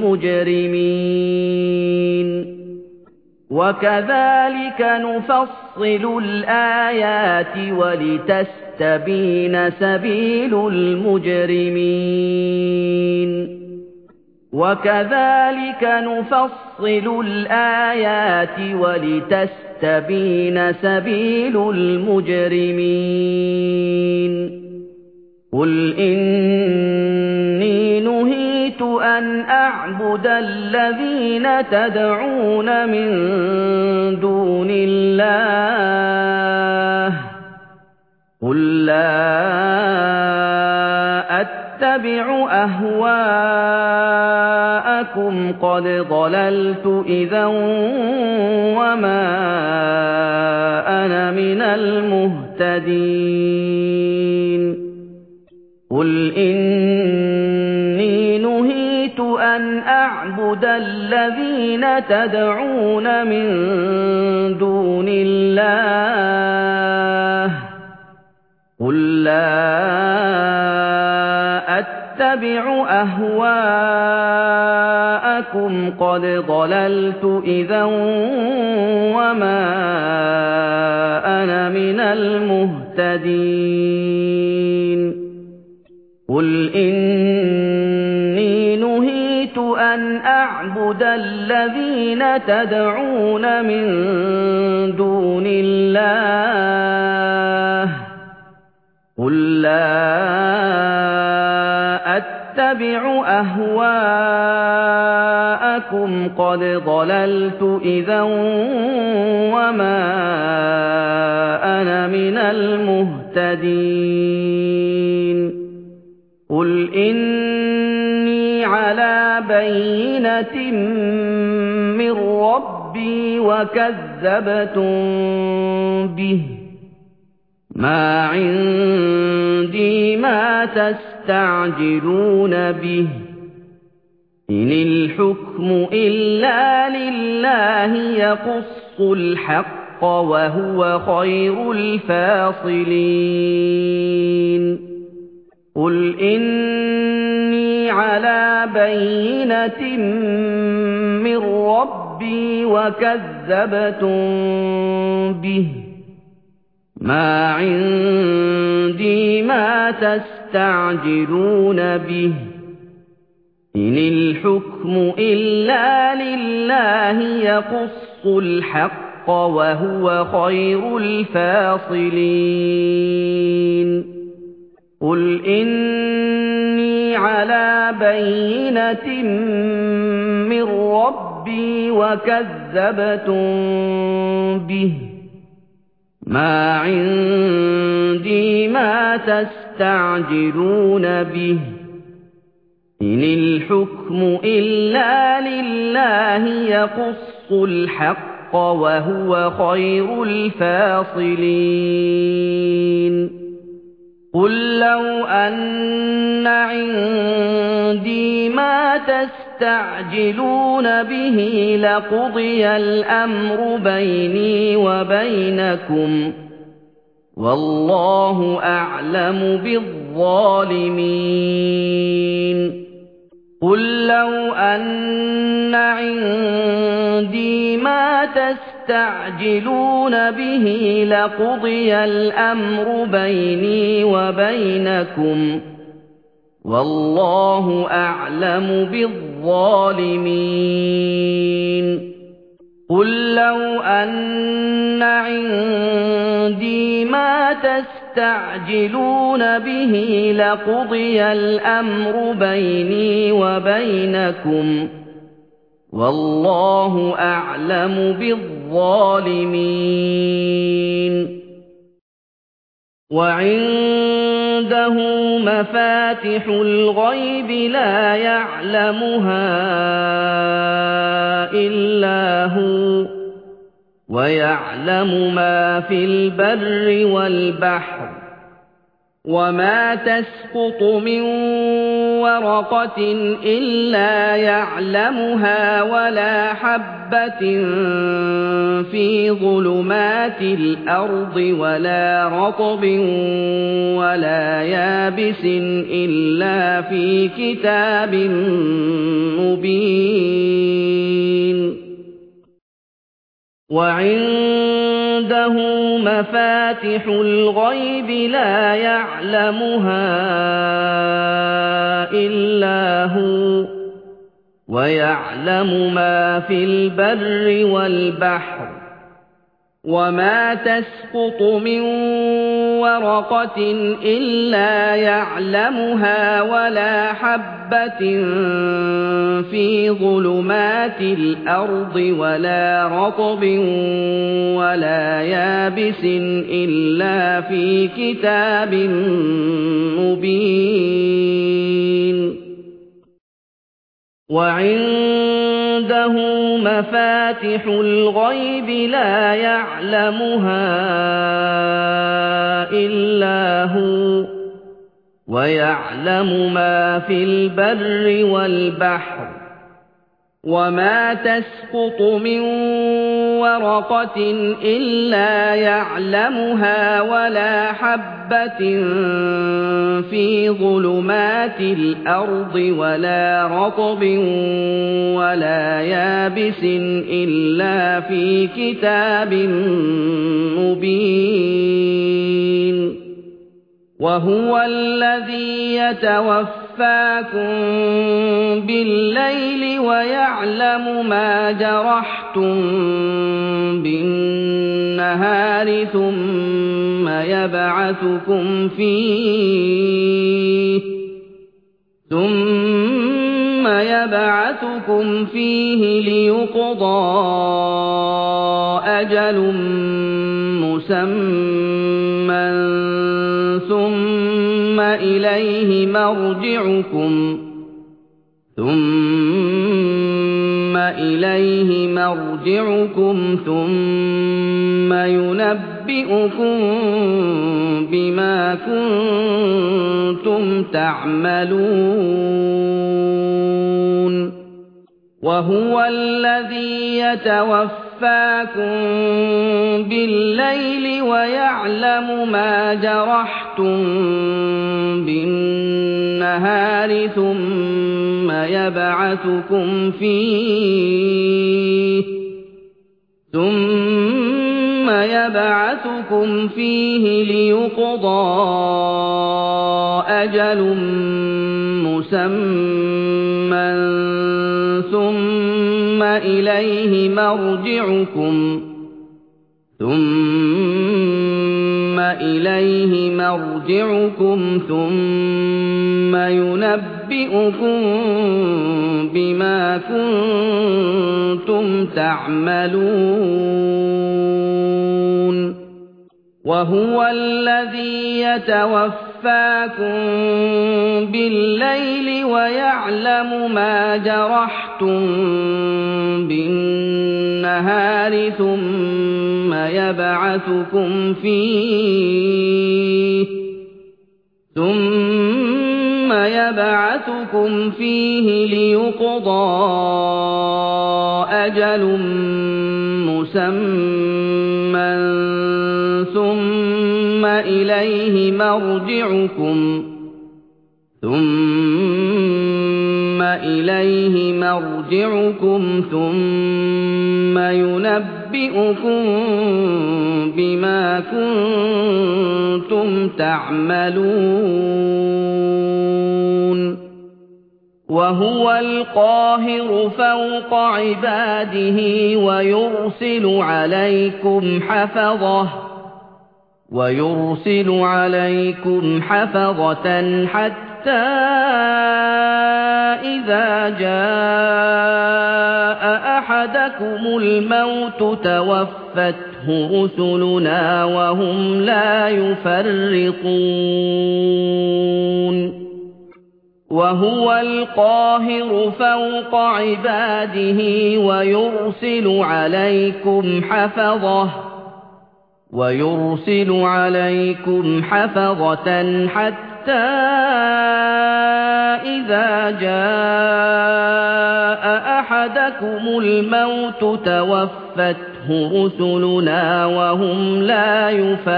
المجرمين وكذلك نفصل الآيات ولتستبين سبيل المجرمين وكذلك نفصل الآيات ولتستبين سبيل المجرمين قل إني نهيت أن أعبد الذين تدعون من دون الله قل لا أتبع أهواءكم قد ضللت إذا وما أنا من المهتدين قل إني نهيت أن أعبد الذين تدعون من دون الله قل لا أتبع أهواءكم قد ضللت إذا وما أنا من المهتدين قل إني نهيت أن أعبد الذين تدعون من دون الله قل لا أتبع أهواءكم قد ضللت إذا وما أنا من المهتدين قل إني على بينة من ربي وكذبتم به ما عندي ما تستعجلون به إن الحكم إلا لله يقص الحق وهو خير الفاصلين قل إني على بينة من ربي وكذبتم به ما عندي ما تستعجلون به إن الحكم إلا لله يقص الحق وهو خير الفاصلين قل إني على بينة من ربي وكذبتم به ما عندي ما تستعجلون به إن الحكم إلا لله يقص الحق وهو خير الفاصلين قل لو أن عندي ما تستعجلون به لقضي الأمر بيني وبينكم والله أعلم بالظالمين قل لو أن عندي ما تستعجلون به لقضي الأمر بيني وبينكم والله أعلم بالظالمين قل لو أن عندي ما تستعجلون به لقضي الأمر بيني وبينكم والله أعلم بالظالمين وعنده مفاتح الغيب لا يعلمها إلا هو ويعلم ما في البر والبحر وما تسقط من ورقة إلا يعلمها ولا حبة في ظلمات الأرض ولا رطب ولا يابس إلا في كتاب مبين وعنده مفاتح الغيب لا يعلمها إلا هو ويعلم ما في البر والبحر وما تسقط من ورقة إلا يعلمها ولا حبة في ظلمات الأرض ولا رطب ولا يابس إلا في كتاب مبين وعنده مفاتح الغيب لا يعلمها إلا هو وَيَعْلَمُ مَا فِي الْبَرِّ وَالْبَحْرِ وَمَا تَسْقُطُ مِن وَرَقَةٍ إِلَّا يَعْلَمُهَا وَلَا حَبَّةٍ فِي ظُلُمَاتِ الْأَرْضِ وَلَا رَطْبٍ وَلَا يَابِسٍ إِلَّا فِي كِتَابٍ مُّبِينٍ وَهُوَ الَّذِي يَتَوَفَّاكُم بِاللَّيْلِ وَيَعْلَمُ مَا جَرَحْتُم بِالنَّهَارِ ثُمَّ يَبْعَثُكُمْ فِيهِ ثُمَّ يَبْعَثُكُمْ فِيهِ لِيُقْضَىٰ أَجَلٌ مُّسَمًّى ثُمَّ إِلَيْهِ مَرْجِعُكُمْ ثُمَّ إِلَيْهِ مَرْجِعُكُمْ ثُمَّ يُنَبِّئُكُم بِمَا كُنتُمْ تَعْمَلُونَ وَهُوَ الَّذِي يَتَوَفَّاكُم بِاللَّيْلِ وَيَعْلَمُ مَا جَرَحْتُم بِالنَّهَارِ ثُمَّ يَبْعَثُكُمْ فِيهِ ثُمَّ يَبْعَثُكُمْ فِيهِ لِيُقْضَىٰ أَجَلٌ مُّسَمًّى ثُمَّ إِلَيْهِ مَرْجِعُكُمْ ثُمَّ إِلَيْهِ مَرْجِعُكُمْ ثُمَّ يُنَبِّئُكُم بِمَا كُنتُمْ تَعْمَلُونَ وَهُوَ الَّذِي يَتَوَفَّاكُم بِاللَّيْلِ وَيَعْلَمُ مَا جَرَحْتُم بِالنَّهَارِ ثُمَّ يَبْعَثُكُمْ فِيهِ ثُمَّ يَبْعَثُكُمْ فِيهِ لِيُقْضَىٰ أَجَلٌ مُّسَمًّى ثُمَّ إِلَيْهِ مَرْجِعُكُمْ ثُمَّ إِلَيْهِ مَرْجِعُكُمْ ثُمَّ يُنَبِّئُكُم بِمَا كُنتُمْ تَعْمَلُونَ وَهُوَ الْقَاهِرُ فَوْقَ عِبَادِهِ وَيُرْسِلُ عَلَيْكُمْ حَفَظَةً وَيُرْسِلُ عَلَيْكُمْ حَفَظَةً حَتَّى إِذَا جَاءَ أَحَدَكُمُ الْمَوْتُ تَوَفَّتْهُ رُسُلُنَا وَهُمْ لَا يُفَرِّطُونَ وَهُوَ الْقَاهِرُ فَوْقَ عِبَادِهِ وَيُرْسِلُ عَلَيْكُمْ حَفَظَةً وَيُرْسِلُ عَلَيْكُمْ حَفَظَةً حَتَّى إِذَا جَاءَ أَحَدَكُمُ الْمَوْتُ تَوَفَّتْهُ رُسُلُنَا وَهُمْ لَا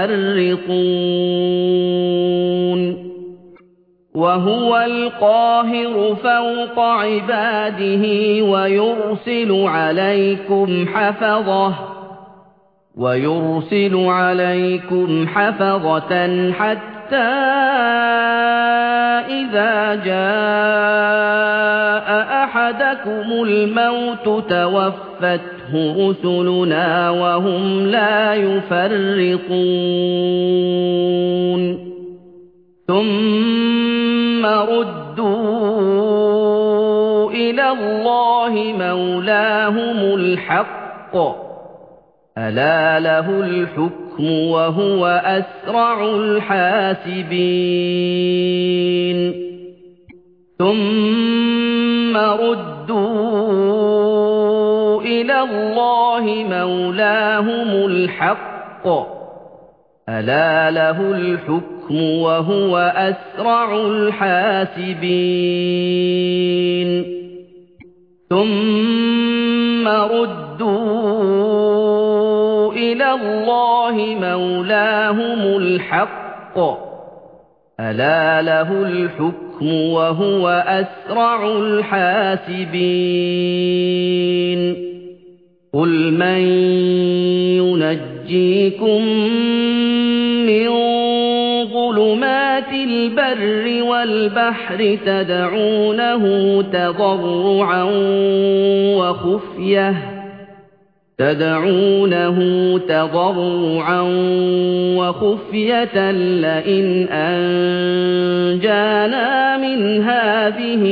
يُفَرِّطُونَ وَهُوَ الْقَاهِرُ فَوْقَ عِبَادِهِ وَيُرْسِلُ عَلَيْكُمْ حَفَظَةً وَيُرْسِلُ عَلَيْكُمْ حَفَظَةً حَتَّى إِذَا جَاءَ أَحَدَكُمُ الْمَوْتُ تَوَفَّتْهُ رُسُلُنَا وَهُمْ لَا يُفَرِّطُونَ ثُمَّ رُدُّوا إِلَى اللَّهِ مَوْلَاهُمُ الْحَقِّ أَلَا لَهُ الْحُكْمُ وَهُوَ أَسْرَعُ الْحَاسِبِينَ ثُمَّ رُدُّوا إِلَى اللَّهِ مَوْلَاهُمُ الْحَقِّ أَلَا لَهُ الْحُكْمُ الْحُكْمُ وَهُوَ أَسْرَعُ الْحَاسِبِينَ ثُمَّ رُدُّوا إِلَى اللَّهِ مَوْلَاهُمُ الْحَقِّ أَلَا لَهُ الْحُكْمُ وَهُوَ أَسْرَعُ الْحَاسِبِينَ قُلْ مَن يُنَجِّيكُم مِّن ظُلُمَاتِ الْبَرِّ وَالْبَحْرِ تَدْعُونَهُ تَضَرُّعًا وَخُفْيَةً تدعونه تضرعا وخفية لئن أنجانا من هذه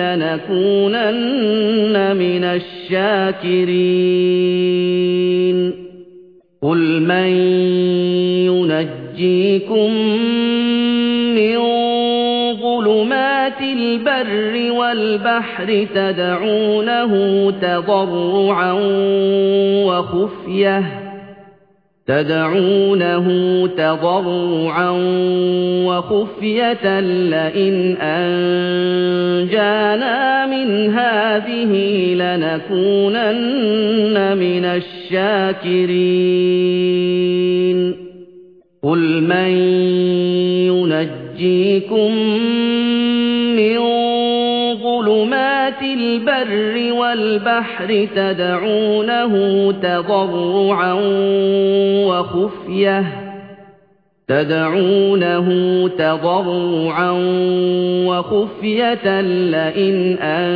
لنكونن من الشاكرين قل من ينجيكم من ظلمات البر والبحر تدعونه تضرعا وخفية تدعونه تضرعا وخفية لئن أنجانا من هذه لنكونن من الشاكرين قل من ينجيكم من ظلمات البر والبحر تدعونه تضرعا وخفية تدعونه تضرعا وخفية لئن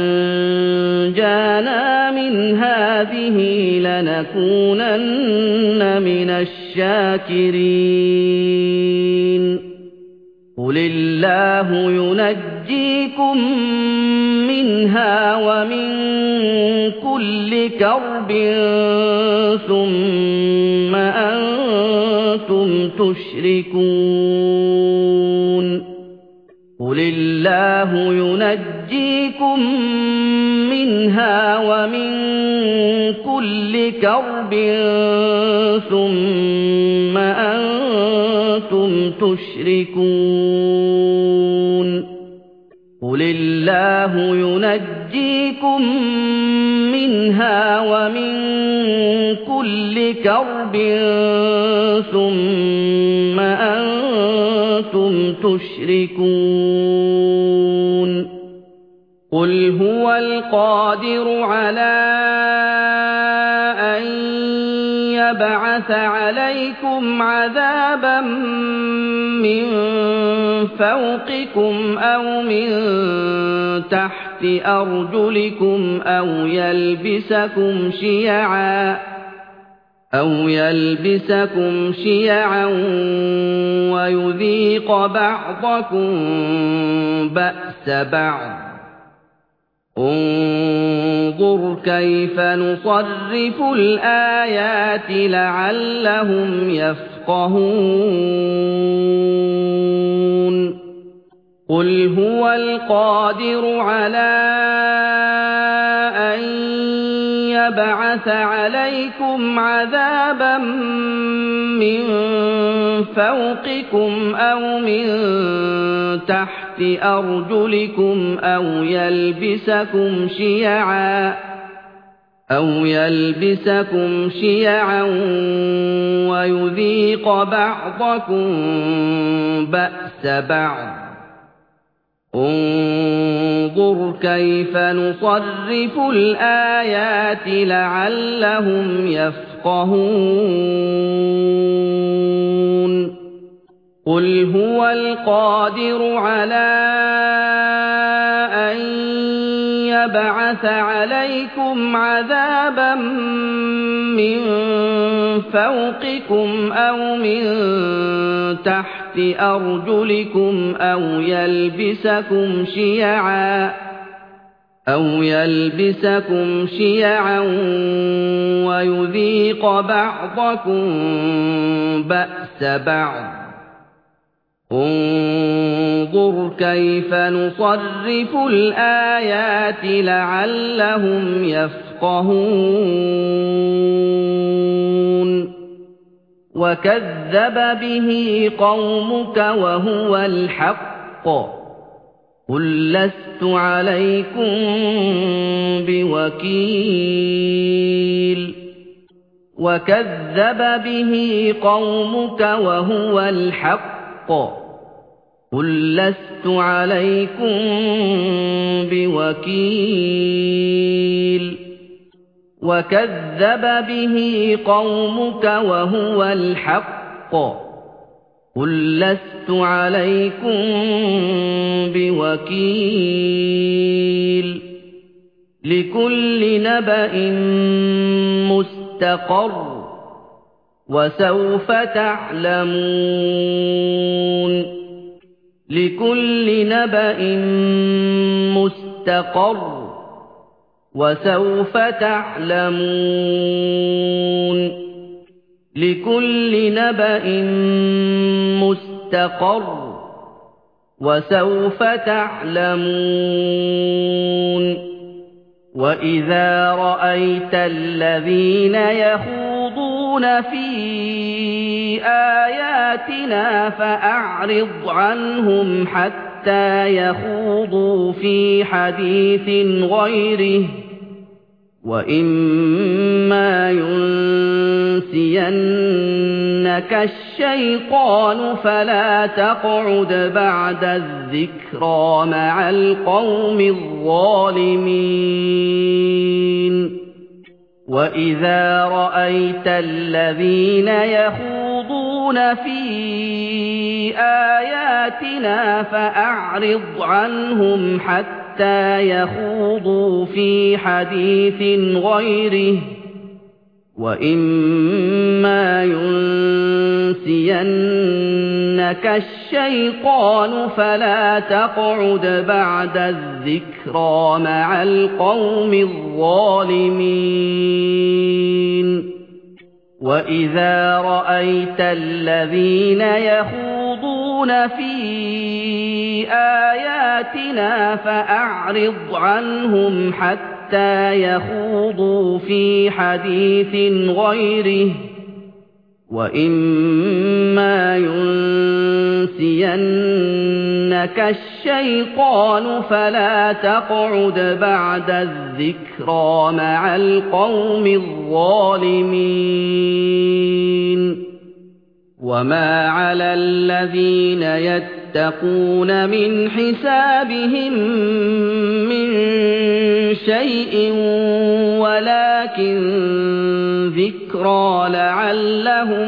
أنجانا من هذه لنكونن من الشاكرين قل الله ينجيكم منها ومن كل كرب ثم أنتم تشركون قل الله ينجيكم منها ومن كل كرب ثم أنتم تشركون قل الله ينجيكم منها ومن كل كرب ثم أنتم تشركون قل هو القادر على أن يبعث عليكم عذابا من فوقكم أو من تحت أرجلكم أو يلبسكم شيعا أو يلبسكم شيعا ويذيق بعضكم بأس بعض انظر كيف نصرف الآيات لعلهم يفقهون قل هو القادر على أن يبعث عليكم عذابا من فوقكم أو من تحت أرجلكم أو يلبسكم شيعا أو يلبسكم شيعا ويذيق بعضكم بأس بعض انظر كيف نصرف الآيات لعلهم يفقهون قل هو القادر على أن يبعث عليكم عذابا من فوقكم أو من تحت أرجلكم أو يلبسكم شيعا أو يلبسكم شيعا ويذيق بعضكم بأس بعض انظر كيف نصرف الآيات لعلهم يفقهون وَكَذَّبَ بِهِ قَوْمُكَ وَهُوَ الْحَقُّ قُل لَّسْتُ عَلَيْكُم بِوَكِيلٍ وَكَذَّبَ بِهِ قَوْمُكَ وَهُوَ الْحَقُّ قُل لَّسْتُ عَلَيْكُم بِوَكِيلٍ وَكَذَّبَ بِهِ قَوْمُكَ وَهُوَ الْحَقُّ قُل لَّسْتُ عَلَيْكُم بِوَكِيلٍ لِكُلِّ نَبَإٍ مُّسْتَقَرٌّ وَسَوْفَ تَعْلَمُونَ لِكُلِّ نَبَإٍ مُّسْتَقَرٌّ وَسَوْفَ تَعْلَمُونَ لِكُلِّ نَبَإٍ مُّسْتَقَرٌّ وَسَوْفَ تَعْلَمُونَ وَإِذَا رَأَيْتَ الَّذِينَ يَخُوضُونَ فِي آيَاتِنَا فَأَعْرِضْ عَنْهُمْ حَتَّىٰ يَخُوضُوا فِي حَدِيثٍ غَيْرِهِ وَإِمَّا يُنسِيَنَّكَ الشَّيْطَانُ فَلَا تَقْعُدْ بَعْدَ الذِّكْرَىٰ مَعَ الْقَوْمِ الظَّالِمِينَ وَإِذَا رَأَيْتَ الَّذِينَ يَخُوضُونَ فِي آيَاتِنَا فَأَعْرِضْ عَنْهُمْ حَتَّىٰ يَخُوضُوا فِي حَدِيثٍ غَيْرِهِ وَإِمَّا يُنسِيَنَّكَ الشَّيْطَانُ فَلَا تَقْعُدْ بَعْدَ الذِّكْرَىٰ مَعَ الْقَوْمِ الظَّالِمِينَ وَإِذَا رَأَيْتَ الَّذِينَ يَخُوضُونَ فِي آيَاتِنَا فَأَعْرِضْ عَنْهُمْ حَتَّىٰ يَخُوضُوا فِي حَدِيثٍ غَيْرِهِ وَإِمَّا يُنسِيَنَّكَ الشَّيْطَانُ فَلَا تَقْعُدْ بَعْدَ الذِّكْرَىٰ مَعَ الْقَوْمِ الظَّالِمِينَ وَمَا عَلَى الَّذِينَ يَتَّقُونَ مِنْ حِسَابِهِم مِّن شَيْءٍ وَلَٰكِن ذِكْرَىٰ لَعَلَّهُمْ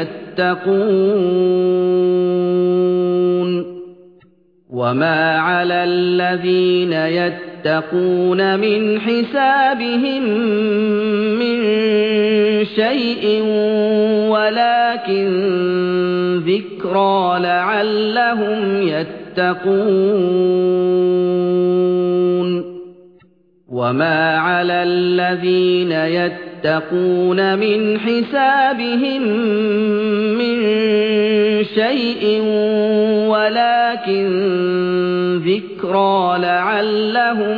يَتَّقُونَ وَمَا عَلَى الَّذِينَ يَتَّقُونَ مِنْ حِسَابِهِم مِّن شَيْءٍ وَلَٰكِن ذِكْرَىٰ لَعَلَّهُمْ يَتَّقُونَ وَمَا عَلَى الَّذِينَ يَتَّقُونَ مِنْ حِسَابِهِم مِّن شَيْءٍ وَلَٰكِن ذِكْرَىٰ لَعَلَّهُمْ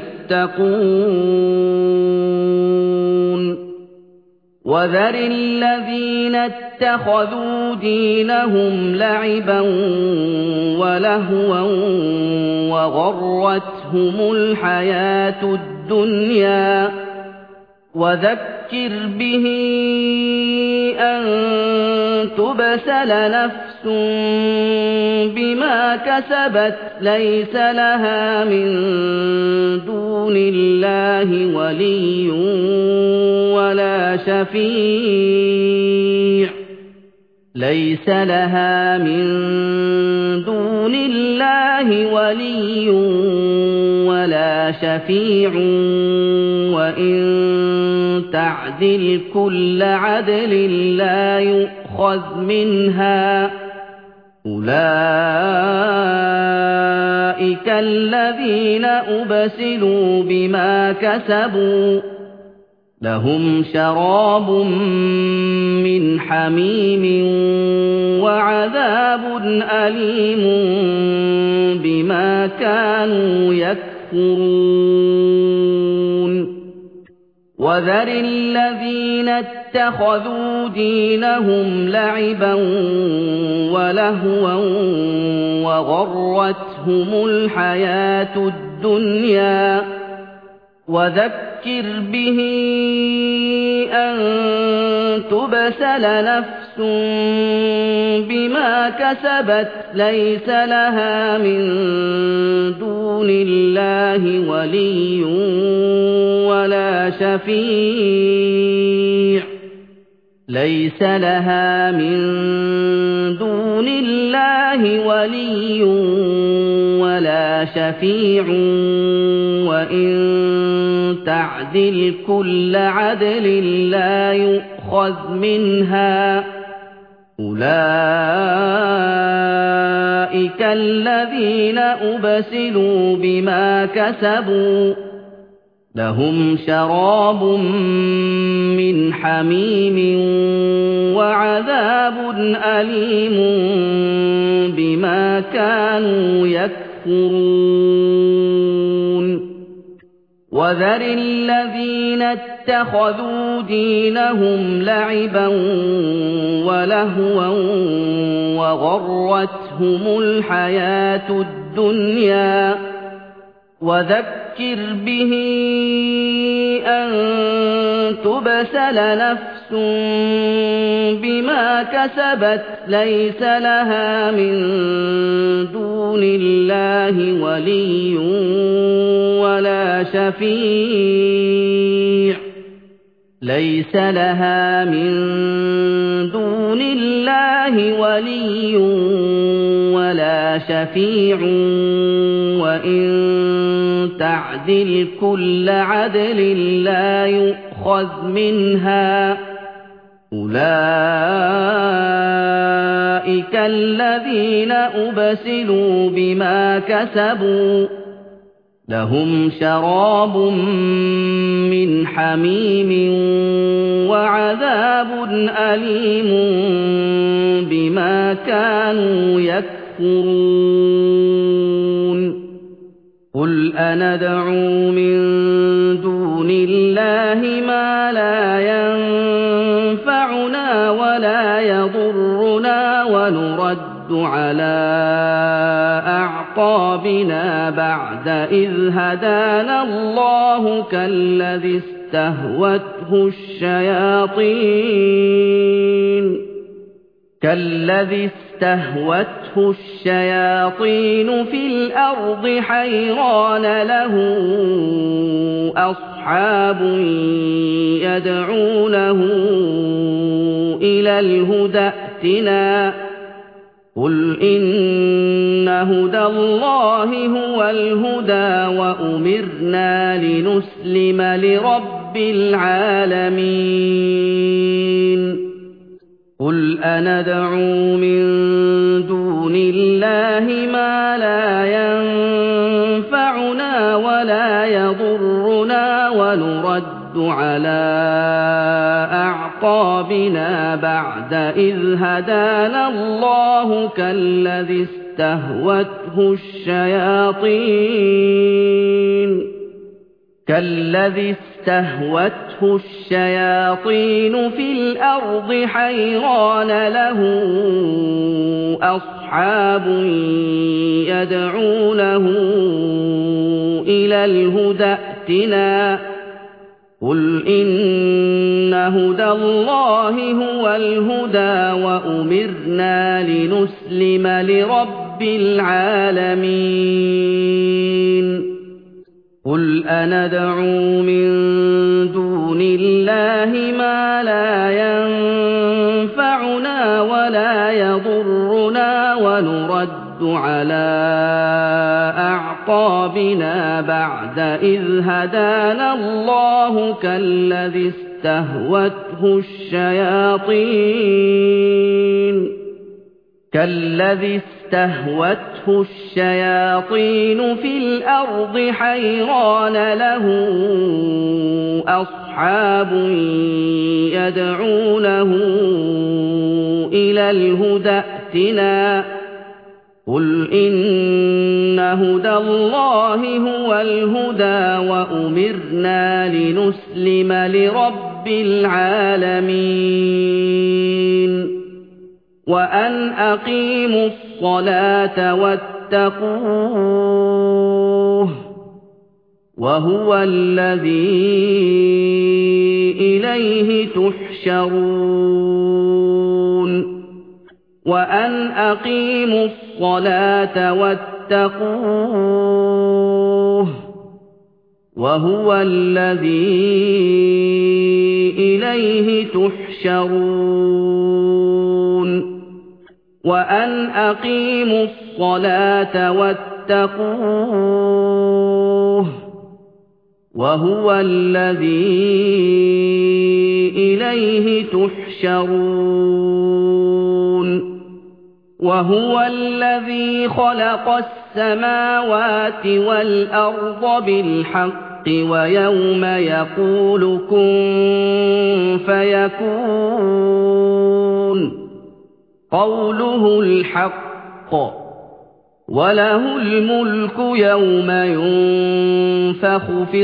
يَتَّقُونَ وَذَرِ الَّذِينَ اتَّخَذُوا دِينَهُمْ لَعِبًا وَلَهْوًا وَغَرَّتْهُمُ الْحَيَاةُ الدُّنْيَا وَذَكِّرْ بِهِ أَن تُبْسَلَ نَفْسٌ بِمَا كَسَبَتْ لَيْسَ لَهَا مِن دُونِ اللَّهِ وَلِيٌّ وَلَا شَفِيعٌ لَيْسَ لَهَا مِن دُونِ اللَّهِ وَلِيٌّ وَلَا شَفِيعٌ وَإِن تَعْدِلْ كُلَّ عَدْلٍ لَّا يُؤْخَذْ مِنْهَا أُولَٰئِكَ الَّذِينَ أُبْسِلُوا بِمَا كَسَبُوا لَهُمْ شَرَابٌ مِّنْ حَمِيمٍ وَعَذَابٌ أَلِيمٌ بِمَا كَانُوا يَكْفُرُونَ وَذَرِ الَّذِينَ اتَّخَذُوا دِينَهُمْ لَعِبًا وَلَهْوًا وَغَرَّتْهُمُ الْحَيَاةُ الدُّنْيَا وَذَكِّرْ بِهِ أَن تُبْسَلَ نَفْسٌ بِمَا كَسَبَتْ لَيْسَ لَهَا مِن دُونِ اللَّهِ وَلِيٌّ وَلَا شَفِيعٌ لَيْسَ لَهَا مِن دُونِ اللَّهِ وَلِيٌّ وَلَا شَفِيعٌ وَإِن تَعْدِلْ كُلَّ عَدْلٍ لَّا يُؤْخَذْ مِنْهَا ۗ أُولَٰئِكَ الَّذِينَ أُبْسِلُوا بِمَا كَسَبُوا ۖ لَهُمْ شَرَابٌ مِّنْ حَمِيمٍ وَعَذَابٌ أَلِيمٌ بِمَا كَانُوا يَكْفُرُونَ وَذَرِ الَّذِينَ اتَّخَذُوا دِينَهُمْ لَعِبًا وَلَهْوًا وَغَرَّتْهُمُ الْحَيَاةُ الدُّنْيَا وَذَكِّرْ بِهِ أَن تُبْسَلَ نَفْسٌ بِمَا كَسَبَتْ لَيْسَ لَهَا مِن دُونِ اللَّهِ وَلِيٌّ وَلَا شَفِيعٌ لَيْسَ لَهَا مِن دُونِ اللَّهِ وَلِيٌّ وَلَا شَفِيعٌ وَإِن تَعْدِلْ كُلَّ عَدْلٍ لَّا يُؤْخَذْ مِنْهَا ۗ أُولَٰئِكَ الَّذِينَ أُبْسِلُوا بِمَا كَسَبُوا ۖ لَهُمْ شَرَابٌ مِّنْ حَمِيمٍ وَعَذَابٌ أَلِيمٌ بِمَا كَانُوا يَكْفُرُونَ قُلْ أَنَدْعُو مِن دُونِ اللَّهِ مَا لَا يَنفَعُنَا وَلَا يَضُرُّنَا وَنُرَدُّ عَلَىٰ أَعْقَابِنَا بَعْدَ إِذْ هَدَانَا اللَّهُ كَالَّذِي اسْتَهْوَتْهُ الشَّيَاطِينُ كالذي استهوته الشياطين في الأرض حيران له أصحاب يدعونه إلى الهدى ائتنا قل إن هدى الله هو الهدى وأمرنا لنسلم لرب العالمين قل أندعو من دون الله ما لا ينفعنا ولا يضرنا ونرد على أعقابنا بعد إذ هدانا الله كالذي استهوته الشياطين كالذي استهوته الشياطين في الأرض حيران له أصحاب يدعونه إلى الهدى ائتنا قل إن هدى الله هو الهدى وأمرنا لنسلم لرب العالمين قل أندعو من دون الله ما لا ينفعنا ولا يضرنا ونرد على أعقابنا بعد إذ هدانا الله كالذي استهوته الشياطين كالذي استهوته الشياطين في الأرض حيران له أصحاب يدعونه إلى الهدى ائتنا قُلْ إِنَّ هُدَى اللَّهِ هُوَ الْهُدَىٰ وَأُمِرْنَا لِنُسْلِمَ لِرَبِّ الْعَالَمِينَ وَأَنْ أَقِيمُوا الصَّلَاةَ وَاتَّقُوهُ وَهُوَ الَّذِي إِلَيْهِ تُحْشَرُونَ وَأَنْ أَقِيمُوا الصَّلَاةَ وَاتَّقُوهُ وَهُوَ الَّذِي إِلَيْهِ تُحْشَرُونَ وَأَنْ أَقِيمُوا الصَّلَاةَ وَاتَّقُوهُ وَهُوَ الَّذِي إِلَيْهِ تُحْشَرُونَ وَهُوَ الَّذِي خَلَقَ السَّمَاوَاتِ وَالْأَرْضَ بِالْحَقِّ وَيَوْمَ يَقُولُ كُن فَيَكُونُ قَوْلُهُ الْحَقُّ وَلَهُ الْمُلْكُ يَوْمَ يُنفَخُ فِي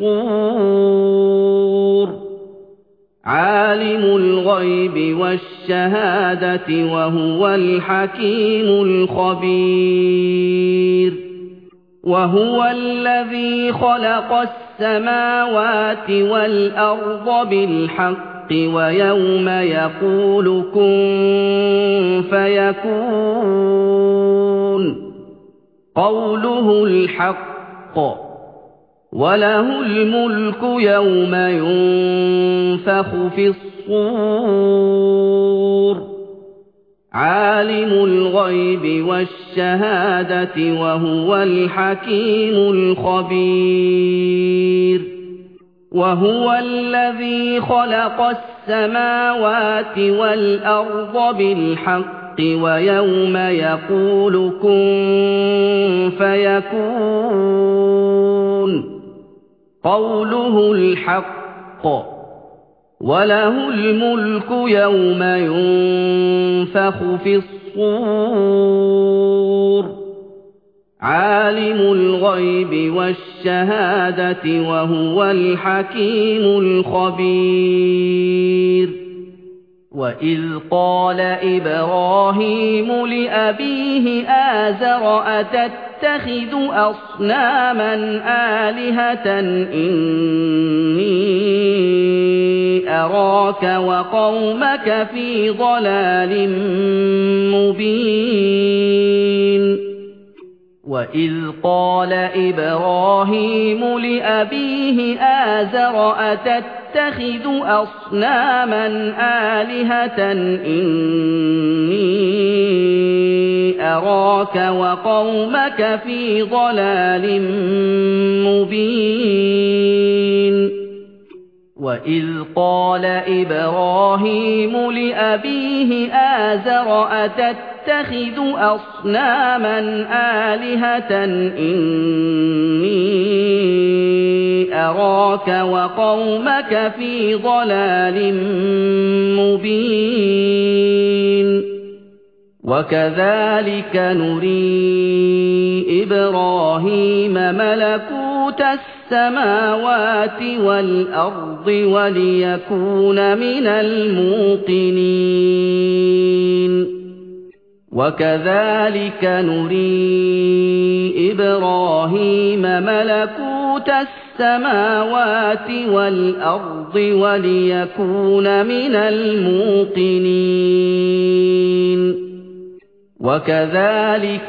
الصُّورِ عَالِمُ الْغَيْبِ وَالشَّهَادَةِ وَهُوَ الْحَكِيمُ الْخَبِيرُ وَهُوَ الَّذِي خَلَقَ السَّمَاوَاتِ وَالْأَرْضَ بِالْحَقِّ وَيَوْمَ يَقُولُ كُن فَيَكُونُ قَوْلُهُ الْحَقُّ وَلَهُ الْمُلْكُ يَوْمَ يُنفَخُ فِي الصُّورِ عَالِمُ الْغَيْبِ وَالشَّهَادَةِ وَهُوَ الْحَكِيمُ الْخَبِيرُ وَهُوَ الَّذِي خَلَقَ السَّمَاوَاتِ وَالْأَرْضَ بِالْحَقِّ وَيَوْمَ يَقُولُ كُن فَيَكُونُ قَوْلُهُ الْحَقُّ وَلَهُ الْمُلْكُ يَوْمَ يُنفَخُ فِي الصُّورِ عَالِمُ الْغَيْبِ وَالشَّهَادَةِ وَهُوَ الْحَكِيمُ الْخَبِيرُ وَإِذْ قَالَ إِبْرَاهِيمُ لِأَبِيهِ آزَرَ أَتَتَّخِذُ أَصْنَامًا آلِهَةً إِنِّي أَرَاكَ وَقَوْمَكَ فِي ضَلَالٍ مُّبِينٍ وَإِذْ قَالَ إِبْرَاهِيمُ لِأَبِيهِ آزَرَ أَتَتَّخِذُ أَصْنَامًا آلِهَةً إِنِّي أَرَاكَ وَقَوْمَكَ فِي ضَلَالٍ مُّبِينٍ وَإِذْ قَالَ إِبْرَاهِيمُ لِأَبِيهِ آزَرَ أَتَتَّخِذُ أَصْنَامًا آلِهَةً إِنِّي أَرَاكَ وَقَوْمَكَ فِي ضَلَالٍ مُّبِينٍ وَكَذَلِكَ نُرِي إِبْرَاهِيمَ مَلَكُوتَ السَّمَاوَاتِ وَالْأَرْضِ وَلِيَكُونَ مِنَ الْمُوقِنِينَ وَكَذَلِكَ نُرِي إِبْرَاهِيمَ مَلَكُوتَ السَّمَاوَاتِ وَالْأَرْضِ وَلِيَكُونَ مِنَ الْمُوقِنِينَ وَكَذَلِكَ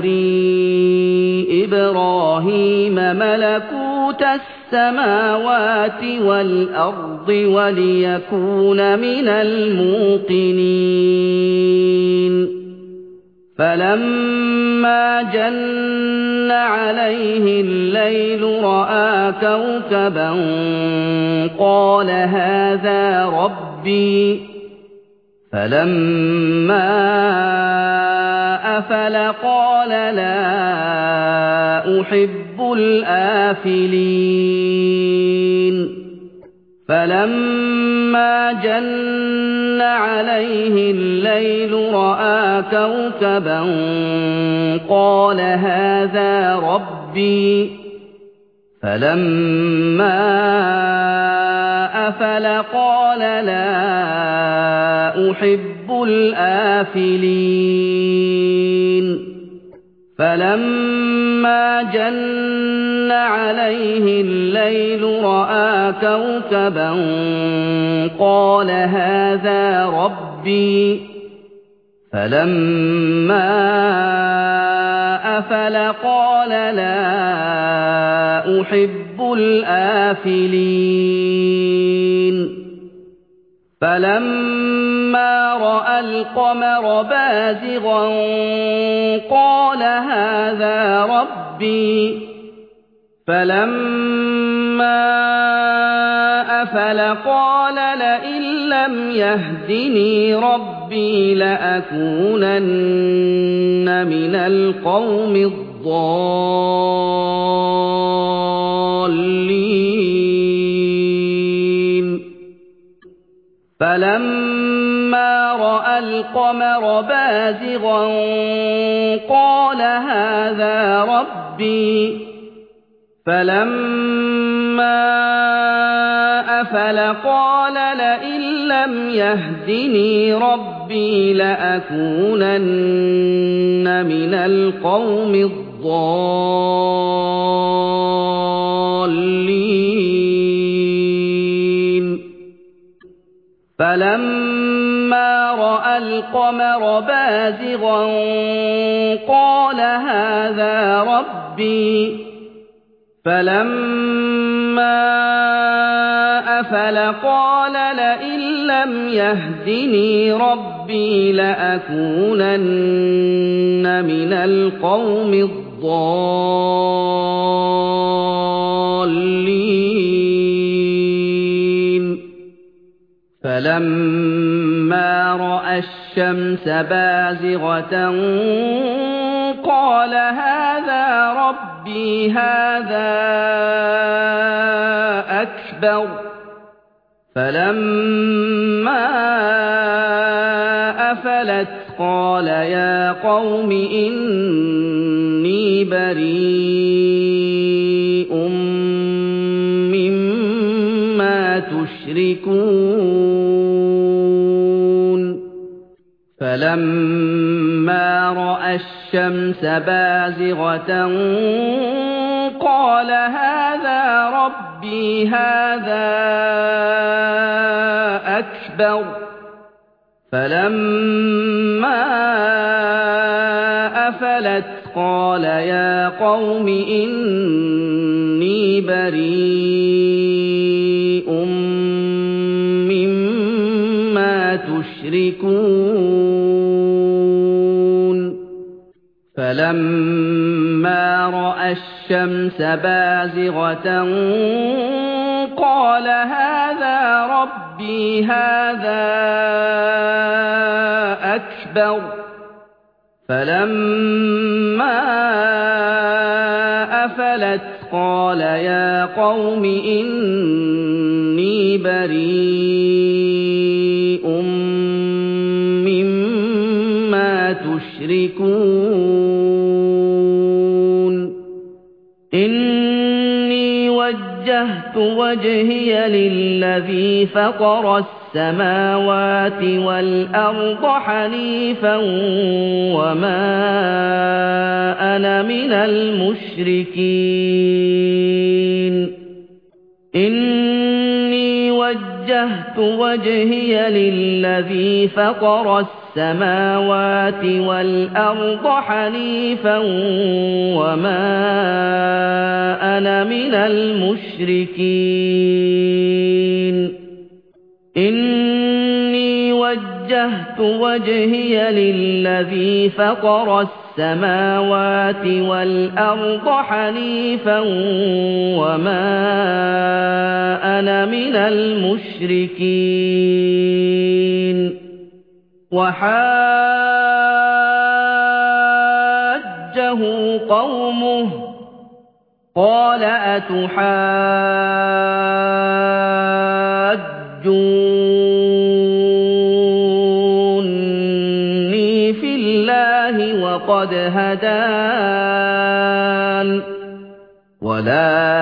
نُرِي إِبْرَاهِيمَ مَلَكُوتَ السَّمَاوَاتِ وَالْأَرْضِ وَلِيَكُونَ مِنَ الْمُوقِنِينَ فَلَمَّا جَنَّ عَلَيْهِ اللَّيْلُ رَأَىٰ كَوْكَبًا قَالَ هَٰذَا رَبِّي فَلَمَّا أَفَلَ قَالَ لَا أُحِبُّ الْآفِلِينَ فَلَمَّا جَنَّ عَلَيْهِ اللَّيْلُ رَأَىٰ كَوْكَبًا قَالَ هَٰذَا رَبِّي فَلَمَّا أَفَلَ قَالَ لَا أُحِبُّ الْآفِلِينَ فَلَمَّا جَنَّ عَلَيْهِ اللَّيْلُ رَأَىٰ كَوْكَبًا قَالَ هَٰذَا رَبِّي فَلَمَّا أَفَلَ قَالَ لَا أُحِبُّ الْآفِلِينَ فَلَمَّا رَأَى الْقَمَرَ بَازِغًا قَالَ هَٰذَا رَبِّي فَلَمَّا أَفَلَ قَالَ لَئِن لَّمْ يَهْدِنِي رَبِّي لَأَكُونَنَّ مِنَ الْقَوْمِ الضَّالِّينَ فَلَمَّا رَأَى الْقَمَرَ بَازِغًا قَالَ هَٰذَا رَبِّي فَلَمَّا أَفَلَ قَالَ لَئِن لَّمْ يَهْدِنِي رَبِّي لَأَكُونَنَّ مِنَ الْقَوْمِ الضَّالِّينَ فَلَمَّا رَأَى الْقَمَرَ بَازِغًا قَالَ هَٰذَا رَبِّي فَلَمَّا أَفَلَ قَالَ لَئِن لَّمْ يَهْدِنِي رَبِّي لَأَكُونَنَّ مِنَ الْقَوْمِ الضَّالِّينَ فَلَمَّا رَأَى الشَّمْسَ بَازِغَةً قَالَ هَٰذَا رَبِّي هَٰذَا أَكْبَرُ فَلَمَّا أَفَلَتْ قَالَ يَا قَوْمِ إِنِّي بَرِيءٌ مِّمَّا تُشْرِكُونَ فَلَمَّا رَأَى الشَّمْسَ بَازِغَةً قَالَ هَٰذَا رَبِّي هَٰذَا أَكْبَرُ فَلَمَّا أَفَلَتْ قَالَ يَا قَوْمِ إِنِّي بَرِيءٌ مِّمَّا تُشْرِكُونَ فَلَمَّا رَأَى الشَّمْسَ بَازِغَةً قَالَ هَٰذَا رَبِّي هَٰذَا أَكْبَرُ فَلَمَّا أَفَلَتْ قَالَ يَا قَوْمِ إِنِّي بَرِيءٌ مِّمَّا تُشْرِكُونَ إِنِّي وَجَّهْتُ وَجْهِيَ لِلَّذِي فَطَرَ السَّمَاوَاتِ وَالْأَرْضَ حَنِيفًا وَمَا أَنَا مِنَ الْمُشْرِكِينَ إِنِّي وَجَّهْتُ وَجْهِيَ لِلَّذِي فَطَرَ السَّمَاوَاتِ وَالْأَرْضَ حَنِيفًا وَمَا أَنَا مِنَ الْمُشْرِكِينَ إِنِّي وَجَّهْتُ وَجْهِيَ لِلَّذِي فَطَرَ السَّمَاوَاتِ وَالْأَرْضَ حَنِيفًا وَمَا أَنَا مِنَ الْمُشْرِكِينَ وَحَاجَّهُ قَوْمُهُ قَالَ أَتُحَاجُّونِّي في الله وقد هدان ولا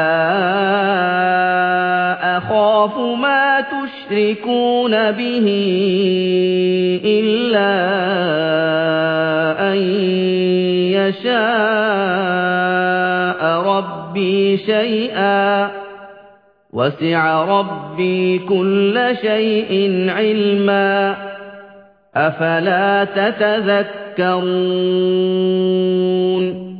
أخاف ما تشركون به إلا أن يشاء ربي شيئا وسع ربي كل شيء علما أفلا تتذكرون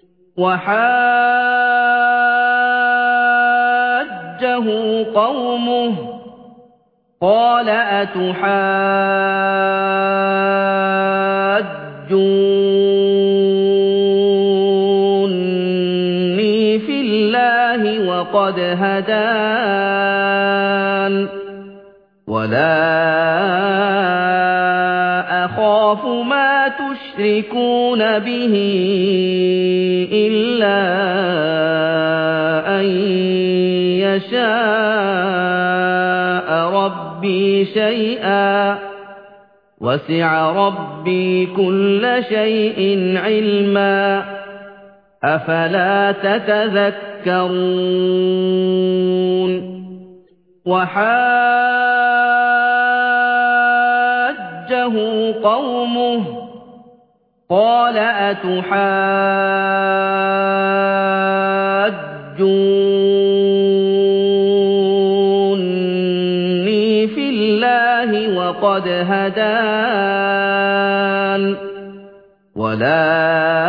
وحاجه قومه قال أتحاجوني في الله وقد هدان ولا أخاف ما تشركون به إلا أن يشاء ربي شيئا وسع ربي كل شيء علما أفلا تتذكرون وحاجه قومه قال أتحاجوني في الله وقد هدان ولا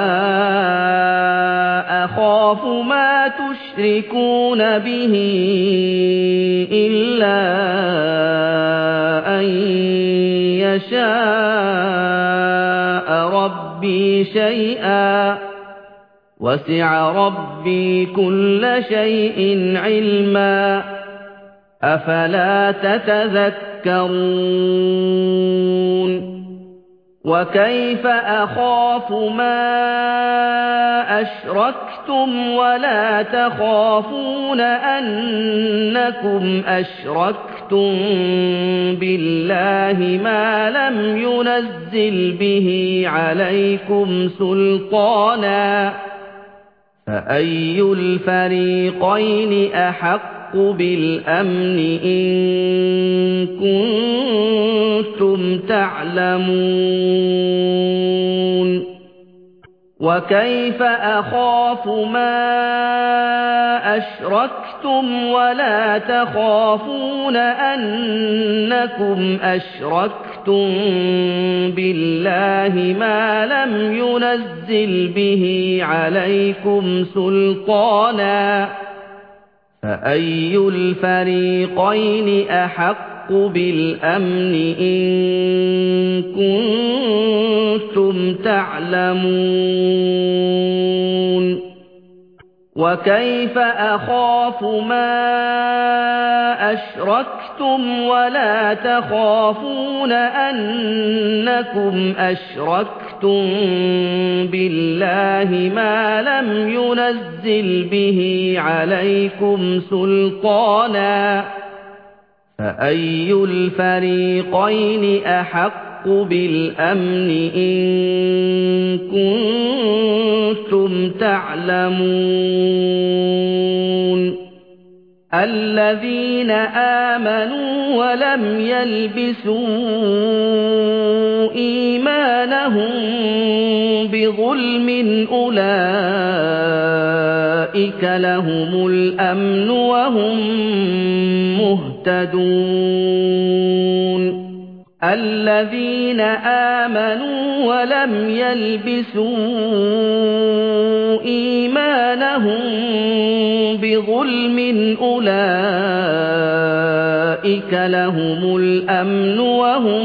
أخاف ما تشركون به إلا أن يشاء ربي شيئا وسع ربي كل شيء علما أفلا تتذكرون وكيف أخاف ما أشركتم ولا تخافون أنكم أشركتم بالله ما لم ينزل به عليكم سلطانا فأي الفريقين أحق بالأمن إن كنتم تعلمون وكيف أخاف ما أشركتم ولا تخافون أنكم أشركتم بالله ما لم ينزل به عليكم سلطانا فأي الفريقين أحق بالأمن إن كنتم تعلمون وكيف أخاف ما أشركتم ولا تخافون أنكم أشركتم بالله ما لم ينزل به عليكم سلطانا فأي الفريقين أحق بالأمن إن كنتم تعلمون الذين آمنوا ولم يلبسوا إيمانهم بظلم أولئك لهم الأمن وهم مهتدون الذين آمنوا ولم يلبسوا إيمانهم بظلم أولئك لهم الأمن وهم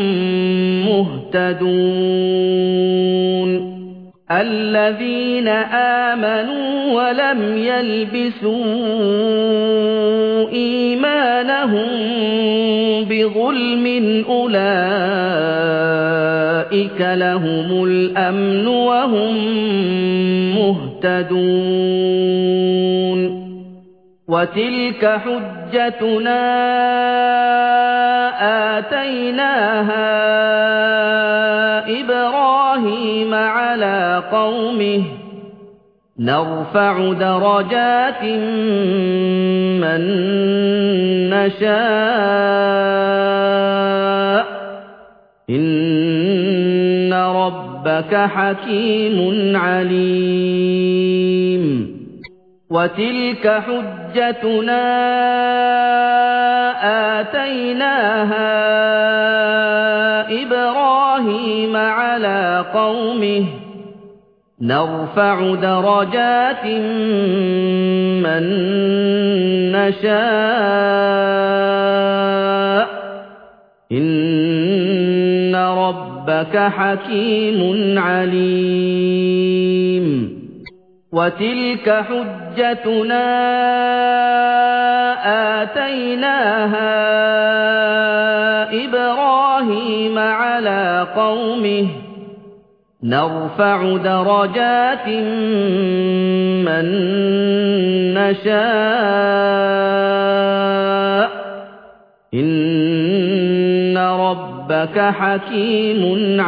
مهتدون الذين آمنوا ولم يلبسوا إيمانهم بظلم أولئك لهم الأمن وهم مهتدون وَتِلْكَ حُجَّتُنَا آتَيْنَاهَا إِبْرَاهِيمَ عَلَىٰ قَوْمِهِ ۚ نَرْفَعُ دَرَجَاتٍ مَّن نَّشَاءُ ۗ إِنَّ رَبَّكَ حَكِيمٌ عَلِيمٌ وَتِلْكَ حُجَّتُنَا آتَيْنَاهَا إِبْرَاهِيمَ عَلَىٰ قَوْمِهِ ۚ نَرْفَعُ دَرَجَاتٍ مَّن نَّشَاءُ ۗ إِنَّ رَبَّكَ حَكِيمٌ عَلِيمٌ وَتِلْكَ حُجَّتُنَا آتَيْنَاهَا إِبْرَاهِيمَ عَلَىٰ قَوْمِهِ ۚ نَرْفَعُ دَرَجَاتٍ مَّن نَّشَاءُ ۗ إِنَّ رَبَّكَ حَكِيمٌ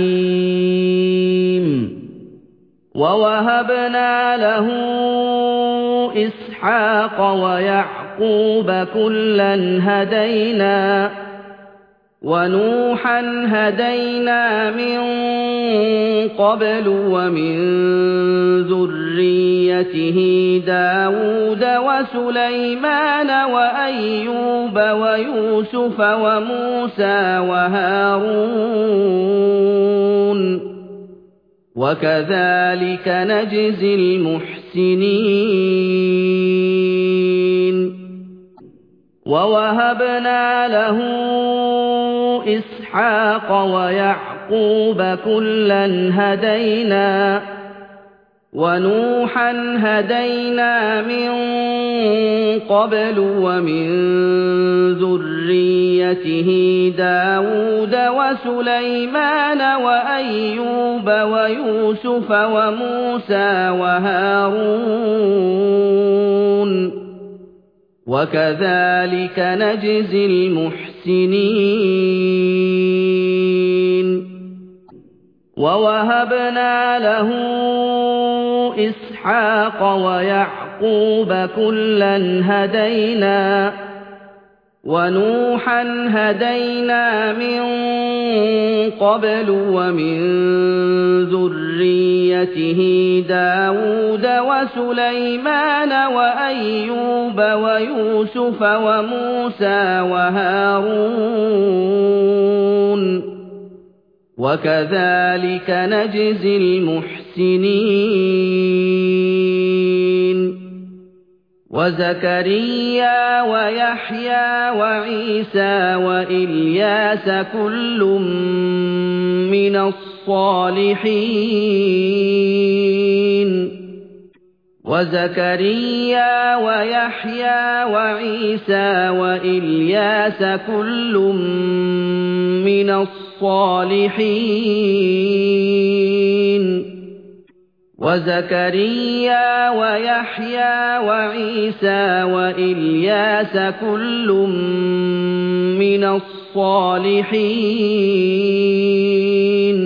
عَلِيمٌ وَوَهَبْنَا لَهُ إِسْحَاقَ وَيَعْقُوبَ ۖ كُلًّا هَدَيْنَا ۚ وَنُوحًا هَدَيْنَا مِن قَبْلُ ۖ وَمِن ذُرِّيَّتِهِ دَاوُودَ وَسُلَيْمَانَ وَأَيُّوبَ وَيُوسُفَ وَمُوسَىٰ وَهَارُونَ ۚ وَكَذَٰلِكَ نَجْزِي الْمُحْسِنِينَ وَوَهَبْنَا لَهُ إِسْحَاقَ وَيَعْقُوبَ ۖ كُلًّا هَدَيْنَا ۚ وَنُوحًا هَدَيْنَا مِن قَبْلُ ۖ وَمِن ذُرِّيَّتِهِ دَاوُودَ وَسُلَيْمَانَ وَأَيُّوبَ وَيُوسُفَ وَمُوسَىٰ وَهَارُونَ ۚ وَكَذَٰلِكَ نَجْزِي الْمُحْسِنِينَ وَوَهَبْنَا لَهُ إِسْحَاقَ وَيَعْقُوبَ ۖ كُلًّا هَدَيْنَا ۚ وَنُوحًا هَدَيْنَا مِن قَبْلُ ۖ وَمِن ذُرِّيَّتِهِ دَاوُودَ وَسُلَيْمَانَ وَأَيُّوبَ وَيُوسُفَ وَمُوسَىٰ وَهَارُونَ ۚ وَكَذَٰلِكَ نَجْزِي الْمُحْسِنِينَ وَزَكَرِيَّا وَيَحْيَىٰ وَعِيسَىٰ وَإِلْيَاسَ ۖ كُلٌّ مِّنَ الصَّالِحِينَ وَزَكَرِيَّا وَيَحْيَىٰ وَعِيسَىٰ وَإِلْيَاسَ ۖ كُلٌّ مِّنَ الصَّالِحِينَ وَزَكَرِيَّا وَيَحْيَىٰ وَعِيسَىٰ وَإِلْيَاسَ ۖ كُلٌّ مِّنَ الصَّالِحِينَ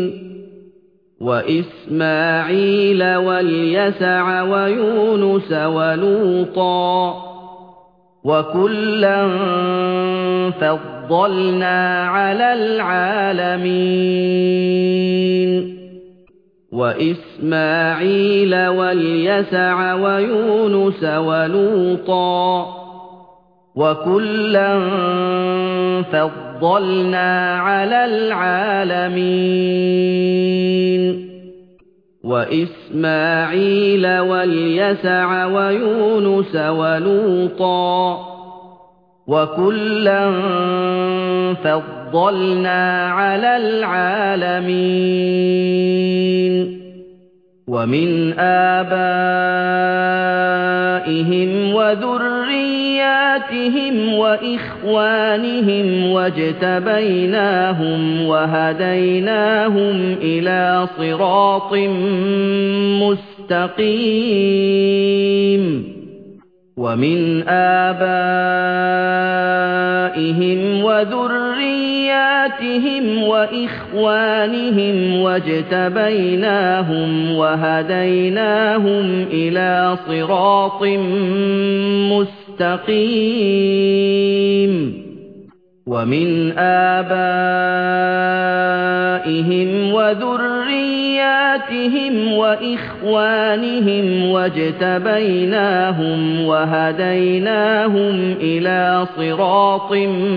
وَإِسْمَاعِيلَ وَالْيَسَعَ وَيُونُسَ وَلُوطًا ۚ وَكُلًّا فَضَّلْنَا عَلَى الْعَالَمِينَ وَإِسْمَاعِيلَ وَالْيَسَعَ وَيُونُسَ وَلُوطًا ۚ وَكُلًّا فَضَّلْنَا عَلَى الْعَالَمِينَ وَإِسْمَاعِيلَ وَالْيَسَعَ وَيُونُسَ وَلُوطًا ۚ وَكُلًّا فَضَّلْنَا عَلَى الْعَالَمِينَ وَمِنْ آبَائِهِمْ وَذُرِّيَّاتِهِمْ وَإِخْوَانِهِمْ وَاجْتَبَيْنَاهُمْ وَهَدَيْنَاهُمْ إِلَىٰ صِرَاطٍ مُّسْتَقِيمٍ وَمِنْ آبَائِهِمْ وَذُرِّيَّاتِهِمْ وَإِخْوَانِهِمْ وَاجْتَبَيْنَاهُمْ وَهَدَيْنَاهُمْ إِلَىٰ صِرَاطٍ مُّسْتَقِيمٍ وَمِنْ آبَائِهِمْ وَذُرِّيَّاتِهِمْ وَإِخْوَانِهِمْ وَاجْتَبَيْنَاهُمْ وَهَدَيْنَاهُمْ إِلَىٰ صِرَاطٍ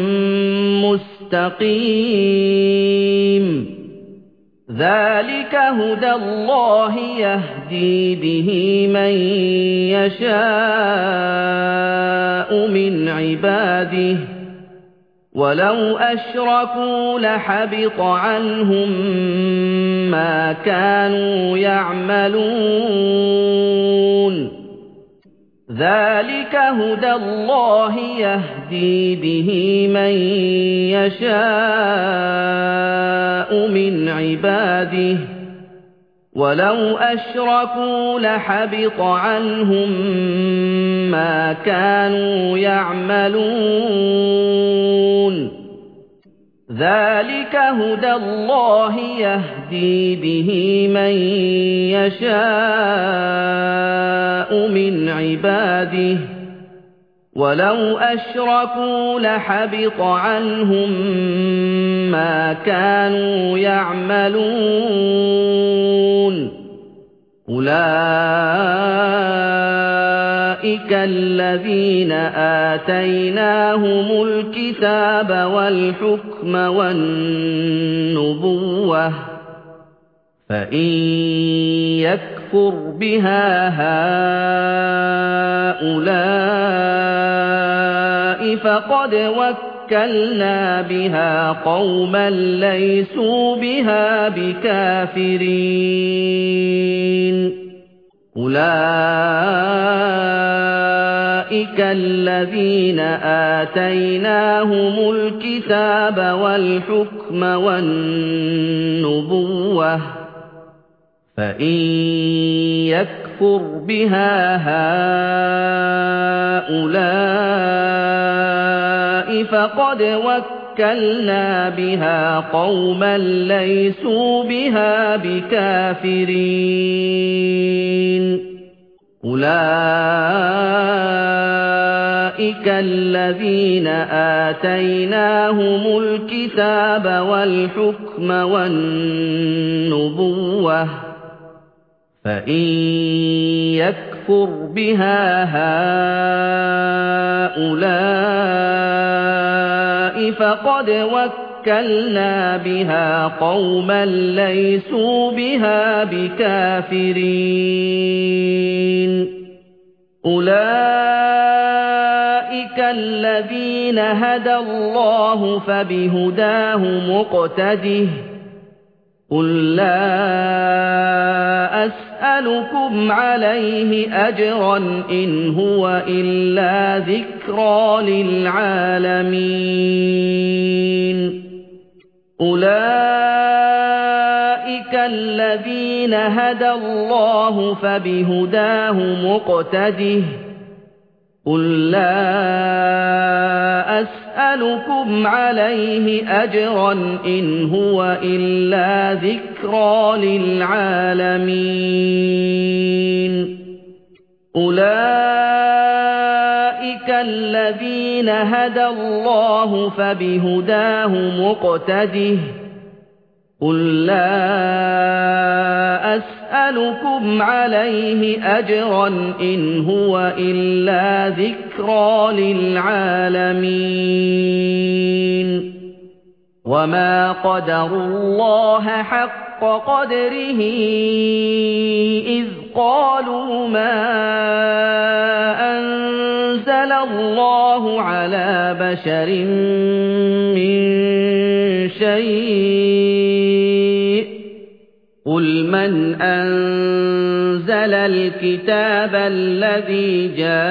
مُّسْتَقِيمٍ ذَٰلِكَ هُدَى اللَّهِ يَهْدِي بِهِ مَن يَشَاءُ مِنْ عِبَادِهِ ۚ وَلَوْ أَشْرَكُوا لَحَبِطَ عَنْهُم مَّا كَانُوا يَعْمَلُونَ ذَٰلِكَ هُدَى اللَّهِ يَهْدِي بِهِ مَن يَشَاءُ مِنْ عِبَادِهِ ۚ وَلَوْ أَشْرَكُوا لَحَبِطَ عَنْهُم مَّا كَانُوا يَعْمَلُونَ ذَٰلِكَ هُدَى اللَّهِ يَهْدِي بِهِ مَن يَشَاءُ مِنْ عِبَادِهِ ۚ وَلَوْ أَشْرَكُوا لَحَبِطَ عَنْهُم مَّا كَانُوا يَعْمَلُونَ أُولَٰئِكَ الَّذِينَ آتَيْنَاهُمُ الْكِتَابَ وَالْحُكْمَ وَالنُّبُوَّةَ ۚ فَإِن يَكْفُرْ بِهَا هَٰؤُلَاءِ فَقَدْ وَكَّلْنَا بِهَا قَوْمًا لَّيْسُوا بِهَا بِكَافِرِينَ أُولَٰئِكَ الَّذِينَ آتَيْنَاهُمُ الْكِتَابَ وَالْحُكْمَ وَالنُّبُوَّةَ ۚ فَإِن يَكْفُرْ بِهَا هَٰؤُلَاءِ فَقَدْ وَكَّلْنَا بِهَا قَوْمًا لَّيْسُوا بِهَا بِكَافِرِينَ أُولَٰئِكَ الَّذِينَ آتَيْنَاهُمُ الْكِتَابَ وَالْحُكْمَ وَالنُّبُوَّةَ ۚ فَإِن يَكْفُرْ بِهَا هَٰؤُلَاءِ فَقَدْ وَكَّلْنَا بِهَا قَوْمًا لَّيْسُوا بِهَا بِكَافِرِينَ أُولَٰئِكَ الَّذِينَ هَدَى اللَّهُ فَبِهُدَاهُ مُقْتَدِهْ ۗ قُل لَّا أَسْأَلُكُمْ عَلَيْهِ أَجْرًا إِنْ هُوَ إِلَّا ذِكْرَىٰ لِلْعَالَمِينَ أُولَٰئِكَ الَّذِينَ هَدَى اللَّهُ فَبِهُدَاهُ مُقْتَدِهْ ۗ قُل لَّا أَسْأَلُكُمْ عَلَيْهِ أَجْرًا إِنْ هُوَ إِلَّا ذِكْرَىٰ لِلْعَالَمِينَ أُولَٰئِكَ الَّذِينَ هَدَى اللَّهُ فَبِهُدَاهُ مُقْتَدِهْ ۗ قُل لَّا أَسْأَلُكُمْ عَلَيْهِ أَجْرًا إِنْ هُوَ إِلَّا ذِكْرَىٰ لِلْعَالَمِينَ وَمَا قَدَرُوا اللَّهَ حَقَّ قَدْرِهِ إِذْ قَالُوا مَا أَنزَلَ اللَّهُ عَلَىٰ بَشَرٍ مِّن شَيْءٍ ۗ قُلْ مَنْ أَنزَلَ الْكِتَابَ الَّذِي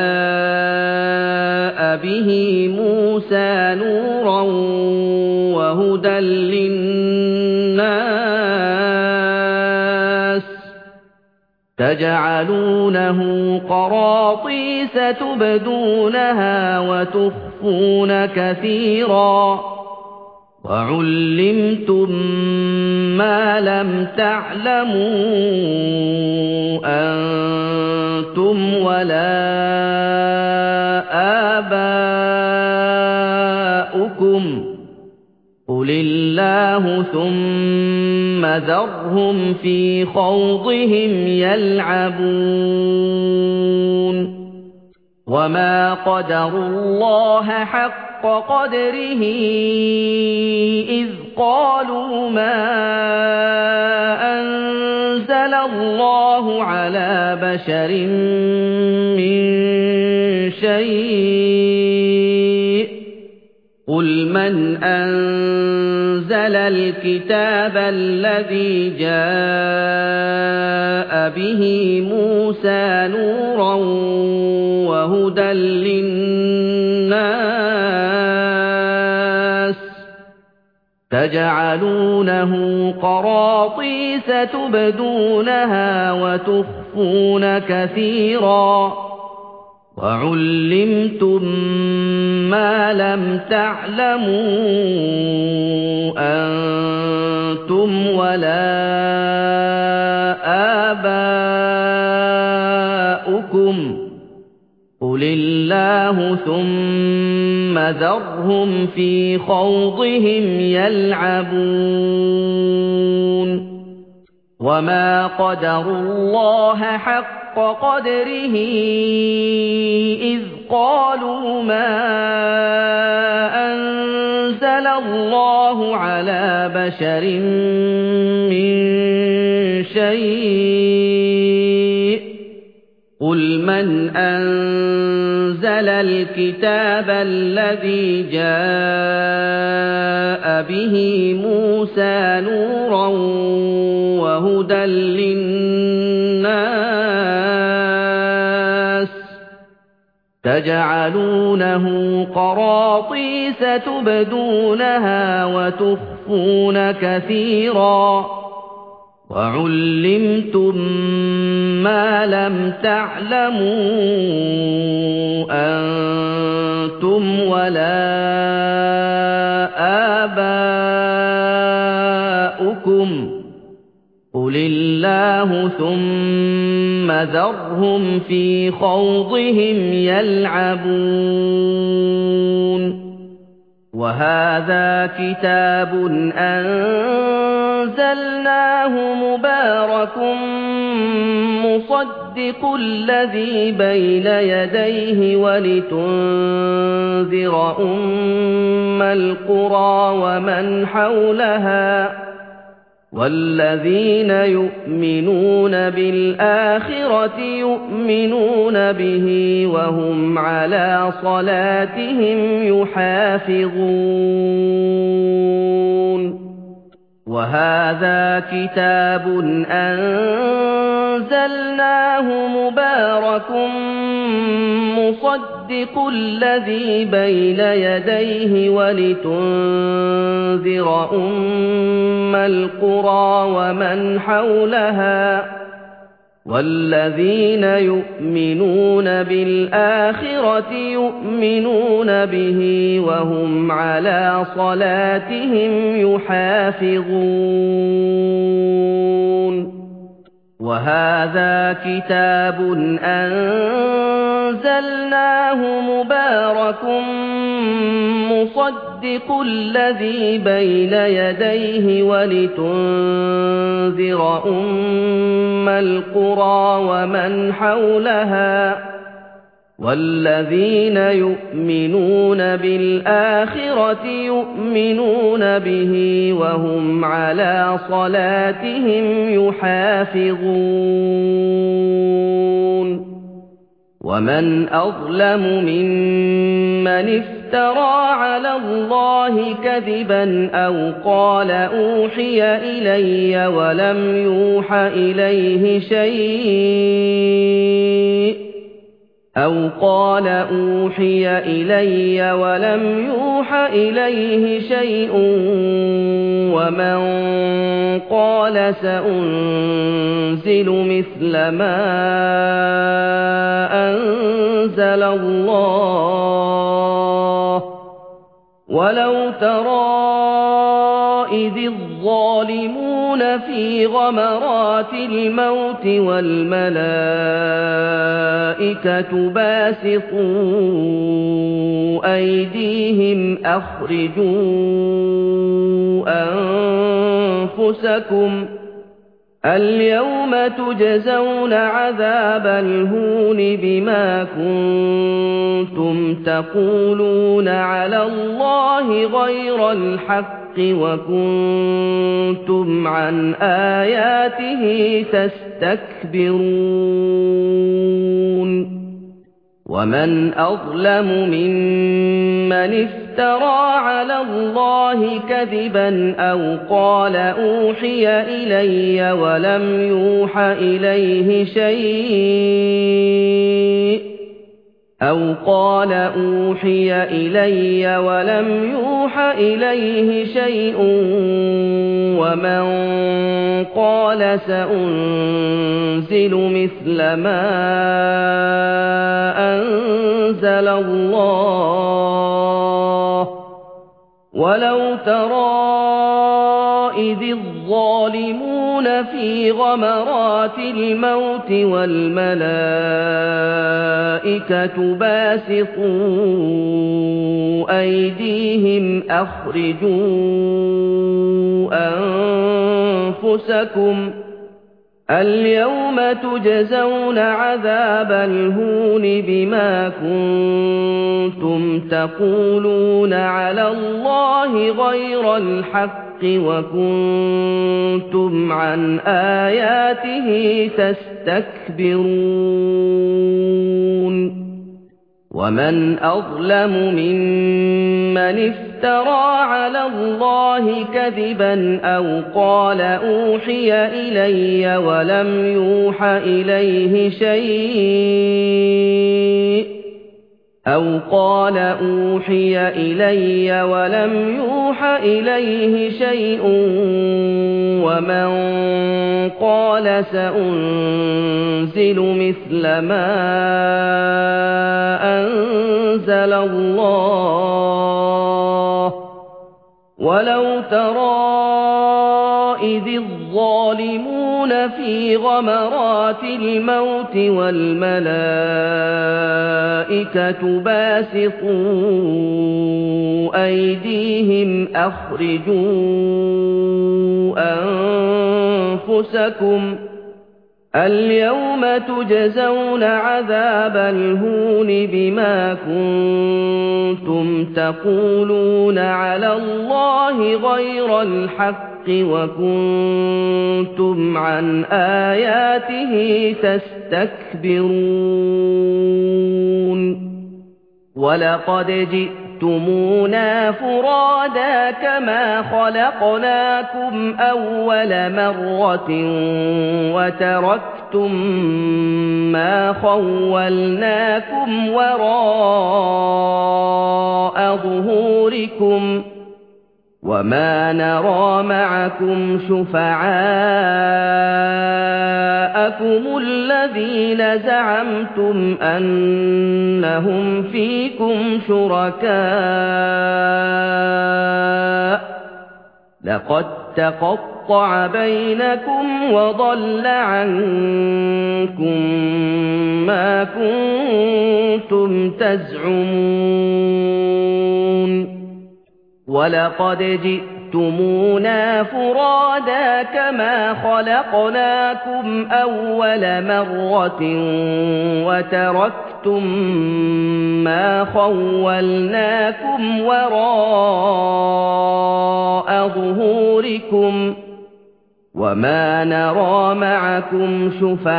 جَاءَ بِهِ مُوسَىٰ نُورًا وَهُدًى لِّلنَّاسِ تَجْعَلُونَهُ قَرَاطِيسَ تُبْدُونَهَا وَتُخْفُونَ كَثِيرًا وَعُلِّمْتُم مَّا لَمْ تَعْلَمُوا أَنتُمْ وَلَا آبَاؤُكُمْ قُلِ اللَّهُ ثُمَّ ذَرْهُمْ فِي خَوْضِهِمْ يَلْعَبُونَ وَمَا قَدَرُوا اللَّهَ حَقَّ قَدْرِهِ إِذْ قَالُوا مَا أَنزَلَ اللَّهُ عَلَىٰ بَشَرٍ مِّن شَيْءٍ قُلْ مَنْ أَنزَلَ الْكِتَابَ الَّذِي جَاءَ بِهِ مُوسَىٰ نُورًا وَهُدًى لِّلنَّاسِ تَجْعَلُونَهُ قَرَاطِيسَ تُبْدُونَهَا وَتُخْفُونَ كَثِيرًا وَعُلِّمْتُم مَّا لَمْ تَعْلَمُوا أَنتُمْ وَلَا آبَاؤُكُمْ قُلِ اللَّهُ ثُمَّ ذَرْهُمْ فِي خَوْضِهِمْ يَلْعَبُونَ وَمَا قَدَرُوا اللَّهَ حَقَّ قَدْرِهِ إِذْ قَالُوا مَا أَنزَلَ اللَّهُ عَلَىٰ بَشَرٍ مِّن شَيْءٍ قُلْ مَنْ أَنزَلَ الْكِتَابَ الَّذِي جَاءَ بِهِ مُوسَىٰ نُورًا وَهُدًى لِّلنَّاسِ تَجْعَلُونَهُ قَرَاطِيسَ تُبْدُونَهَا وَتُخْفُونَ كَثِيرًا وَعُلِّمْتُم مَّا لَمْ تَعْلَمُوا أَنتُمْ وَلَا آبَاؤُكُمْ قُلِ اللَّهُ ثُمَّ ذَرْهُمْ فِي خَوْضِهِمْ يَلْعَبُونَ وَهَٰذَا كِتَابٌ أَنزَلْنَاهُ مُبَارَكٌ مُّصَدِّقُ الَّذِي بَيْنَ يَدَيْهِ وَلِتُنذِرَ أُمَّ الْقُرَىٰ وَمَنْ حَوْلَهَا وَالَّذِينَ يُؤْمِنُونَ بِالْآخِرَةِ يُؤْمِنُونَ بِهِ وَهُمْ عَلَىٰ صَلَاتِهِمْ يُحَافِظُونَ وَهَٰذَا كِتَابٌ أَنزَلْنَاهُ مُبَارَكٌ مُّصَدِّقُ الَّذِي بَيْنَ يَدَيْهِ وَلِتُنذِرَ أُمَّ الْقُرَىٰ وَمَنْ حَوْلَهَا وَالَّذِينَ يُؤْمِنُونَ بِالْآخِرَةِ يُؤْمِنُونَ بِهِ وَهُمْ عَلَىٰ صَلَاتِهِمْ يُحَافِظُونَ وَهَٰذَا كِتَابٌ أَنزَلْنَاهُ مُبَارَكٌ مُّصَدِّقُ الَّذِي بَيْنَ يَدَيْهِ وَلِتُنذِرَ أُمَّ الْقُرَىٰ وَمَنْ حَوْلَهَا وَالَّذِينَ يُؤْمِنُونَ بِالْآخِرَةِ يُؤْمِنُونَ بِهِ وَهُمْ عَلَىٰ صَلَاتِهِمْ يُحَافِظُونَ وَمَنْ أَظْلَمُ مِمَّنِ افْتَرَىٰ عَلَى اللَّهِ كَذِبًا أَوْ قَالَ أُوحِيَ إِلَيَّ وَلَمْ يُوحَ إِلَيْهِ شَيْءٌ أَوْ قَالَ أُوحِيَ إِلَيَّ وَلَمْ يُوحَ إِلَيْهِ شَيْءٌ وَمَنْ قَالَ سَأُنْزِلُ مِثْلَ مَا أَنزَلَ اللَّهُ وَلَوْ تَرَىٰ إِذِ الظَّالِمُونَ فِي غَمَرَاتِ الْمَوْتِ وَالْمَلَائِكَةُ بَاسِطُو أَيْدِيهِمْ أَخْرِجُوا أَنفُسَكُمْ الْيَوْمَ تُجْزَوْنَ عَذَابَ الْهُونِ بِمَا كُنتُمْ تَقُولُونَ عَلَى اللَّهِ غَيْرَ الْحَقِّ وَكُنتُمْ عَنْ آيَاتِهِ تَسْتَكْبِرُونَ وَمَنْ أَظْلَمُ مِمَّنِ افْتَرَىٰ عَلَى اللَّهِ كَذِبًا أَوْ قَالَ أُوحِيَ إِلَيَّ وَلَمْ يُوحَ إِلَيْهِ شَيْءٌ أَوْ قَالَ أُوحِيَ إِلَيَّ وَلَمْ يُوحَ إِلَيْهِ شَيْءٌ وَمَنْ قَالَ سَأُنْزِلُ مِثْلَ مَا أَنزَلَ اللَّهُ وَلَوْ تَرَىٰ إِذِ الظَّالِمُونَ فِي غَمَرَاتِ الْمَوْتِ وَالْمَلَائِكَةُ بَاسِطُو أَيْدِيهِمْ أَخْرِجُوا أَنفُسَكُمْ الْيَوْمَ تُجْزَوْنَ عَذَابَ الْهُونِ بِمَا كُنتُمْ تَقُولُونَ عَلَى اللَّهِ غَيْرَ الْحَقِّ وَكُنتُمْ عَنْ آيَاتِهِ تَسْتَكْبِرُونَ وَمَنْ أَظْلَمُ مِمَّنِ افْتَرَىٰ عَلَى اللَّهِ كَذِبًا أَوْ قَالَ أُوحِيَ إِلَيَّ وَلَمْ يُوحَ إِلَيْهِ شَيْءٌ أَوْ قَالَ أُوحِيَ إِلَيَّ وَلَمْ يُوحَ إِلَيْهِ شَيْءٌ وَمَنْ قَالَ سَأُنْزِلُ مِثْلَ مَا أَنزَلَ اللَّهُ وَلَوْ تَرَىٰ إِذِ الظَّالِمُونَ فِي غَمَرَاتِ الْمَوْتِ وَالْمَلَائِكَةُ بَاسِطُو أَيْدِيهِمْ أَخْرِجُوا أَنفُسَكُمْ الْيَوْمَ تُجْزَوْنَ عَذَابَ الْهُونِ بِمَا كُنتُمْ تَقُولُونَ عَلَى اللَّهِ غَيْرَ الْحَقِّ وَكُنتُمْ عَنْ آيَاتِهِ تَسْتَكْبِرُونَ وَلَقَدْ جِئْتُمُونَا فُرَادَىٰ كَمَا خَلَقْنَاكُمْ أَوَّلَ مَرَّةٍ وَتَرَكْتُم مَّا خَوَّلْنَاكُمْ وَرَاءَ ظُهُورِكُمْ وَمَا نَرَىٰ مَعَكُمْ شُفَعَاءَكُمُ الَّذِينَ زَعَمْتُمْ أَنَّهُمْ فِيكُمْ شُرَكَاءُ لَقَد تَّقَطَّعَ بَيْنَكُمْ وَضَلَّ عَنكُم مَّا كُنتُمْ تَزْعُمُونَ وَلَقَدْ جِئْتُمُونَا فُرَادَىٰ كَمَا خَلَقْنَاكُمْ أَوَّلَ مَرَّةٍ وَتَرَكْتُم مَّا خَوَّلْنَاكُمْ وَرَاءَ ظُهُورِكُمْ وَمَا نَرَىٰ مَعَكُمْ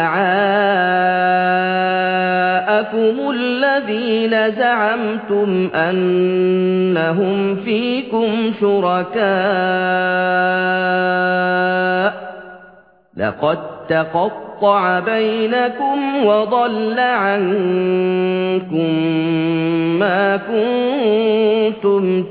شُفَعَاءَكُمُ الَّذِينَ زَعَمْتُمْ أَنَّهُمْ فِيكُمْ شُرَكَاءُ لَقَد تقطع بينكم وضل عنكم ما كنتم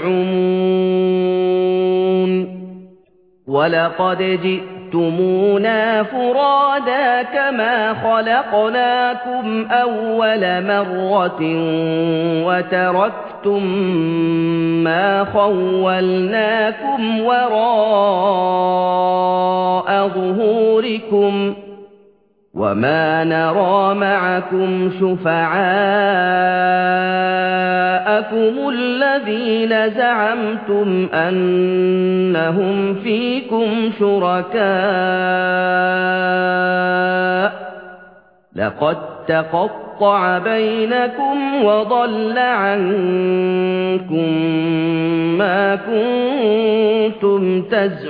تزعمون ولقد جئتمونا فرادا كما خلقناكم أول مرة وتركتم ما خولناكم وراء ظهوركم وما نرى معكم شفعاءكم الذين زعمتم أنهم فيكم شركاء لقد تقطع بينكم وضل عنكم ما كنتم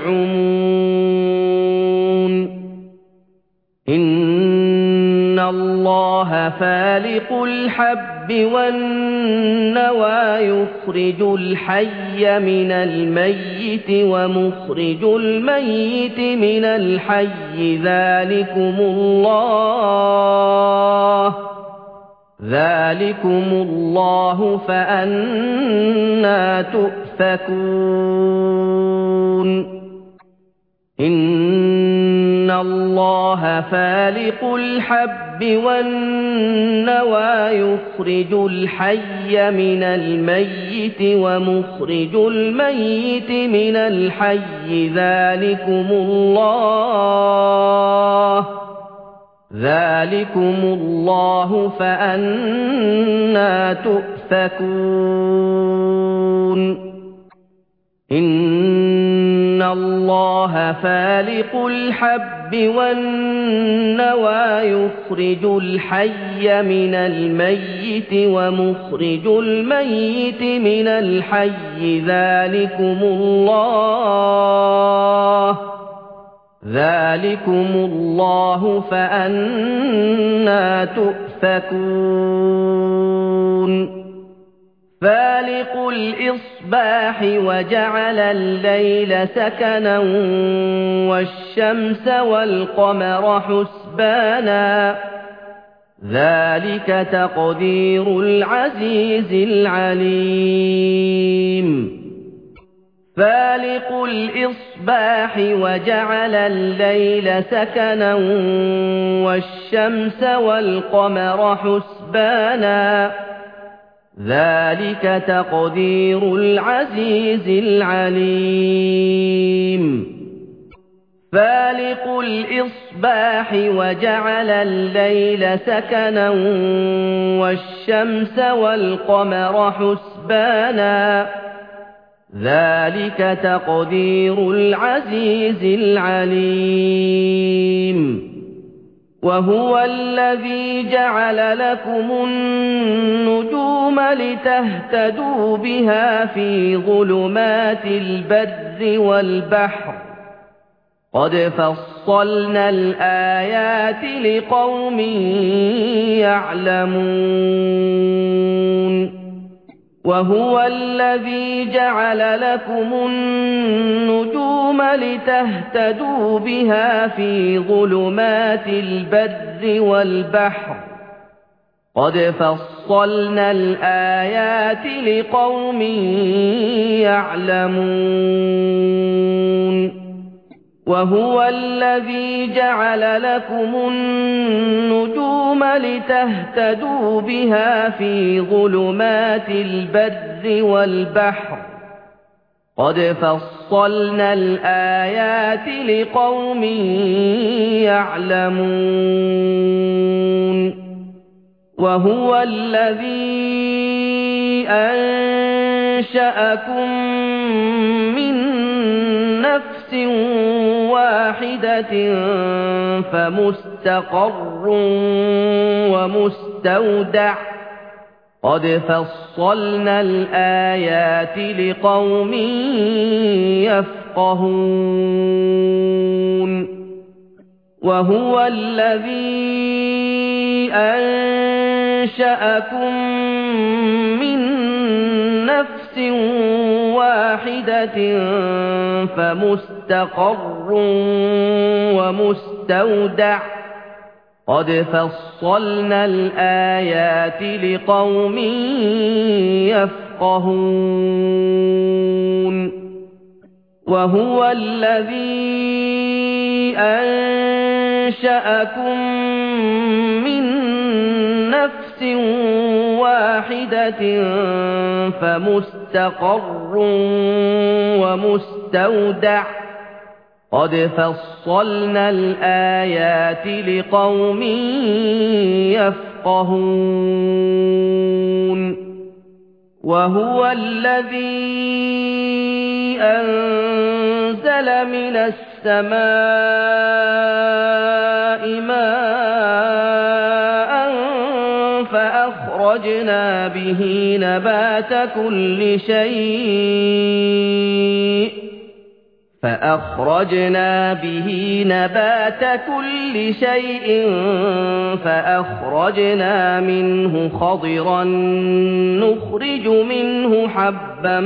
تزعمون إن الله فالق الحب والنوى يخرج الحي من الميت ومخرج الميت من الحي ذلكم الله ذلكم الله فأنى تؤفكون إن الله فالق الحب والنوى يخرج الحي من الميت ومخرج الميت من الحي ذلكم الله ذلكم الله فأنى تؤفكون إن الله فالق الحب والنوى يخرج الحي من الميت ومخرج الميت من الحي ذلكم الله ذلكم الله فأنى تؤفكون فالق الإصباح وجعل الليل سكنا والشمس والقمر حسبانا ذلك تقدير العزيز العليم فالق الإصباح وجعل الليل سكنا والشمس والقمر حسبانا ذلك تقدير العزيز العليم فالق الإصباح وجعل الليل سكنا والشمس والقمر حسبانا ذلك تقدير العزيز العليم وهو الذي جعل لكم النجوم لتهتدوا بها في ظلمات البر والبحر قد فصلنا الآيات لقوم يعلمون وهو الذي جعل لكم النجوم لتهتدوا بها في ظلمات البر والبحر قد فصلنا الآيات لقوم يعلمون وهو الذي جعل لكم النجوم لتهتدوا بها في ظلمات البر والبحر قد فصلنا الآيات لقوم يعلمون وهو الذي أنشأكم من نفس واحدة فمستقر ومستودع قد فصلنا الآيات لقوم يفقهون وهو الذي أنشأكم من نفس واحدة فمستقر ومستودع ومستودع قد فصلنا الآيات لقوم يفقهون وهو الذي أنشأكم من نفس واحدة فمستقر ومستودع قد فصلنا الآيات لقوم يفقهون وهو الذي أنزل من السماء ماء فأخرجنا به نبات كل شيء فأخرجنا به نبات كل شيء فأخرجنا منه خضرا نخرج منه حبا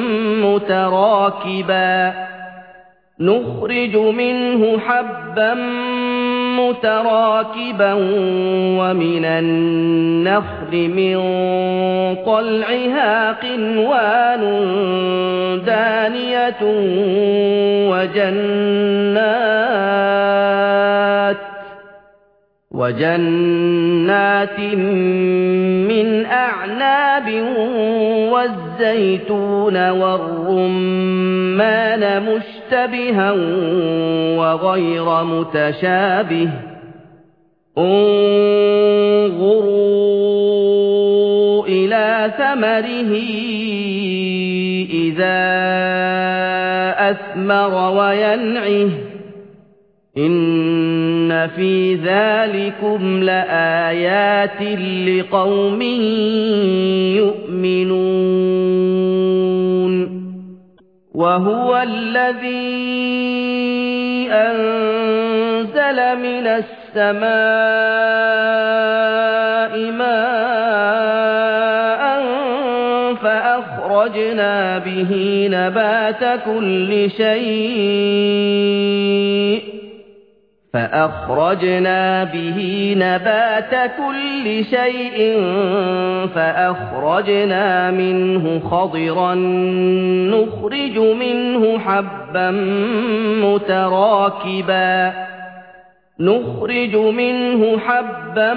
متراكبا نخرج منه حبا متراكبا ومن النخل من طلعها قنوان دانية وجنات وجنات من أعناب والزيتون والرمان مشتبها وغير متشابه انظروا إلى ثمره إذا أثمر وينعه إن في ذلكم لآيات لقوم يؤمنون وهو الذي أنزل من السماء ماء فأخرجنا به نبات كل شيء فأخرجنا به نبات كل شيء فأخرجنا منه خضرا نخرج منه حبا متراكبا نخرج منه حبا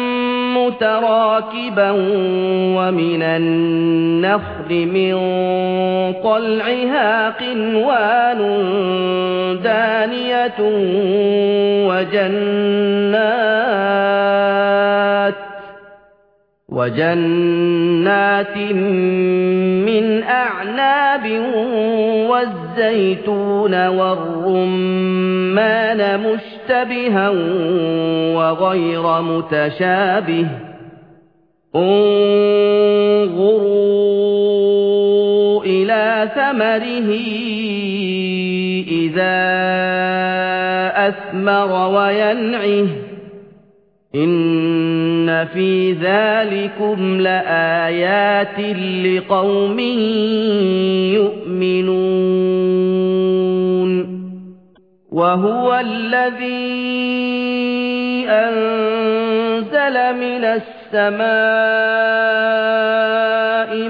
متراكبا ومن النخل من طلعها قنوان دانية وجنات وجنات من أعناب والزيتون والرمان مشتبها وغير متشابه انظروا إلى ثمره إذا أثمر وينعه إن في ذلكم لآيات لقوم يؤمنون وهو الذي أنزل من السماء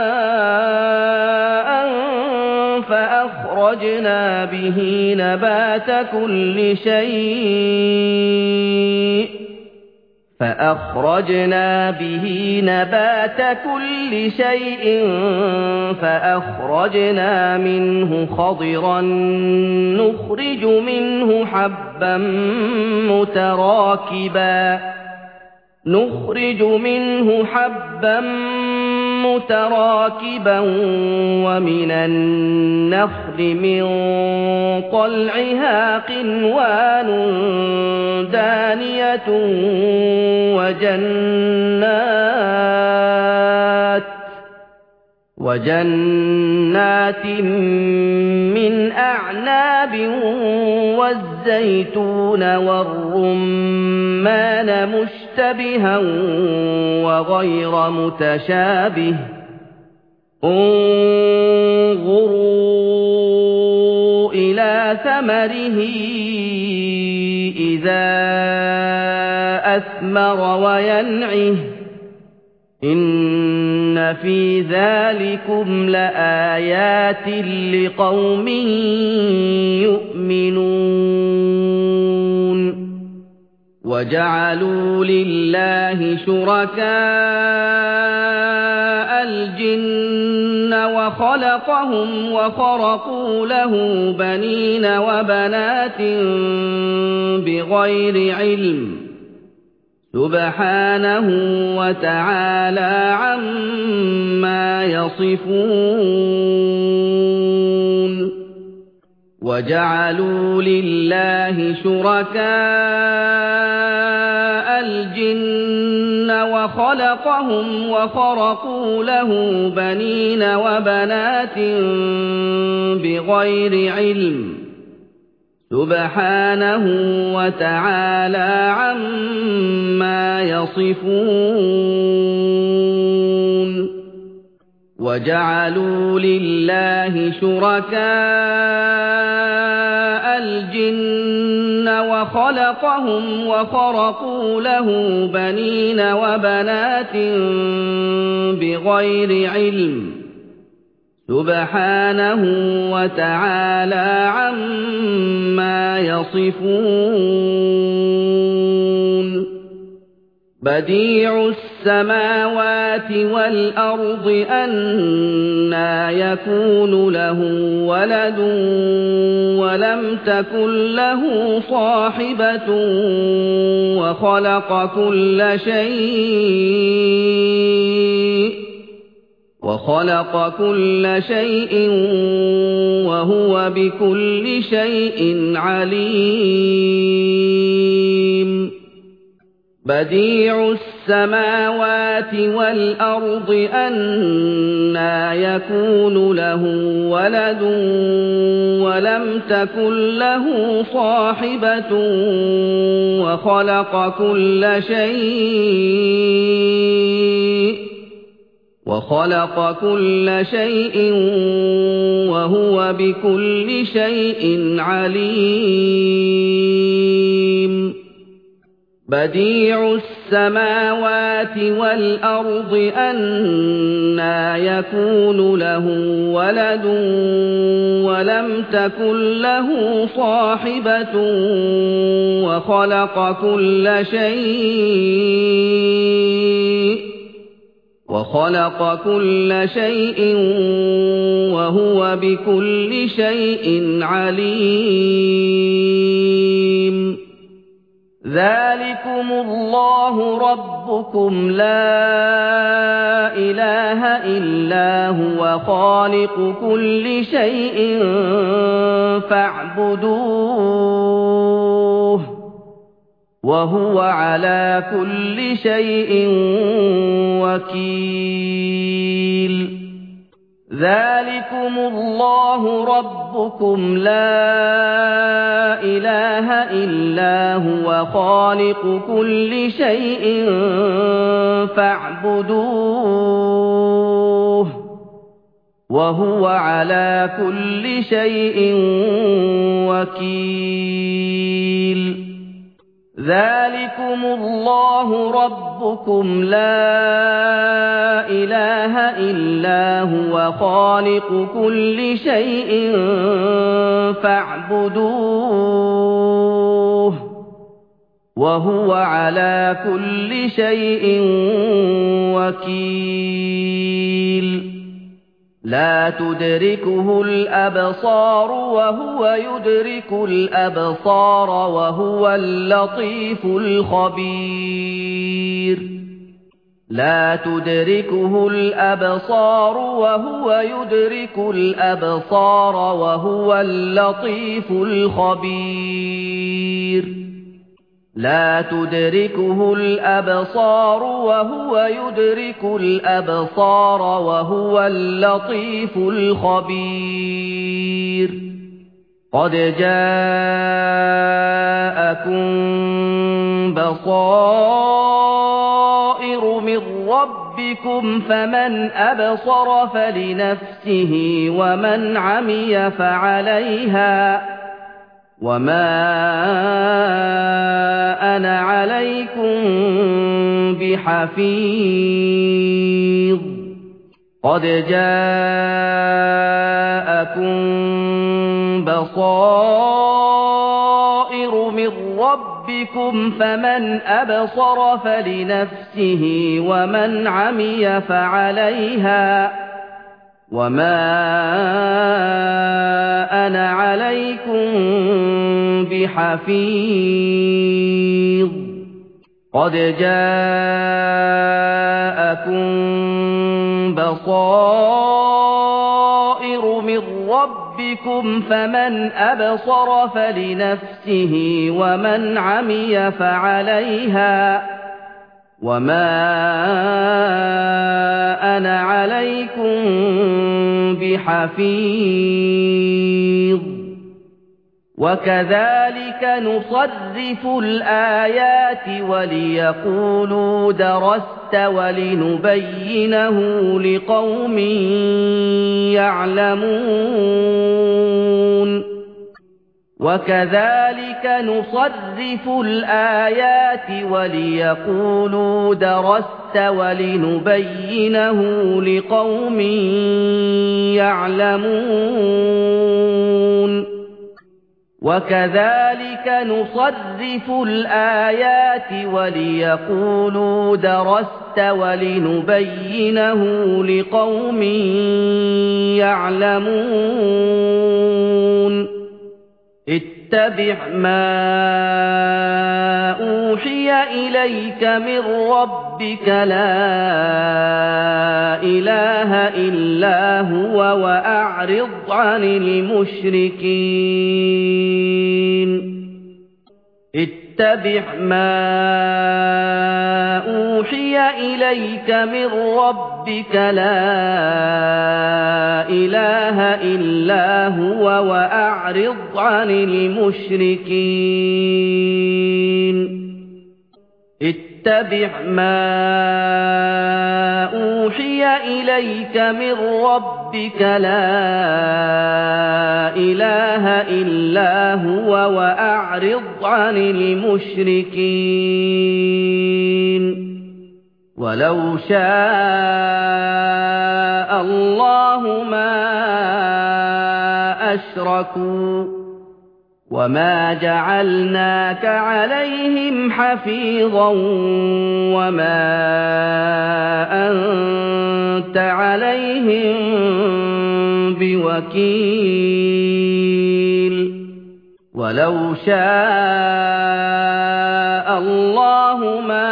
ماء فأخرجنا به نبات كل شيء فأخرجنا به نبات كل شيء فأخرجنا منه خضرا نخرج منه حبا متراكبا نخرج منه حبا متراكبا ومن النخل من طلعها قنوان دانية وجنات وجنات من أعناب والزيتون والرمان مشتبها وغير متشابه انظروا إلى ثمره إِذَا أَثْمَرَ وَيَنْعِهِ إِنَّ فِي ذَلِكُمْ لَآيَاتٍ لِقَوْمٍ يُؤْمِنُونَ وَجَعَلُوا لِلَّهِ شُرَكَاءَ الْجِنَّ وَخَلَقَهُمْ وَخَرَقُوا لَهُ بَنِينَ وَبَنَاتٍ بِغَيْرِ عِلْمٍ سُبْحَانَهُ وَتَعَالَى عَمَّا يَصِفُونَ وَجَعَلُوا لِلَّهِ شُرَكَاءَ الْجِنَّ وَخَلَقَهُمْ وَخَرَقُوا لَهُ بَنِينَ وَبَنَاتٍ بِغَيْرِ عِلْمٍ سُبْحَانَهُ وَتَعَالَى عَمَّا يَصِفُونَ وَجَعَلُوا لِلَّهِ شُرَكَاءَ الْجِنَّ وَخَلَقَهُمْ وَخَرَقُوا لَهُ بَنِينَ وَبَنَاتٍ بِغَيْرِ عِلْمٍ سُبْحَانَهُ وَتَعَالَى عَمَّا يَصِفُونَ بَدِيعُ السَّمَاوَاتِ وَالْأَرْضِ أَنَّىٰ يَكُونُ لَهُ وَلَدٌ وَلَمْ تَكُن لَّهُ صَاحِبَةٌ وَخَلَقَ كُلَّ شَيْءٍ وَخَلَقَ كُلَّ شَيْءٍ وَهُوَ بِكُلِّ شَيْءٍ عَلِيمٌ بَدِيعُ السَّمَاوَاتِ وَالْأَرْضِ أَنَّىٰ يَكُونُ لَهُ وَلَدٌ وَلَمْ تَكُن لَّهُ صَاحِبَةٌ وَخَلَقَ كُلَّ شَيْءٍ وَخَلَقَ كُلَّ شَيْءٍ وَهُوَ بِكُلِّ شَيْءٍ عَلِيمٌ بَدِيعُ السَّمَاوَاتِ وَالْأَرْضِ أَنَّىٰ يَكُونُ لَهُ وَلَدٌ وَلَمْ تَكُن لَّهُ صَاحِبَةٌ وَخَلَقَ كُلَّ شَيْءٍ وَخَلَقَ كُلَّ شَيْءٍ وَهُوَ بِكُلِّ شَيْءٍ عَلِيمٌ ذَلِكُمُ اللَّهُ رَبُّكُمْ لَا إِلَٰهَ إِلَّا هُوَ خَالِقُ كُلِّ شَيْءٍ فَاعْبُدُوهُ وَهُوَ عَلَىٰ كُلِّ شَيْءٍ وَكِيلٌ ذَلِكُمُ اللَّهُ رَبُّكُمْ لَا إِلَٰهَ إِلَّا هُوَ خَالِقُ كُلِّ شَيْءٍ فَاعْبُدُوهُ وَهُوَ عَلَىٰ كُلِّ شَيْءٍ وَكِيلٌ ذَلِكُمُ اللَّهُ رَبُّكُمْ لَا إِلَٰهَ إِلَّا هُوَ خَالِقُ كُلِّ شَيْءٍ فَاعْبُدُوهُ وَهُوَ عَلَىٰ كُلِّ شَيْءٍ وَكِيلٌ لَا تُدْرِكُهُ الْأَبْصَارُ وَهُوَ يُدْرِكُ الْأَبْصَارَ وَهُوَ اللَّطِيفُ الْخَبِيرُ لَا تُدْرِكُهُ الْأَبْصَارُ وَهُوَ يُدْرِكُ الْأَبْصَارَ وَهُوَ اللَّطِيفُ الْخَبِيرُ لا تدركه الأبصار وهو يدرك الأبصار وهو اللطيف الخبير قد جاءكم بصائر من ربكم فمن أبصر فلنفسه ومن عمي فعليها وَمَا أَنَا عَلَيْكُمْ بِحَفِيظٍ قَدْ جَاءَكُمْ بَصَائِرُ مِنْ رَبِّكُمْ فَمَنْ أَبْصَرَ فَلِنَفْسِهِ وَمَنْ عَمِيَ فَعَلَيْهَا وَمَا أَنَا عَلَيْكُمْ بِحَفِيظٍ قَدْ جَاءَكُمْ بَصَائِرُ مِنْ رَبِّكُمْ فَمَنْ أَبْصَرَ فَلِنَفْسِهِ وَمَنْ عَمِيَ فَعَلَيْهَا وَمَا أَنَا عَلَيْكُمْ بِحَفِيظٍ وَكَذَلِكَ نُصَرِّفُ الْآيَاتِ وَلِيَقُولُوا دَرَسْتَ وَلِنُبَيِّنَهُ لِقَوْمٍ يَعْلَمُونَ وَكَذَلِكَ نُصَرِّفُ الْآيَاتِ وَلِيَقُولُوا دَرَسْتَ وَلِنُبَيِّنَهُ لِقَوْمٍ يَعْلَمُونَ وَكَذَلِكَ نُصَرِّفُ الْآيَاتِ وَلِيَقُولُوا دَرَسْتَ وَلِنُبَيِّنَهُ لِقَوْمٍ يَعْلَمُونَ اتَّبِعْ مَا أُوحِيَ إِلَيْكَ مِنْ رَبِّكَ لَا إِلَٰهَ إِلَّا هُوَ وَأَعْرِضْ عَنِ الْمُشْرِكِينَ اتَّبِعْ مَا أُوحِيَ إِلَيْكَ مِنْ رَبِّكَ لَا إِلَٰهَ إِلَّا هُوَ وَأَعْرِضْ عَنِ الْمُشْرِكِينَ اتَّبِعْ مَا أُوحِيَ إِلَيْكَ مِنْ رَبِّكَ لَا إِلَٰهَ إِلَّا هُوَ وَأَعْرِضْ عَنِ الْمُشْرِكِينَ وَلَوْ شَاءَ اللَّهُ مَا أَشْرَكُوا وَمَا جَعَلْنَاكَ عَلَيْهِمْ حَفِيظًا وَمَا أَنتَ عَلَيْهِمْ بِوَكِيلٍ وَلَوْ شَاءَ اللَّهُ مَا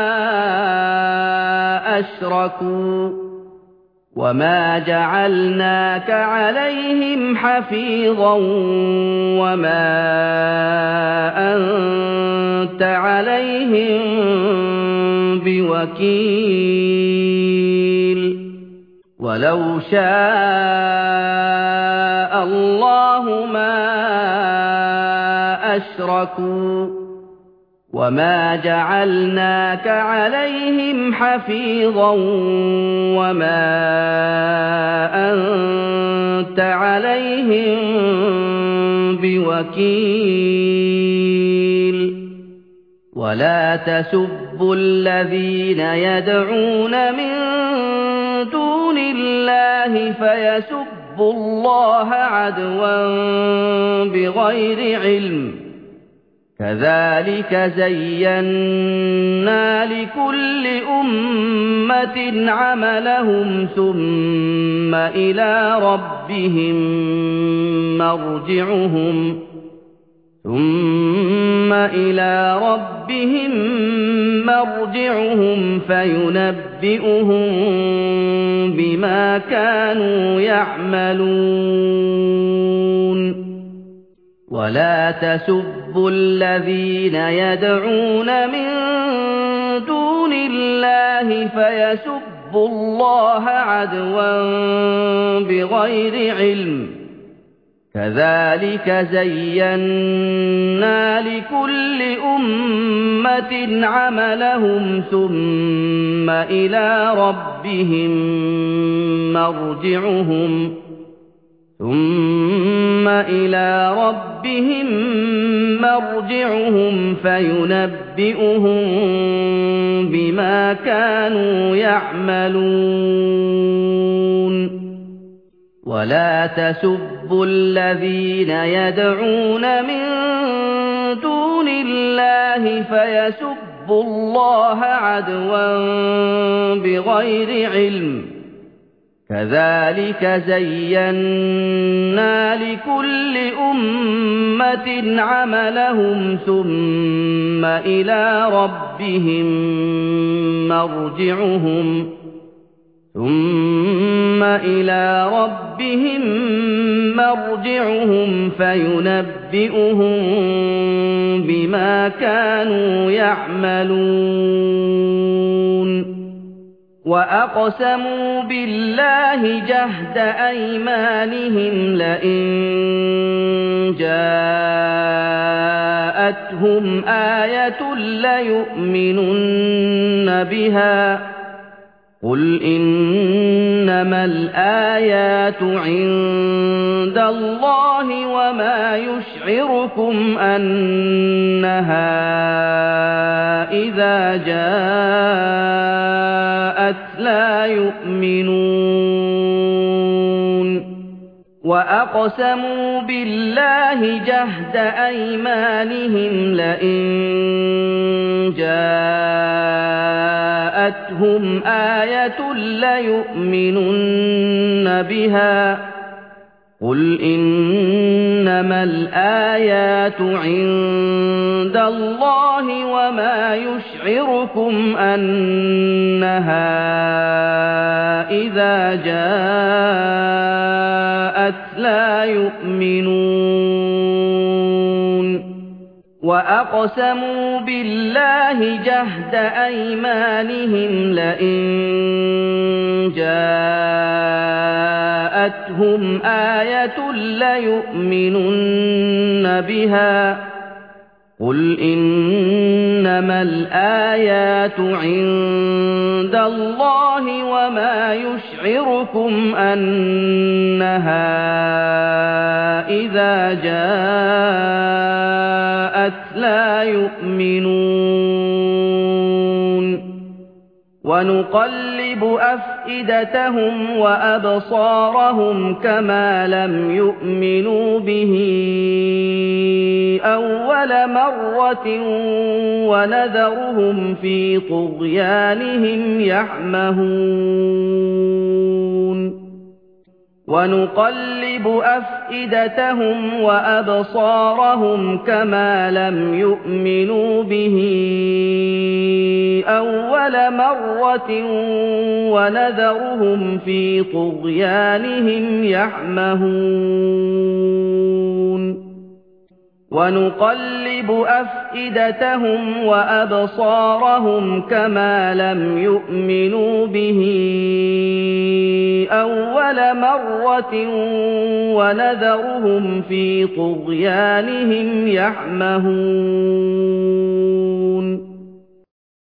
أَشْرَكُوا وَمَا جَعَلْنَاكَ عَلَيْهِمْ حَفِيظًا وَمَا أَنتَ عَلَيْهِمْ بِوَكِيلٍ وَلَوْ شَاءَ اللَّهُ مَا أَشْرَكُوا وَمَا جَعَلْنَاكَ عَلَيْهِمْ حَفِيظًا وَمَا أَنتَ عَلَيْهِمْ بِوَكِيلٍ وَلَا تَسُبُّوا الَّذِينَ يَدْعُونَ مِن دُونِ اللَّهِ فَيَسُبُّوا اللَّهَ عَدْوًا بِغَيْرِ عِلْمٍ كَذَلِكَ زَيَّنَّا لِكُلِّ أُمَّةٍ عَمَلَهُمْ ثُمَّ إِلَى رَبِّهِمْ مَرْجِعُهُمْ ثُمَّ إِلَى رَبِّهِمْ مَرْجِعُهُمْ فَيُنَبِّئُهُم بِمَا كَانُوا يَعْمَلُونَ وَلَا تَسُبُّوا الَّذِينَ يَدْعُونَ مِن دُونِ اللَّهِ فَيَسُبُّوا اللَّهَ عَدْوًا بِغَيْرِ عِلْمٍ كَذَلِكَ زَيَّنَّا لِكُلِّ أُمَّةٍ عَمَلَهُمْ ثُمَّ إِلَى رَبِّهِمْ مَرْجِعُهُمْ ثُمَّ إِلَىٰ رَبِّهِم مَّرْجِعُهُمْ فَيُنَبِّئُهُم بِمَا كَانُوا يَعْمَلُونَ وَلَا تَسُبُّوا الَّذِينَ يَدْعُونَ مِن دُونِ اللَّهِ فَيَسُبُّوا اللَّهَ عَدْوًا بِغَيْرِ عِلْمٍ ۗ كَذَٰلِكَ زَيَّنَّا لِكُلِّ أُمَّةٍ عَمَلَهُمْ ثُمَّ إِلَىٰ رَبِّهِم مَّرْجِعُهُمْ ثُمَّ إِلَىٰ رَبِّهِم مَّرْجِعُهُمْ فَيُنَبِّئُهُم بِمَا كَانُوا يَعْمَلُونَ وَأَقْسَمُوا بِاللَّهِ جَهْدَ أَيْمَانِهِمْ لَئِن جَاءَتْهُمْ آيَةٌ لَّيُؤْمِنُنَّ بِهَا ۚ قُلْ إِنَّمَا الْآيَاتُ عِندَ اللَّهِ وَمَا يُشْعِرُكُمْ أَنَّهَا إِذَا جَاءَتْ لَا يُؤْمِنُونَ وَأَقْسَمُوا بِاللَّهِ جَهْدَ أَيْمَانِهِمْ لَئِن جَاءَتْهُمْ آيَةٌ لَّيُؤْمِنُنَّ بِهَا ۚ قُلْ إِنَّمَا الْآيَاتُ عِندَ اللَّهِ وَمَا يُشْعِرُكُمْ أَنَّهَا إِذَا جَاءَتْ لَا يُؤْمِنُونَ وَأَقْسَمُوا بِاللَّهِ جَهْدَ أَيْمَانِهِمْ لَئِن جَاءَتْهُمْ آيَةٌ لَّيُؤْمِنُنَّ بِهَا ۚ قُلْ إِنَّمَا الْآيَاتُ عِندَ اللَّهِ وَمَا يُشْعِرُكُمْ أَنَّهَا إِذَا جَاءَتْ لَا يُؤْمِنُونَ وَنُقَلِّبُ أَفْئِدَتَهُمْ وَأَبْصَارَهُمْ كَمَا لَمْ يُؤْمِنُوا بِهِ أَوَّلَ مَرَّةٍ وَنَذَرُهُمْ فِي طُغْيَانِهِمْ يَعْمَهُونَ وَنُقَلِّبُ أَفْئِدَتَهُمْ وَأَبْصَارَهُمْ كَمَا لَمْ يُؤْمِنُوا بِهِ أَوَّلَ مَرَّةٍ وَنَذَرُهُمْ فِي طُغْيَانِهِمْ يَعْمَهُونَ وَنُقَلِّبُ أَفْئِدَتَهُمْ وَأَبْصَارَهُمْ كَمَا لَمْ يُؤْمِنُوا بِهِ أَوَّلَ مَرَّةٍ وَنَذَرُهُمْ فِي طُغْيَانِهِمْ يَعْمَهُونَ وَنُقَلِّبُ أَفْئِدَتَهُمْ وَأَبْصَارَهُمْ كَمَا لَمْ يُؤْمِنُوا بِهِ أَوَّلَ مَرَّةٍ وَنَذَرُهُمْ فِي طُغْيَانِهِمْ يَعْمَهُونَ